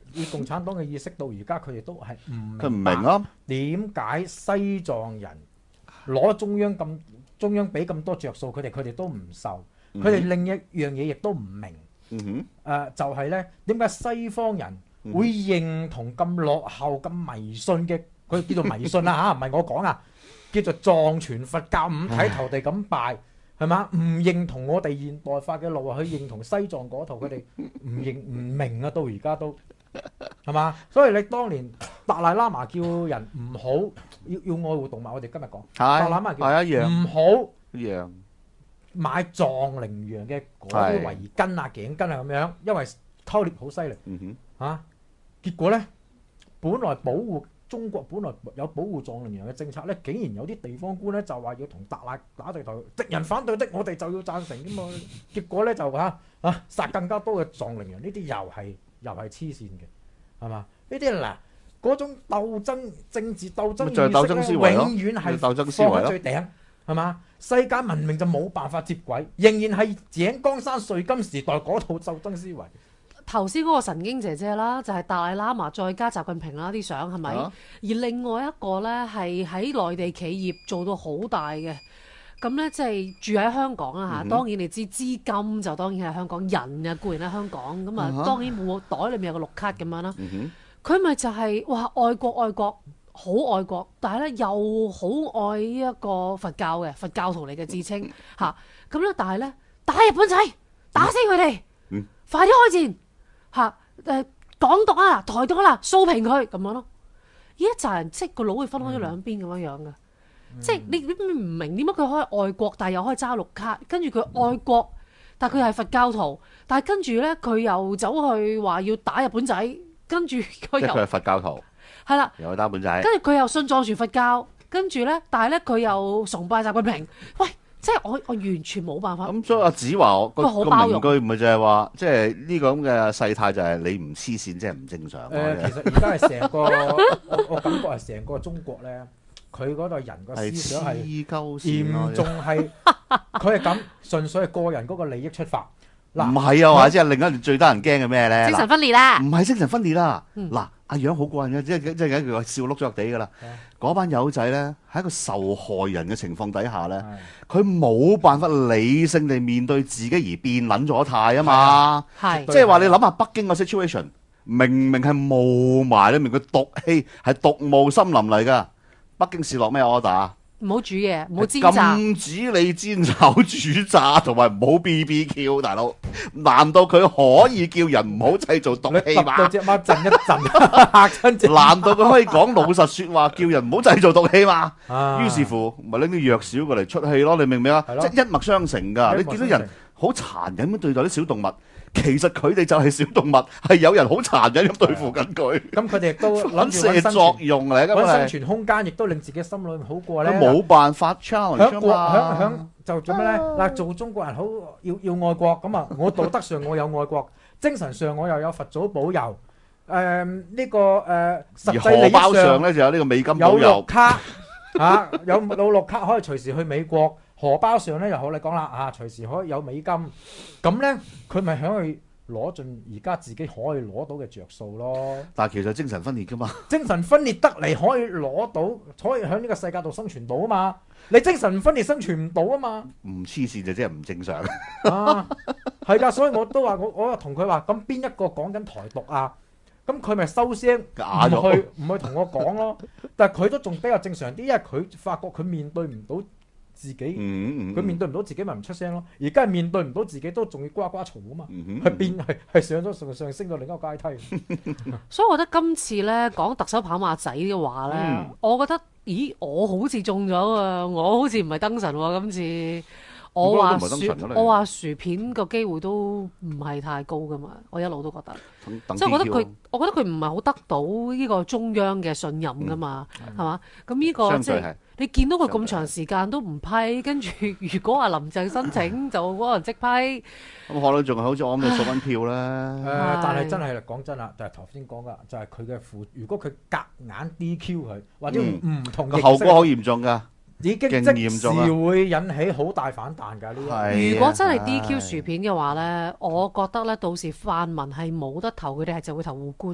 以共產黨嘅意識到而家，佢哋都係唔佢唔明白明啊， 點解西藏人攞中央咁中央俾咁多着數，佢哋佢哋都唔受。佢哋另一樣嘢亦都唔明。 嗯哼， 誒、呃、就係、是、咧，點解西方人會認同咁落後、咁迷信嘅？佢叫做迷信啦嚇，唔係我講啊，叫做藏傳佛教五體投地咁拜，係嘛？唔認同我哋現代化嘅路啊，去認同西藏嗰套，佢哋唔認唔明啊，到而家都係嘛？所以你當年達賴喇嘛叫人唔好要要愛護動物，我哋今日講達賴喇嘛叫係一樣唔好一樣， 買藏羚羊嘅嗰啲圍巾啊、頸巾啊咁樣，因為偷獵好犀利。 嗯哼， 嚇、啊！結果咧，本來保護中國本來有保護藏羚羊嘅政策咧，竟然有啲地方官咧就話要同達賴打對台，敵人反對的，我哋就要贊成㗎嘛。結果咧就嚇啊殺更加多嘅藏羚羊，呢啲又係又係黐線嘅，係嘛？呢啲嗱嗰種鬥爭政治鬥爭就係鬥爭思維咯永遠係鬥爭思放維咯喺最頂，係嘛？世界文明就冇辦法接軌，仍然係井岡山瑞金時代嗰套鬥爭思維。 頭先嗰個神經姐姐啦，就係達賴喇嘛再加習近平啦啲相係咪？ 啊而另外一個呢，係喺內地企業做到好大嘅，咁呢，即係住喺香港啦嚇。 嗯哼當然你知資金就當然係香港，人啊固然喺香港，咁啊啊哈當然冇袋裏面有個綠卡咁樣啦。 嗯佢咪就係、哇愛國愛國好愛國，但係咧又好愛呢一個佛教嘅佛教徒嚟嘅自稱嚇。咁咧但係咧打日本仔，打死佢哋， 嗯快啲開戰嚇！誒港獨啊，台獨啦，掃平佢咁樣咯。呢一紮人即係個腦會分開咗兩邊咁樣樣嘅，即係你你唔明點解佢可以愛國，但係又可以揸綠卡，跟住佢愛國，但係佢係佛教徒，但係跟住咧佢又走去話要打日本仔，跟住佢又即係佢係佛教徒， 係啦， 又係打本仔， 跟住佢又信藏傳佛教，跟住咧，但係咧佢又崇拜習近平，喂，即係我我完全冇辦法。 咁所以阿子華個佢好個包容名句咪就係話，即係呢個咁嘅世態就係你唔黐線，即係唔正常誒、 咯。 其實而家係成個我我感覺係成個中國咧，佢嗰代人個思係想係黐鳩線咯嚴重係佢係咁，純粹係個人嗰個利益出發。 唔嗱， 係啊，或者係另一段最得人驚嘅咩咧？ 精神嗱分裂啦， 唔係精神分裂啦。 嗯嗱，阿楊好過癮嘅，即係即係有一句話笑碌咗地㗎啦。 係嗰班友仔咧，喺一個受害人嘅情況底下咧， 係佢冇辦法理性地面對自己而變撚咗態啊嘛。 係即係話你諗下北京個 situation，明明係霧霾，你明佢毒氣係毒霧森林嚟㗎。北京市落咩 order 啊？ 唔好煮嘢，唔好煎炸。 禁止你煎炒煮炸，同埋唔好 B B Q，大佬。難道佢可以叫人唔好製造毒你揼氣嘛？ 到只貓震一震，嚇親隻貓。 難道佢可以講老實説話，叫人唔好製造毒氣嘛？ 啊於是乎，咪拎啲藥少過嚟出氣咯，你明唔明啊？ 係咯即係一脈相承㗎。你一脈相承見到人好殘忍咁對待啲小動物，其實佢哋就係小動物，係有人好殘忍咁對付緊佢。 咁佢哋亦都諗反住揾生射作存用嚟㗎揾生嘛， 存空間，亦都令自己心裏面好過咧。 佢冇辦法 challenge 響國響啊響嘛。 就做咩咧？嗱，做中國人好要要愛國咁啊！我道德上我有愛國，精神上我又有佛祖保佑。誒呢個誒而實際利益荷包上上咧就有呢個美金有綠保佑。 卡嚇，有有綠卡可以隨時去美國。荷包上咧又好你講啦嚇，隨時可以有美金。咁咧佢咪響去攞盡而家自己可以攞到嘅着數咯。 但係其實精神分裂㗎嘛。 精神分裂得嚟可以攞到，可以喺呢個世界度生存到啊嘛！你精神分裂生存唔到啊嘛！ 唔黐線就即係唔正常。 啊，係㗎，所以我都話我我同佢話，咁邊一個講緊台獨啊？咁佢咪收聲，唔假咗去唔去同我講咯。但係佢都仲比較正常啲，因為佢發覺佢面對唔到自己， 嗯嗯。 佢面對唔到自己咪唔出聲咯。而家係面對唔到自己都仲要呱呱嘈啊嘛， 嗯係變係係上咗上上升到另一個階梯。 所以我覺得今次咧講特首跑馬仔嘅話咧， 嗯我覺得咦我好似中咗啊！我好似唔係燈神喎，今次我話應該都唔係燈神㗎薯你我話薯片個機會都唔係太高噶嘛，我一路都覺得。 等等即係我覺得 D Q 佢，我覺得佢唔係好得到呢個中央嘅信任噶嘛，係嘛、咁呢個即係相對係你見到佢相對咁長時間都唔批，跟住如果話林鄭申請就可能即批。 咁可能仲係好似我咁嘅數蚊票誒、 啦。 呃但係係真係啦，講真啦，就係頭先講噶，就係佢嘅負。如果佢夾硬 D Q 佢，或者唔嗯同形式個後果好嚴重㗎。 已經勁即時嚴重啊會引起好大反彈㗎。呢個係如果真係 D Q 唉薯片嘅話咧，我覺得咧到時泛民係冇得投，佢哋係就會投護官咯。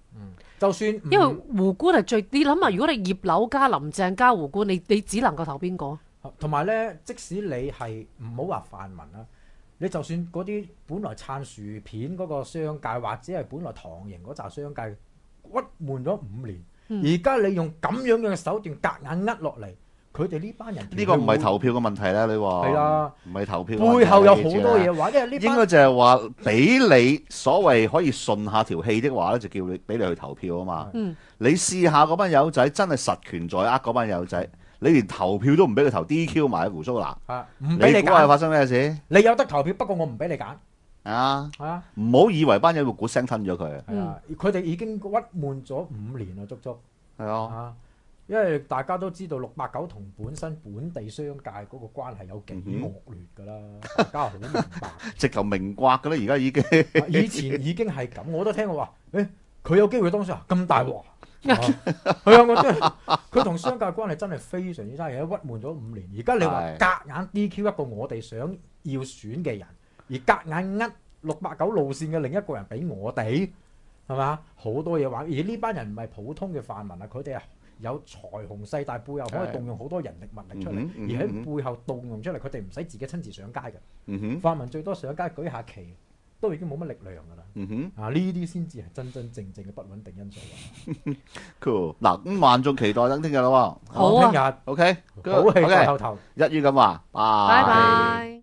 嗯，就算唔因為胡官係最，你諗下，如果你葉劉加林鄭加胡官，你你只能夠投邊個？ 同埋咧，即使你係唔好話泛民啦，你就算嗰啲本來撐薯片嗰個商界，或者係本來唐營嗰紮商界鬱悶咗五年，而家、嗯、你用咁樣嘅手段夾硬呃落嚟，佢哋呢班人呢個唔係投票嘅問題啦，你話係啦， 唔係投票， 背後有好多嘢話，因為呢班應該就係話俾你所謂可以順下條氣的話咧，就叫你俾你去投票啊嘛。 嗯、 你試下嗰班友仔真係實權在握嗰班友仔。你連投票都唔俾佢投 D Q 埋胡蘇娜， 唔俾你揀， 發生咩事？ 你有得投票，不過我唔俾你揀。 啊， 係啊， 唔好以為班友會鼓聲吞咗佢。 係啊，佢哋已經鬱悶咗五年啦，足足。 係啊， 因為大家都知道六八九同本身本地商界嗰個關係有幾惡劣㗎啦，大家好明白。 直頭明刮㗎啦，而家已經。 以前已經係咁，我都聽過話，誒佢有機會當選啊，咁大鑊。係啊，我真係佢同商界關係真係非常之差，而家鬱悶咗五年。而家你話夾硬 D Q 一個我哋想要選嘅人，而夾硬呃六八九路線嘅另一個人俾我哋，係嘛？好多嘢玩。而呢班人唔係普通嘅泛民啊，佢哋係有財雄勢大，背後可以動用好多人力物力出嚟， 嗯嗯、 而喺背後動用出嚟，佢哋唔使自己親自上街嘅。 嗯哼， 泛民最多上街舉下旗。都已經冇乜力量㗎啦， 嗯哼， 啊呢啲先至係真真正正嘅不穩定因素啊。 Cool， 嗱咁萬眾期待等聽日啦喎， 好啊， 聽日 OK， 好戲在後頭， 一於咁話，拜拜拜。